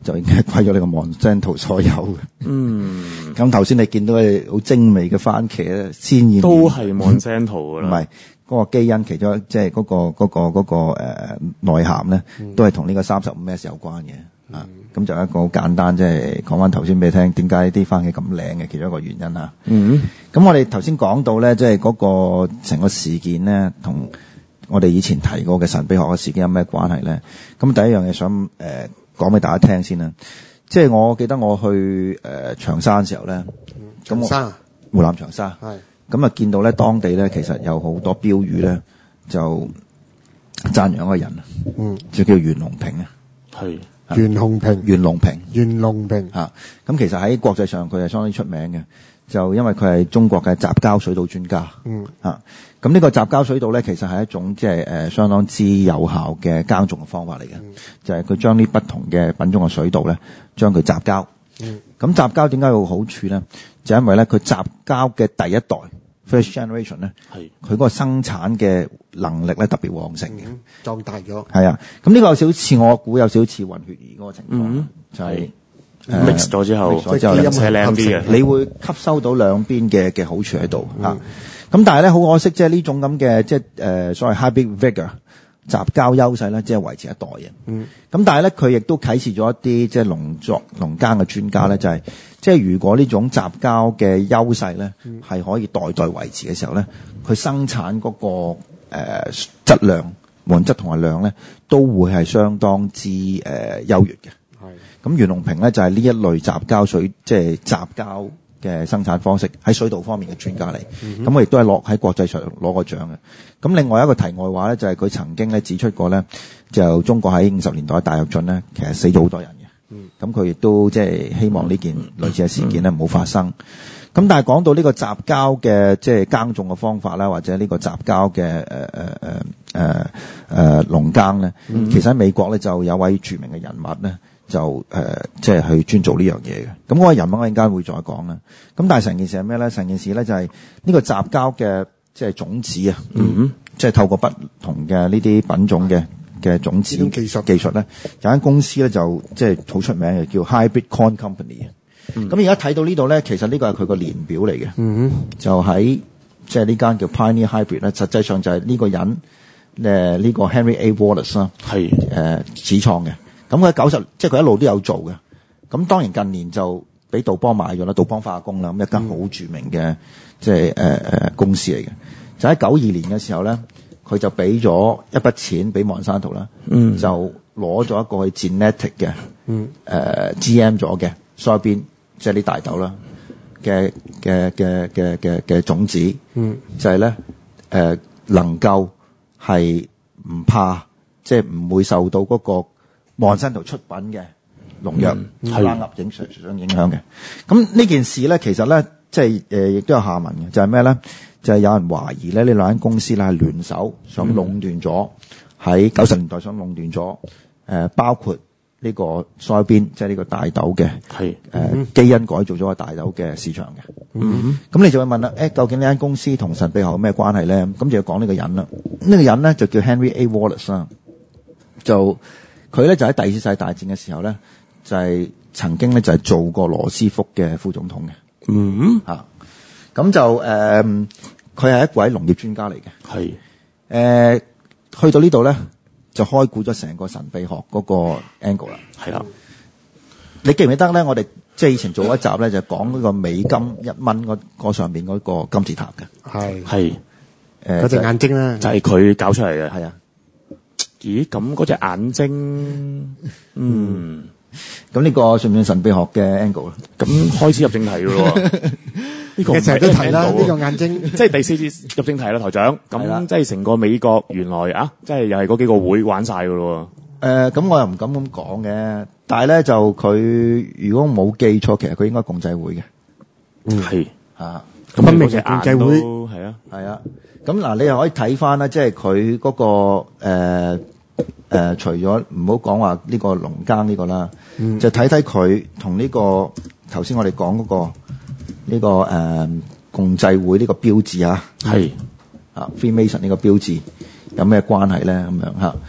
就已經係歸咗呢個 Monsanto 所有嘅。 嗯。 咁頭先你見到嘅好精美嘅番茄咧，鮮豔都係 Monsanto 㗎啦。 唔係嗰個基因，其中即係嗰個嗰、嗰個嗰、嗰個誒、呃、內涵咧，都係同呢個三十五 S 有關嘅。嗯、啊，咁就一個好簡單，即係講翻頭先俾你聽，點解啲番茄咁靚嘅其中一個原因啊。 嗯。咁我哋頭先講到咧，即係嗰個成個事件咧，同我哋以前提過嘅神秘學嘅事件有咩關係咧？咁第一樣嘢想誒講俾大家聽先啦。即係我記得我去誒、呃、長沙嘅時候咧，咁、嗯、我湖南長沙，係咁啊見到咧當地咧其實有好多標語咧就讚揚一個人啊，嗯，就叫袁隆平啊， 係袁隆平， 袁隆平， 袁隆平嚇。咁其實喺國際上佢係相當出名嘅，就因為佢係中國嘅雜交水稻專家，嗯嚇。咁呢個雜交水稻咧，其實係一種即係誒相當之有效嘅耕種嘅方法嚟嘅，嗯、就係佢將啲不同嘅品種嘅水稻咧，將佢雜交。嗯，咁雜交點解有好處咧？就因為咧佢雜交嘅第一代 first generation 咧，係佢嗰個生產嘅能力咧特別旺盛嘅， 壯大咗。 係啊，咁呢個有少少似我估有少少似混血兒嗰個情況， 嗯、 就係、是。 mix 咗之後， 即係音色靚啲嘅，你會吸收到兩邊嘅嘅好處喺度嚇。咁、嗯、但係咧好可惜，即係呢種咁嘅即係誒所謂 hybrid vigor 雜交優勢咧，只係維持一代嘅。嗯。咁但係咧，佢亦都啟示咗一啲即係農作農耕嘅專家咧，就係即係如果呢種雜交嘅優勢咧係可以代代維持嘅時候咧，佢生產嗰、那個誒、呃、質量、無論質同埋量咧，都會係相當之誒、呃、優越嘅。咁袁隆平咧就係呢一類雜交水，即係雜交嘅生產方式喺水稻方面嘅專家嚟。咁、嗯、我亦都係落喺國際上攞過獎嘅。咁另外一個題外話咧，就係佢曾經咧指出過咧，就中國喺五十年代大躍進咧，其實死咗好多人嘅。咁佢亦都即係希望呢件類似嘅事件咧唔好發生。咁、嗯、但係講到呢個雜交嘅即係耕種嘅方法啦，或者呢個雜交嘅誒誒誒誒誒農耕咧，其實喺美國咧就有位著名嘅人物咧。就誒、呃，即係去專做呢樣嘢嘅。咁嗰個人物我陣間會再講啦。咁但係成件事係咩咧？成件事咧就係呢個雜交嘅即係種子啊，嗯，即係透過不同嘅呢啲品種嘅嘅種子技術技術咧，有間公司咧就即係好出名嘅，叫 Hybrid Corn Company。咁而家睇到呢度咧，其實呢個係佢個年表嚟嘅，嗯，就喺即係呢間叫 Pioneer Hybrid 咧，實際上就係呢個人誒呢、呢個 Henry A. Wallace 啦，係誒始創嘅。咁佢九十，即係佢一路都有做嘅。咁當然近年就俾杜邦買咗啦，杜邦化工啦，咁一間好著名嘅即係誒誒公司嚟嘅。就喺九二年嘅時候咧，佢就俾咗一筆錢俾 Monsanto 啦，嗯，就攞咗一個去 genetic 嘅，嗯，誒、呃、G M 咗嘅 soybean，即係啲大豆啦嘅嘅嘅嘅嘅嘅種子，嗯，就係咧誒能夠係唔怕，即係唔會受到嗰個Monsanto出品嘅農藥係啦，影上上影響嘅。咁呢件事咧，其實咧，即係誒，亦都有下文嘅，就係咩咧？就係、是、有人懷疑咧，呢兩間公司咧係聯手想壟斷咗喺九十年代想壟斷咗誒、呃，包括呢個 soybean，即係呢個大豆嘅係誒、呃嗯、基因改造咗個大豆嘅市場嘅。咁、嗯、你就會問啦，誒，究竟呢間公司同神秘學有咩關係咧？咁就要講呢個人啦。呢、這個人咧就叫 Henry A. Wallace 啦，就。佢咧就喺第二次世界大戰嘅時候咧，就係、是、曾經咧就係、是、做過羅斯福嘅副總統嘅。嗯，嚇、啊，咁就誒，佢、呃、係一位農業專家嚟嘅。係，誒、呃，去到呢度咧，就開估咗成個神秘學嗰個 angle 啦。係啦，你記唔記得咧？我哋即係以前做一集咧，就講嗰個美金一蚊嗰個上面嗰個金字塔嘅。係係，誒， 嗰隻眼睛咧， 就係佢搞出嚟嘅。 係啊。 咦，咁嗰隻眼睛，嗯， 咁呢個算唔算神秘學嘅 angle 啊？ 咁開始入正題咯喎，呢個成日都提啦，呢、這個眼睛， 即係第四次入正題啦，台長。咁即係成個美國原來啊，即係又係嗰幾個會玩晒噶咯。誒、 呃，咁我又唔敢咁講嘅，但係咧就佢如果冇記錯，其實佢應該共濟會嘅。 嗯，係啊， 咁明嘅共濟會係啊， 係啊。咁嗱，你又可以睇翻啦，即係佢嗰個誒。呃誒、呃，除咗唔好講話呢個農耕呢個啦，嗯、就睇睇佢同呢個頭先我哋講嗰個呢、這個誒、呃、共濟會呢個標誌啊，係啊 Freemason 呢個標誌有咩關係咧？咁樣吓，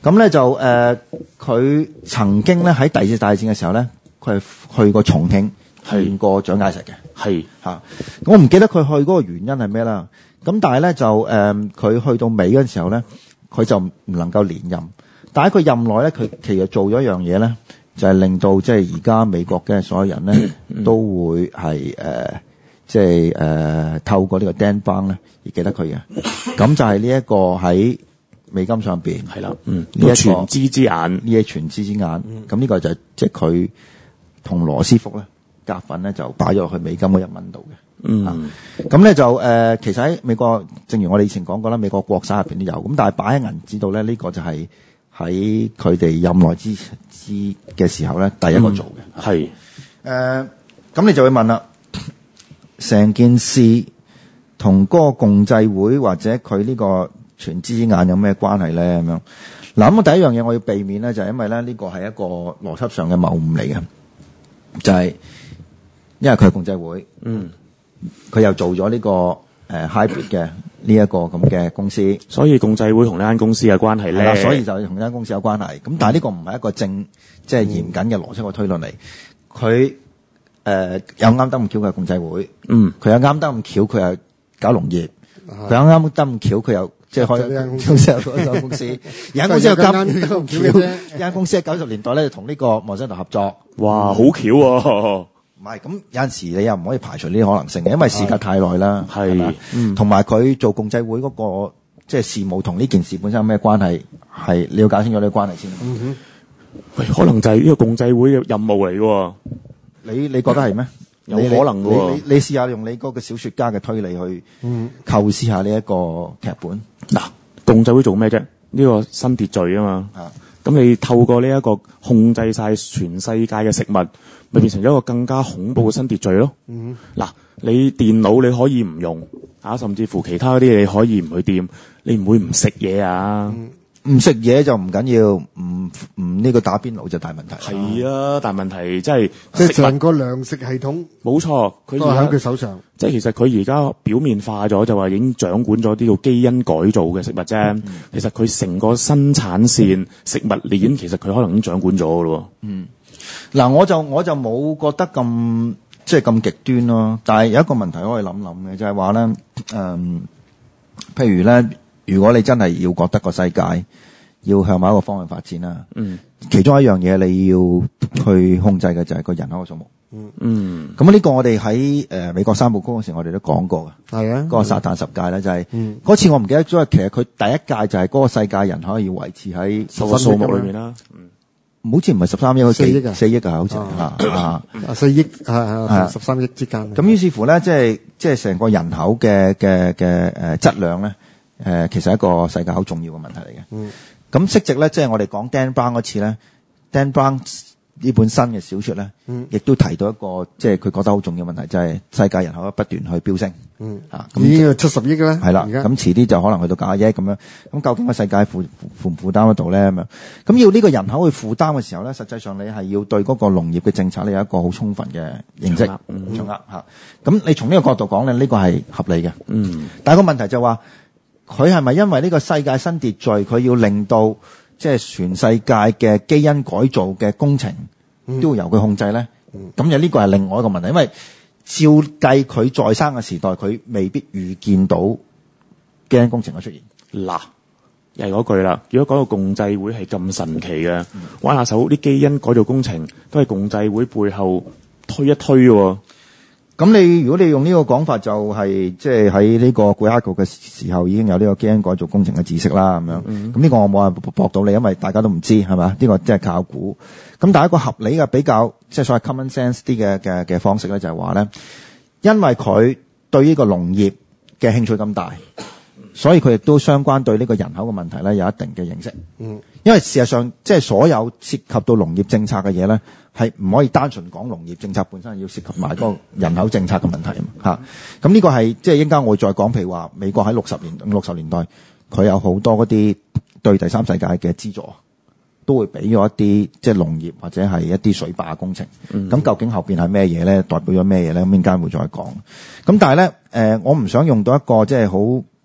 咁咧就誒，佢、呃、曾經咧喺第二次大戰嘅時候咧，佢係去過重慶見過蔣介石嘅。係嚇，我唔記得佢去嗰個原因係咩啦。咁但係咧就誒，佢、呃、去到尾嗰陣時候咧，佢就唔能夠連任。但係佢任內咧，佢其實做咗一樣嘢咧，就係、是、令到即係而家美國嘅所有人咧都會係誒。呃即係誒、呃、透過呢個 Dan Brown 咧而記得佢嘅，咁就係呢一個喺美金上邊係啦，嗯，呢、這、一個全知之眼，呢一全知之眼，咁、嗯、呢個就係即係佢同羅斯福咧夾份咧就擺咗落去美金嗰一蚊度嘅，嗯，咁、啊、咧就誒、呃、其實喺美國，正如我哋以前講過啦，美國國省入邊都有，咁但係擺喺銀紙度咧，呢、這個就係喺佢哋任內之之嘅時候咧第一個做嘅，係、嗯，誒，咁、呃、你就會問啦。成件事同嗰個共濟會或者佢呢個全知之眼有咩關係咧？咁樣嗱，咁第一樣嘢我要避免咧，就係因為咧呢個係一個邏輯上嘅謬誤嚟嘅，就係因為佢係共濟會，嗯，佢又做咗呢個誒 hybrid 嘅呢一個咁嘅公司，所以共濟會同呢間公司嘅關係咧，所以就同呢間公司有關係。咁但係呢個唔係一個正即係嚴謹嘅邏輯嘅推論嚟，佢。誒有啱得咁巧佢係共濟會，嗯，佢有啱得咁巧佢係搞農業，佢有啱得咁巧佢又即係開呢間公司，有嗰間公司，而間公司有啱得咁巧嘅，呢間公司喺九十年代咧就同呢個莫桑圖合作，哇，好巧喎！唔係咁有陣時你又唔可以排除呢啲可能性嘅，因為時間太耐啦，係，同埋佢做共濟會嗰個即係事務同呢件事本身有咩關係？係你要搞清楚呢個關係先。嗯哼，喂，可能就係呢個共濟會嘅任務嚟嘅。你你覺得係咩？有可能嘅喎。你你試下用你嗰個小說家嘅推理去構思下呢一個劇本。嗱、嗯，共濟會做咩啫？呢、呢個新秩序啊嘛。咁你透過呢一個控制晒全世界嘅食物，咪、嗯、變成咗一個更加恐怖嘅新秩序咯。嗱、嗯，你電腦你可以唔用啊，甚至乎其他嗰啲嘢你可以唔去掂，你唔會唔食嘢啊？嗯唔食嘢就唔緊要，唔唔呢個打邊爐就大問題。係啊，大問題即係即係成個糧食系統。冇錯，佢都喺佢手上。即係其實佢而家表面化咗，就話已經掌管咗啲叫基因改造嘅食物啫。嗯、其實佢成個生產線、嗯、食物鏈，其實佢可能已經掌管咗㗎咯。嗯，嗱，我就我就冇覺得咁即係咁極端咯。但係有一個問題可以諗諗嘅，就係話咧，誒、嗯，譬如咧。如果你真係要覺得個世界要向某一個方向發展啦，嗯，其中一樣嘢你要去控制嘅就係個人口嘅數目，嗯嗯，咁呢個我哋喺誒美國三部曲嗰時我哋都講過嘅，係啊，嗰個撒旦十誡咧就係、是，嗯，嗰次我唔記得咗，其實佢第一屆就係嗰個世界人口要維持喺個數目裏面啦，嗯，好似唔係十三億，四億啊，四億啊，好似啊啊，四億啊，十三億之間，咁於是乎咧，即係即係成個人口嘅嘅嘅誒質量咧。誒、呃，其實係一個世界好重要嘅問題嚟嘅。嗯，咁息值咧，即係我哋講 Dan Brown 嗰次咧 ，Dan Brown 呢本新嘅小說咧，嗯，亦都提到一個即係佢覺得好重要嘅問題，就係、是、世界人口不斷去飆升。嗯，啊，咁已經有七十億啦。係啦，咁遲啲就可能去到九十億咁樣。咁究竟個世界負負唔負擔得到咧？咁樣，咁要呢個人口去負擔嘅時候咧，實際上你係要對嗰個農業嘅政策咧有一個好充分嘅認識、掌握吓。咁你從呢個角度講咧，呢、這個係合理嘅。嗯，但係個問題就話、是。佢係咪因為呢個世界新秩序，佢要令到即係全世界嘅基因改造嘅工程都要由佢控制咧？咁就呢個係另外一個問題，因為照計佢在生嘅時代，佢未必預見到基因工程嘅出現。嗱，又係嗰句啦。如果講到共濟會係咁神奇嘅，玩下手啲基因改造工程都係共濟會背後推一推嘅。咁你如果你用呢個講法，就係即係喺呢個古埃及嘅時候已經有呢個基因改造工程嘅知識啦，咁樣。咁、嗯、呢個我冇話駁到你，因為大家都唔知係咪？呢、這個即係靠估。咁但係一個合理嘅比較，即係所謂 common sense 啲嘅嘅嘅方式咧，就係話咧，因為佢對呢個農業嘅興趣咁大，所以佢亦都相關對呢個人口嘅問題咧有一定嘅認識。嗯，因為事實上即係所有涉及到農業政策嘅嘢咧。係唔可以單純講農業政策本身，要涉及埋嗰個人口政策嘅問題啊！咁呢個係即係應該我會再講，譬如話美國喺六十年六十年代，佢有好多嗰啲對第三世界嘅資助，都會俾咗一啲即係農業或者係一啲水壩工程。咁、嗯、究竟後邊係咩嘢咧？代表咗咩嘢咧？咁陣間會再講。咁但係咧，誒、呃，我唔想用到一個即係好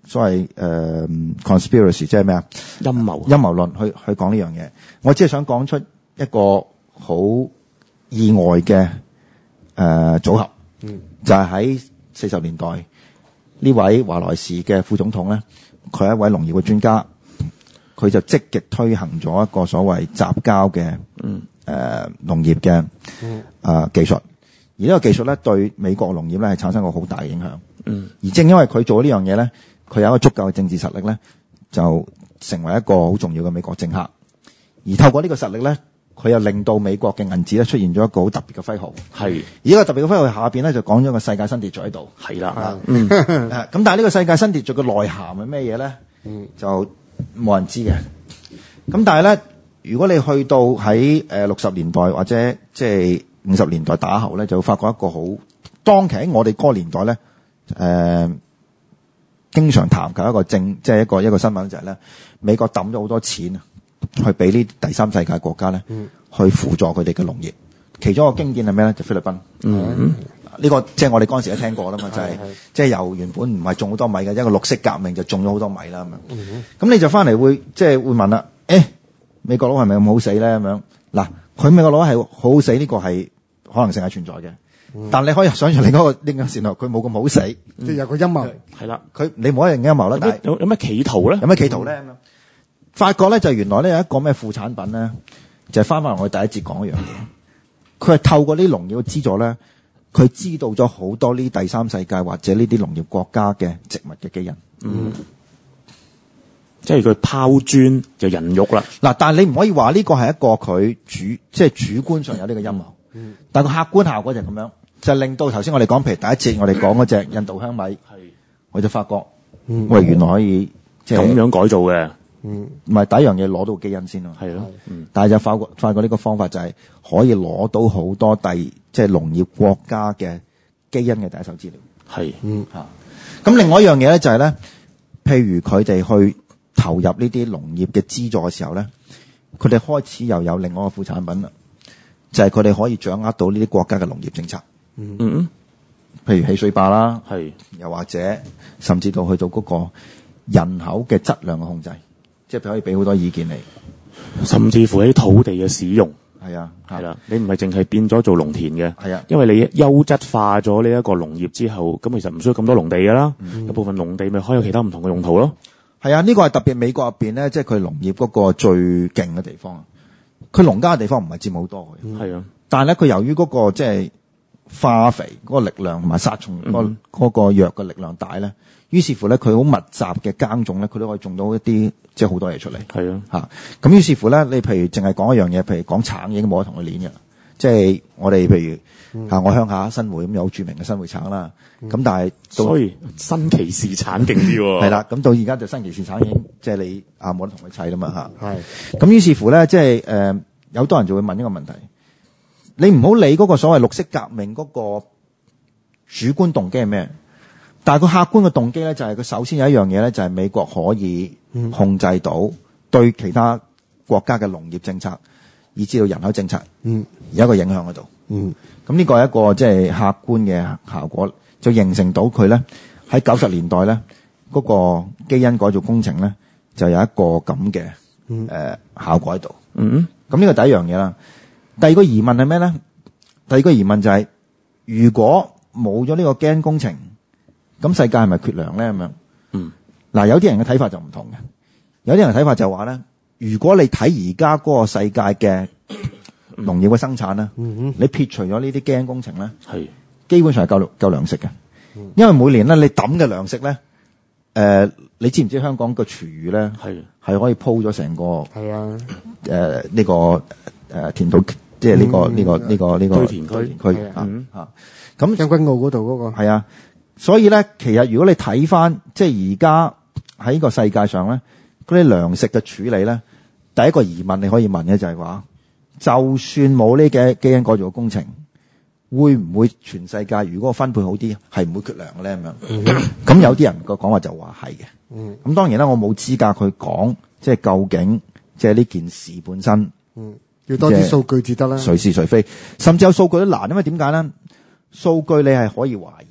所謂誒、呃、conspiracy， 即係咩啊？ 陰謀陰謀論去去講呢樣嘢。我只係想講出一個好意外嘅誒、呃、組合，嗯、就係喺四十年代呢位華萊士嘅副總統咧，佢係一位農業嘅專家，佢就積極推行咗一個所謂雜交嘅誒農業嘅誒、呃、技術，而呢個技術咧對美國農業咧係產生過好大嘅影響。嗯，而正因為佢做呢樣嘢咧，佢有一個足夠嘅政治實力咧，就成為一個好重要嘅美國政客。而透過呢個實力咧，佢又令到美國嘅銀紙咧出現咗一個好特別嘅徽號。係，而呢個特別嘅徽號下邊咧就講咗個世界新秩序喺度。係啦，嗯，咁但係呢個世界新秩序嘅內涵係咩嘢咧？嗯，就冇人知嘅。咁但係咧，如果你去到喺誒六十年代或者即係五十年代打後咧，就會發覺一個好當期喺我哋嗰個年代咧。誒、呃，經常談及一個政，即係一個一個新聞就係咧，美國抌咗好多錢啊，去俾呢第三世界國家咧，嗯、去輔助佢哋嘅農業。其中一個經典係咩咧？就菲律賓。嗯，呢、嗯這個即係我哋嗰陣時都聽過啦嘛，就係、是、即係由原本唔係種好多米嘅一個綠色革命，就種咗好多米啦咁樣。咁、嗯、你就翻嚟會即係會問啦，誒、欸，美國佬係咪咁好死咧？咁樣嗱，佢美國佬係好好死呢、這個係可能性係存在嘅。但你可以想象另一個另一個線路，佢冇咁好死，即係有個陰謀。係啦，佢你冇一定陰謀啦，但係有有咩企圖咧？ 有咩企圖咧？咁樣發覺咧就原來咧有一個咩副產品咧，就係翻翻嚟我哋第一節講一樣嘢。佢係透過呢啲農業嘅資助咧，佢知道咗好多呢第三世界或者呢啲農業國家嘅植物嘅基因。嗯， 即係佢拋磚就人肉啦。 嗱，但係你唔可以話呢個係一個佢主即係主觀上有呢個陰謀。嗯，但係個客觀效果就係咁樣。就令到頭先我哋講，譬如第一節我哋講嗰隻印度香米，我就發覺，嗯、喂，原來可以即係咁樣改造嘅， 嗯，唔係第一樣嘢攞到基因先咯，係咯，嗯，但係就發覺發覺呢個方法就係可以攞到好多第即係農業國家嘅基因嘅第一手資料，係，嗯嚇。咁另外一樣嘢咧就係咧，譬如佢哋去投入呢啲農業嘅資助嘅時候咧，佢哋開始又有另外一個副產品啦，就係佢哋可以掌握到呢啲國家嘅農業政策。嗯嗯，譬如起水壩啦，係，又或者甚至到去到嗰個人口嘅質量嘅控制，即係佢可以俾好多意見你， 甚至乎喺土地嘅使用， 係啊， 係啦，你唔係淨係變咗做農田嘅， 係啊， 因為你優質化咗呢一個農業之後，咁其實唔需要咁多農地㗎啦，嗯、有部分農地咪可以有其他唔同嘅用途咯。 係啊，呢、這個係特別美國入邊咧，即係佢農業嗰個最勁嘅地方。佢農家嘅地方唔係佔好多嘅，係、嗯、啊，但係咧佢由於嗰、那個即係。化肥嗰個力量同埋殺蟲嗰嗰個藥嘅力量大咧，於是乎咧佢好密集嘅耕種咧，佢都可以種到一啲即係好多嘢出嚟。係啊，嚇咁於是乎咧，你譬如淨係講一樣嘢，譬如講橙已經冇得同佢攣嘅，即係我哋譬如嚇、嗯、我鄉下新會咁有著名嘅新會橙啦。咁、嗯、但係所以新奇士橙勁啲喎。 係啦，咁到而家就新奇士橙已經即係你啊冇得同佢砌啦嘛嚇。係咁於是乎咧，即係誒、呃、有好多人就會問一個問題。你唔好理嗰個所謂綠色革命嗰個主觀動機係咩，但係個客觀嘅動機咧就係佢首先有一樣嘢咧就係美國可以控制到對其他國家嘅農業政策，以至到人口政策，嗯，有一個影響喺度，嗯，咁呢個係一個即係客觀嘅效果，就形成到佢咧喺九十年代咧嗰個基因改造工程咧就有一個咁嘅誒效果喺度，嗯，咁呢個第一樣嘢啦。第二個疑問係咩咧？第二個疑問就係、是，如果冇咗呢個基因工程，咁世界係咪缺糧咧？咁樣，嗯，嗱，有啲人嘅睇法就唔同嘅，有啲人嘅睇法就話咧，如果你睇而家嗰個世界嘅農業嘅生產咧、嗯，你撇除咗呢啲基因工程咧，係基本上係夠夠糧食嘅、嗯，因為每年咧你抌嘅糧食咧，誒、呃，你知唔知香港個廚餘咧係係可以鋪咗成個係啊，誒、呃、呢、這個誒、呃、田土。即係呢個呢、嗯這個呢、這個呢、這個堆填區區啊嚇，咁將軍澳嗰度嗰個係啊，所以咧其實如果你睇翻即係而家喺呢個世界上咧，嗰啲糧食嘅處理咧，第一個疑問你可以問嘅就係話，就算冇呢嘅基因改造工程，會唔會全世界如果分配好啲，係唔會缺糧嘅咧咁樣？咁、嗯、有啲人個講話就話係嘅。咁、嗯、當然啦，我冇資格去講，即係究竟即係呢件事本身。嗯要多啲數據至得啦，誰是誰非，甚至有數據都難，因為點解咧？數據你係可以懷疑嘅，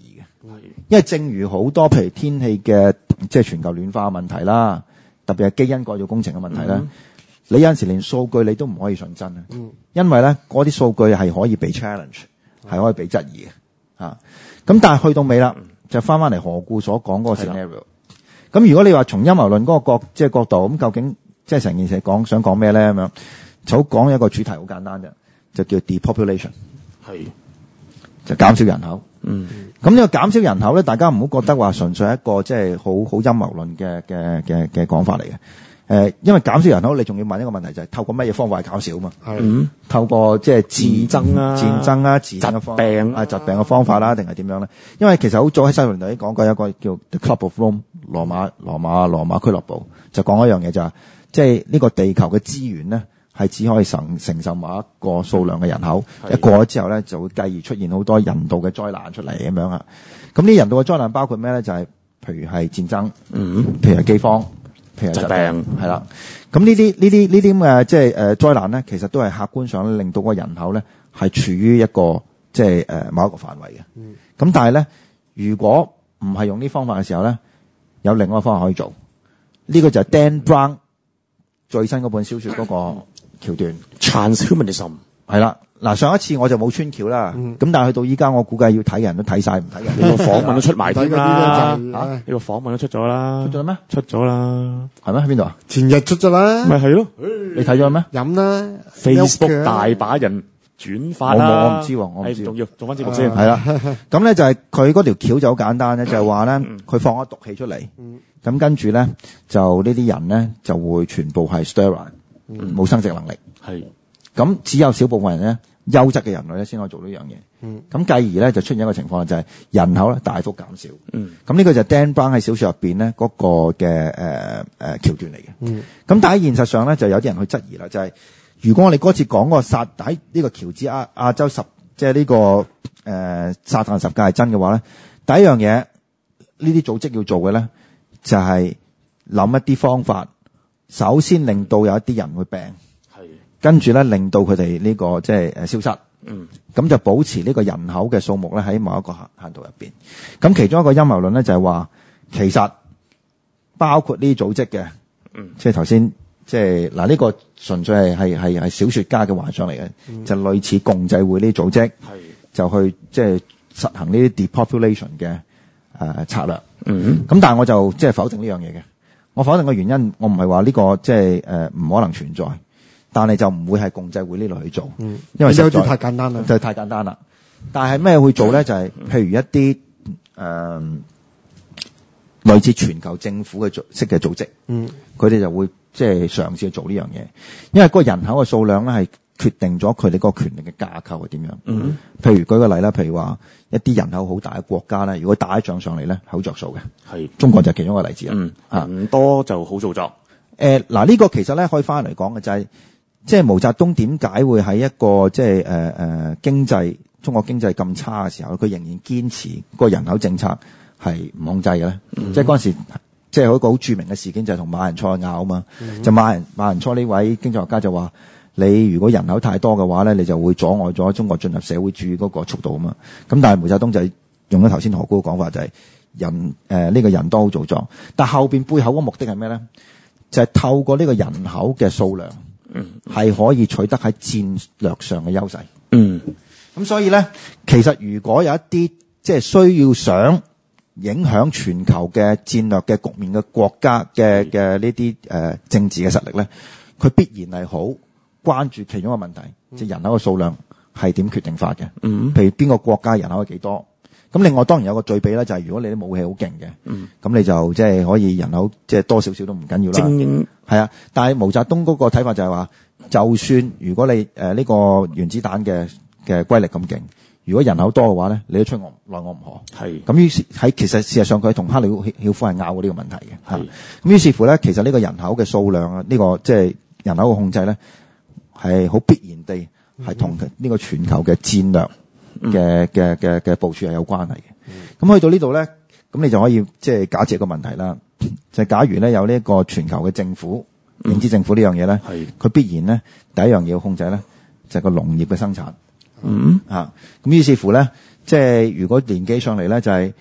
因為正如好多譬如天氣嘅即係全球暖化問題啦，特別係基因改造工程嘅問題咧、嗯，你有陣時連數據你都唔可以信真啊、嗯，因為咧嗰啲數據係可以被 challenge， 係、嗯、可以被質疑嘅嚇。咁、啊、但係去到尾啦，就翻翻嚟何故所講嗰個 scenario。咁如果你話從陰謀論嗰個角即係角度，咁究竟即係成件事講想講咩咧咁樣？就講一個主題好簡單啫，就叫 depopulation， 係就減少人口。嗯，咁呢個減少人口咧，大家唔好覺得話純粹係一個即係好好陰謀論嘅嘅嘅嘅講法嚟嘅。誒、呃，因為減少人口，你仲要問一個問題，就係、是、透過乜嘢方法去減少嘛？係，嗯，透過即係戰爭啊、戰爭啊、戰嘅方法疾病啊、疾病嘅方法啦，定係點樣咧？因為其實好早喺西元度已經講過一個叫 The Club of Rome 羅馬羅馬羅馬俱樂部，就講一樣嘢就係、是，即係呢個地球嘅資源咧。係只可以承承受某一個數量嘅人口，一過咗之後咧，就會繼而出現好多人道嘅災難出嚟咁樣啊。咁呢人道嘅災難包括咩咧？就係、是、譬如係戰爭，嗯，譬如係饑荒，譬如係疾病，係啦。咁呢啲呢啲呢啲咁嘅即係誒災難咧，其實都係客觀上令到個人口咧係處於一個即係誒某一個範圍嘅。嗯。咁但係咧，如果唔係用呢方法嘅時候咧，有另外一個方法可以做。呢、這個就係 Dan Brown 最新嗰本小說嗰、那個。橋段 transhumanism 係啦，嗱上一次我就冇穿橋啦，咁、嗯、但係去到依家我估計要睇人都睇晒，唔睇人。呢個訪問都出埋添啦，呢個訪問都出咗啦，出咗咩？出咗啦，係咩？喺邊度啊？前日出咗啦，咪係咯？你睇咗咩？飲啦 ，Facebook 大把人轉發啦，我我唔知，我唔知，仲要做翻節目先，係啦。咁咧就係佢嗰條橋就好簡單咧，就係話咧，佢放咗毒氣出嚟，咁、嗯、跟住咧就呢啲人咧就會全部係 sterile。冇、嗯、生殖能力，係咁只有少部分人咧，優質嘅人類咧先可以做呢樣嘢。嗯，咁繼而咧就出現一個情況就係人口咧大幅減少。嗯，咁呢個就係 Dan Brown 喺小說入邊咧嗰個嘅誒誒橋段嚟嘅。嗯，咁但係喺現實上咧就有啲人去質疑啦，就係、是、如果我哋嗰次講個撒喺呢個喬治亞亞洲十即係呢個誒、呃、撒旦十誡係真嘅話咧，第一樣嘢呢啲組織要做嘅咧就係、是、諗一啲方法。首先令到有一啲人會病，係跟住咧令到佢哋呢個即係誒消失，嗯，咁就保持呢個人口嘅數目咧喺某一個限限度入邊。咁其中一個陰謀論咧就係話，其實包括呢啲組織嘅，嗯，即係頭先即係嗱呢個純粹係係係係小說家嘅幻想嚟嘅，嗯，就類似共濟會呢啲組織，係就去即係實行呢啲 depopulation 嘅誒、呃、策略，嗯，咁但係我就即係否定呢樣嘢嘅。我否定嘅原因，我唔係話呢個即係誒唔可能存在，但係就唔會係共濟會呢度去做，嗯，因為實在太簡單啦，就係太簡單啦。但係咩會做咧？就係、是、譬如一啲誒、呃、類似全球政府嘅組式嘅組織，嗯，佢哋就會即係嘗試去做呢樣嘢，因為嗰個人口嘅數量咧係決定咗佢哋個權力嘅架構係點樣。嗯，譬如舉個例啦，譬如話一啲人口好大嘅國家咧，如果打一仗上嚟咧，好着數嘅。係中國就係其中一個例子啦。嗯，啊唔多就好做作。誒、呃，嗱、這、呢個其實咧可以翻嚟講嘅就係、是，即係毛澤東點解會喺一個即係誒誒經濟中國經濟咁差嘅時候，佢仍然堅持個人口政策係唔控制嘅咧、嗯。即係嗰陣時，即係有一個好著名嘅事件就係同馬仁賽拗啊嘛。嗯、就馬仁馬仁賽呢位經濟學家就話。你如果人口太多嘅話咧，你就會阻礙咗中國進入社會主義嗰個速度啊嘛。咁但係毛澤東就係用咗頭先何高嘅講法，就係人誒呢、呃這個人多好做作。但後邊背後嗰個目的係咩咧？就係、是、透過呢個人口嘅數量，嗯，係可以取得喺戰略上嘅優勢。嗯，咁所以咧，其實如果有一啲即係需要想影響全球嘅戰略嘅局面嘅國家嘅嘅呢啲誒政治嘅實力咧，佢必然係好關注其中一個問題，即係人口嘅數量係點決定法嘅。嗯，譬如邊個國家人口係幾多？咁另外當然有個對比咧，就係、是、如果你啲武器好勁嘅，嗯，咁你就即係可以人口即係多少少都唔緊要啦。精英係啊，但係毛澤東嗰個睇法就係話，就算如果你誒呢、呃這個原子彈嘅嘅威力咁勁，如果人口多嘅話咧，你都出我奈我唔何。係咁於是喺其實事實上佢同克里曉夫係拗過呢個問題嘅。係咁於是乎咧，其實呢個人口嘅數量啊，呢、這個即係人口嘅控制咧。係好必然地係同呢個全球嘅戰略嘅嘅嘅嘅部署係有關係嘅。咁、嗯、去到呢度咧，咁你就可以即係假設一個問題啦。就係、假如咧有呢一個全球嘅政府，認知政府呢樣嘢咧，佢必然咧第一樣嘢要控制咧就係個農業嘅生產。嗯啊，咁於是乎咧，即係如果連機上嚟咧，就係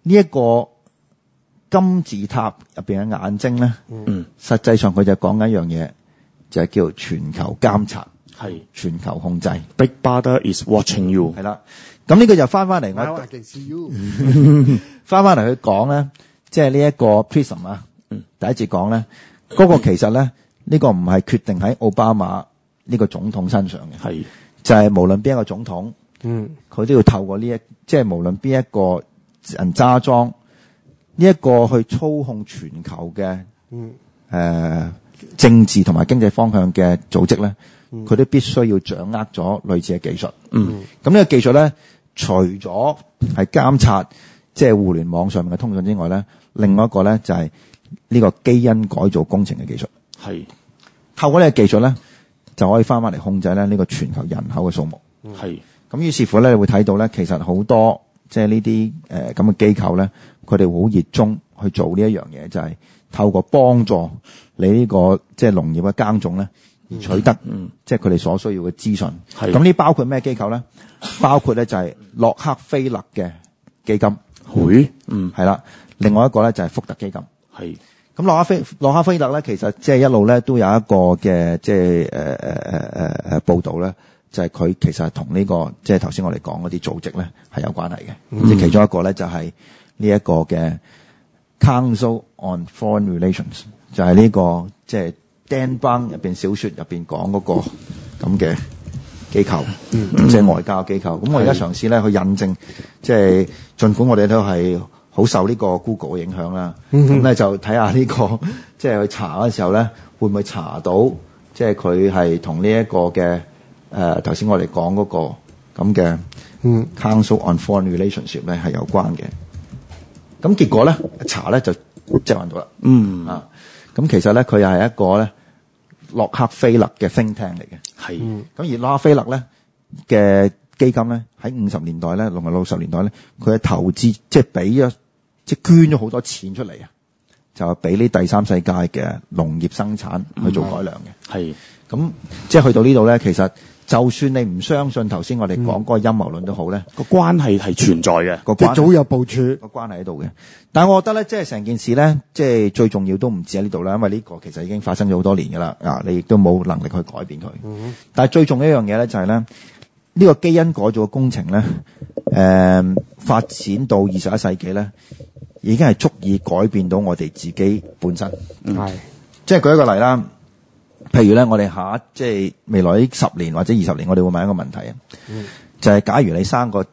呢一個金字塔入邊嘅眼睛咧， 嗯， 實際上佢就講緊一樣嘢，就係叫做全球監察， 係全球控制。 Big Brother is watching you。 係啦，咁呢個就翻翻嚟我 I can see you 翻翻嚟去講咧，即係呢一個 Prism 啊，第一節講咧，嗰、那個其實咧，呢、這個唔係決定喺奧巴馬呢個總統身上嘅， 係就係、是、無論邊一個總統， 嗯， 佢都要透過呢一，即係無論邊一個人揸莊，呢一個去操控全球嘅， 嗯， 誒、呃、政治同埋經濟方向嘅組織咧，佢、嗯、都必須要掌握咗類似嘅技術， 嗯， 咁呢個技術咧，除咗係監察即係互聯網上面嘅通訊之外咧，另外一個咧就係呢個基因改造工程嘅技術， 係透過呢個技術咧，就可以翻翻嚟控制咧呢個全球人口嘅數目， 係咁於是乎咧，你會睇到咧，其實好多即係呢啲誒咁嘅機構咧，佢哋好熱衷去做呢一樣嘢，就係、是、透過幫助你呢、這個即係農業嘅耕種咧，而取得、嗯、即係佢哋所需要嘅資訊。咁呢包括咩機構咧？包括咧就係洛克菲勒嘅基金， 會嗯係啦。另外一個咧就係福特基金， 係。咁洛克菲洛克菲勒咧，其實即係一路咧都有一個嘅即係誒誒誒誒誒報導咧。就係、是、佢其實係同呢個即係頭先我哋講嗰啲組織咧係有關係嘅，即、嗯、其中一個咧就係呢一個嘅 Council on Foreign Relations， 就係呢、這個即係 Dan Brown 入邊小説入邊講嗰個咁嘅機構，即、嗯、係、就是、外交機構。咁、嗯、我而家嘗試咧去印證，即係儘管我哋都係好受呢個 Google 嘅影響啦，咁、嗯、咧就睇下呢個即係、就是、去查嘅時候咧，會唔會查到即係佢係同呢一個嘅。誒頭先我哋講嗰個咁嘅 Council on Foreign Relationship 咧係有關嘅，咁結果咧查咧就即係揾到啦。嗯啊，咁其實咧佢又係一個咧洛克菲勒嘅 think tank 嚟嘅。係。咁而洛克菲勒咧嘅基金咧喺五十年代咧，同埋六十年代咧，佢係投資即係俾咗即係捐咗好多錢出嚟啊，就係俾呢第三世界嘅農業生產去做改良嘅。係。咁即係去到呢度咧，其實就算你唔相信頭先我哋講嗰個陰謀論都好咧，個、嗯、關係係存在嘅，個關係早有部署個關係喺度嘅。但係我覺得咧，即係成件事咧，即係最重要都唔止喺呢度啦，因為呢個其實已經發生咗好多年㗎啦。啊，你亦都冇能力去改變佢。嗯、但係最重要一樣嘢咧，就係咧呢個基因改造嘅工程咧，誒、呃、發展到二十一世紀咧，已經係足以改變到我哋自己本身。係、嗯，即係舉一個例啦。譬如咧，我哋下即係未來呢十年或者二十年，我哋會問一個問題啊、嗯，就係、是、假如你生個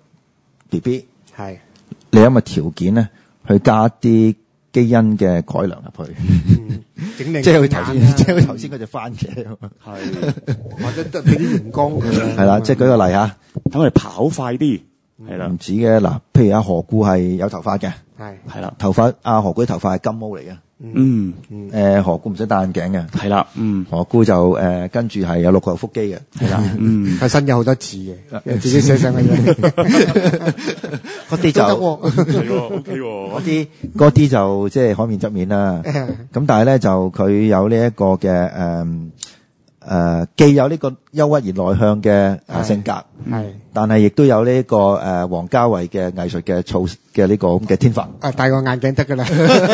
B B， 係你有冇條件咧去加啲基因嘅改良入去？嗯、整你即係佢頭先，即係佢頭先嗰隻番茄，係或者得俾啲熒光佢啦。 係啦，即係舉個例嚇， 等佢哋跑快啲。係啦， 唔止嘅嗱，譬如阿何故係有頭髮嘅， 係係啦，頭髮阿何故啲頭髮係金毛嚟嘅。嗯，誒、呃、何故唔使戴眼鏡嘅，係啦，嗯，何故就誒跟住係有六個腹肌嘅，係啦，嗯， 係新有好多字嘅，自己寫上嘅嘢， 嗰啲就係喎 ，OK 喎， 嗰啲嗰啲就即係海面側面啦，咁但係咧就佢有呢一個嘅誒。嗯誒、呃，既有呢個憂鬱而內向嘅誒性格，係，但係亦都有呢、這個誒王家衛嘅藝術嘅造嘅呢個咁嘅天分。 啊，戴個眼鏡得噶啦，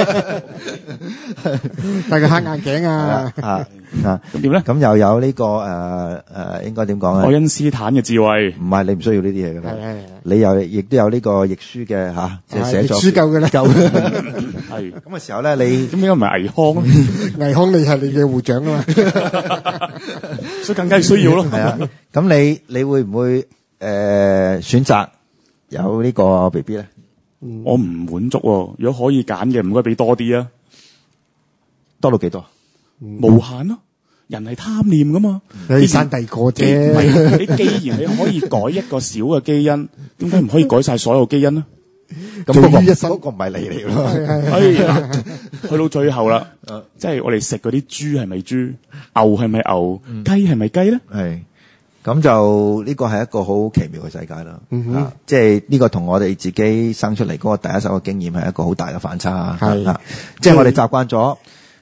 戴個黑眼鏡啊， 啊啊，咁點咧？咁又有呢、這個誒誒、呃呃，應該點講咧？ 愛因斯坦嘅智慧， 唔係你唔需要呢啲嘢噶啦，你又亦都有呢個譯書嘅吓，即係寫作書夠嘅啦，夠係咁嘅時候咧，你咁點解唔係倪匡？ 倪匡你係你嘅護長啊嘛。 所以更加需要咯， 係啊！咁你你會唔會誒、呃、選擇有呢個 B B 咧？ 我唔滿足喎，如果可以揀嘅，唔該俾多啲啊！ 多到幾多？ 無限咯，人係貪念噶嘛。 你生第二個啫。 你既然你可以改一個小嘅基因，點解唔可以改晒所有基因呢？ 咁嗰一嗰個唔係你嚟咯。 哎呀，去到最後啦，即係我哋食嗰啲豬係咪豬，牛係咪牛，雞係咪雞咧？ 係咁就呢個係一個好奇妙嘅世界啦。 嗯啊，即係呢個同我哋自己生出嚟嗰個第一手嘅經驗係一個好大嘅反差。係啊，即係我哋習慣咗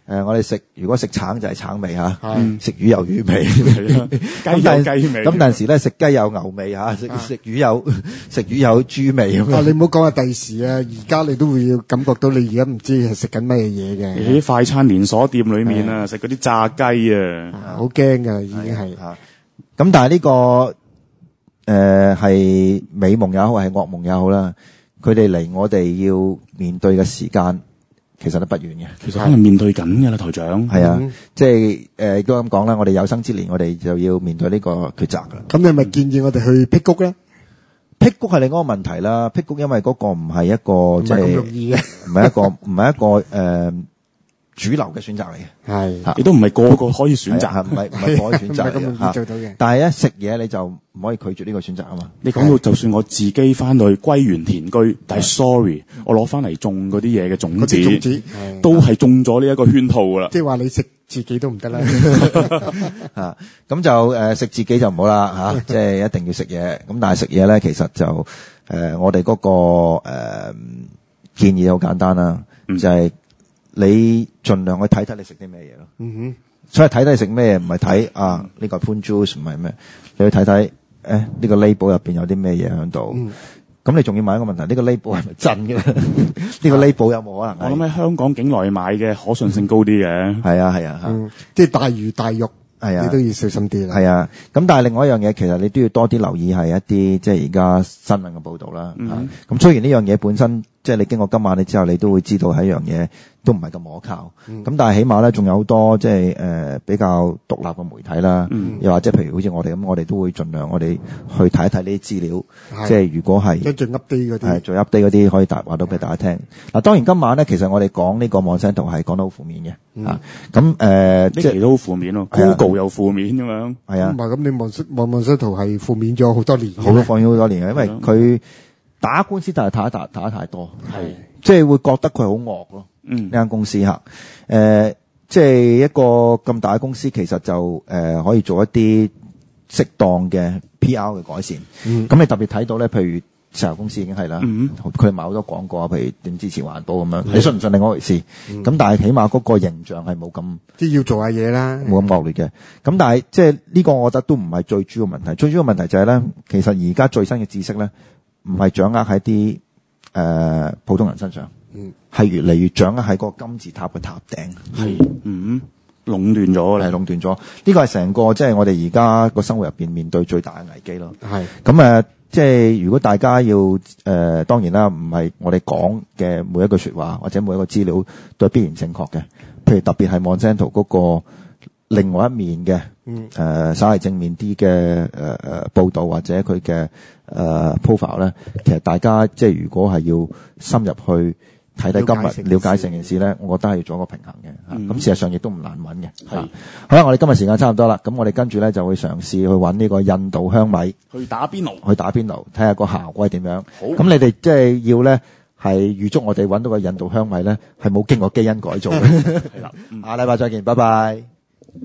誒，我哋食如果食橙就係橙味嚇， 係食魚有魚味， 雞有雞味。 咁但係時咧食雞有牛味嚇，食食魚有食魚有豬味咁啊！ 樣。 你唔好講話第時啊，而家你都會感覺到你而家唔知係食緊乜嘢嘢嘅。 喺啲快餐連鎖店裏面啊，食嗰啲炸雞啊， 好驚㗎，已經係。 咁但係呢個誒係美夢也好，係噩夢也好啦，佢哋離我哋要面對嘅時間其實都不遠嘅。 其實可能面對緊㗎啦，台長。 係啊，即係誒亦都咁講啦，我哋有生之年，我哋就要面對呢個抉擇㗎啦。 咁你咪建議我哋去辟谷咧？ 辟谷係另一個問題啦，辟谷因為嗰個唔係一個即係咁容易嘅， 唔係一個唔係一個誒、呃、主流嘅選擇嚟嘅。 係， 亦都唔係個個可以選擇， 唔係唔係可以選擇咁容易做到嘅。 但係咧食嘢你就唔可以拒絕呢個選擇啊嘛。 你講到就算我自己翻去歸園田居，但係 sorry，我攞翻嚟種嗰啲嘢嘅種子， 種子都係中咗呢一個圈套㗎啦。 即係話你食自己都唔得啦。 啊，咁就誒食、呃、自己就唔好啦嚇，即係一定要食嘢。咁但係食嘢咧，其實就誒、呃、我哋嗰、那個、呃、建議好簡單啦，嗯、就係、是、你盡量去睇睇你食啲咩嘢咯。 嗯哼， 所以睇睇你食咩，唔係睇啊呢、這個 prune juice 唔係咩，你去睇睇誒呢個 label 入邊有啲咩嘢喺度。嗯咁你仲要問一個問題，呢、這個 label 係咪真嘅？呢個 label 有冇可能？ 我諗喺香港境內買嘅可信性高啲嘅。 係啊係啊嚇、 嗯，即係大魚大肉，係啊，你都要小心啲啦。 係啊，咁但係另外一樣嘢，其實你都要多啲留意係一啲即係而家新聞嘅報導啦。咁、嗯啊、雖然呢樣嘢本身即係你經過今晚你之後，你都會知道係一樣嘢都唔係咁可靠。咁、嗯、但係起碼咧，仲有好多即係誒、呃、比較獨立嘅媒體啦，嗯、又或者譬如好似我哋咁，我哋都會盡量我哋去睇一睇呢啲資料。即係如果係即係最 update 嗰啲，係最 update 嗰啲可以大話到俾大家聽。嗱，當然今晚咧，其實我哋講呢個 Monsanto 係講得好負面嘅。 嗯、 啊，咁誒，呢期都好負面咯 ，Google 又負面咁樣。 係啊， 唔係咁，你 Monsanto 係負面咗好多年， 好多負面好多年嘅，因為佢打官司但係打打打得太多，係即係會覺得佢好惡咯。嗯，呢間公司嚇，誒、呃，即係一個咁大嘅公司，其實就誒、呃、可以做一啲適當嘅 P R 嘅改善。嗯，咁你特別睇到咧，譬如石油公司已經係啦，嗯，佢賣好多廣告啊，譬如點支持環保咁樣，你信唔信另外一回事？咁、嗯、但係起碼嗰個形象係冇咁， 即係要做下嘢啦， 冇咁惡劣嘅。咁但係即係呢個，我覺得都唔係最主要問題。最主要問題就係咧，其實而家最新嘅知識咧，唔係掌握喺啲誒普通人身上。嗯，係越嚟越掌握喺嗰個金字塔嘅塔頂， 係，嗯，壟斷咗啦， 係壟斷咗。呢個係成個即係我哋而家個生活入邊面，面對最大嘅危機咯。係，咁誒，即係如果大家要誒、呃，當然啦，唔係我哋講嘅每一句說話或者每一個資料都係必然正確嘅。譬如特別係 Monsanto 嗰個另外一面嘅，嗯，誒、呃，稍為正面啲嘅誒誒報道或者佢嘅誒 profile 咧，其實大家即係如果係要深入去。睇睇今日了解成件事咧，我覺得係要做一個平衡嘅。咁、嗯、事實上亦都唔難揾嘅。係好啦，我哋今日時間差唔多啦，咁我哋跟住咧就會嘗試去揾呢個印度香米去打邊爐， 去打邊爐睇下個效果係點樣。好，咁你哋即係要咧係預祝我哋揾到個印度香米咧係冇經過基因改造嘅。係啦，下禮拜再見，拜拜。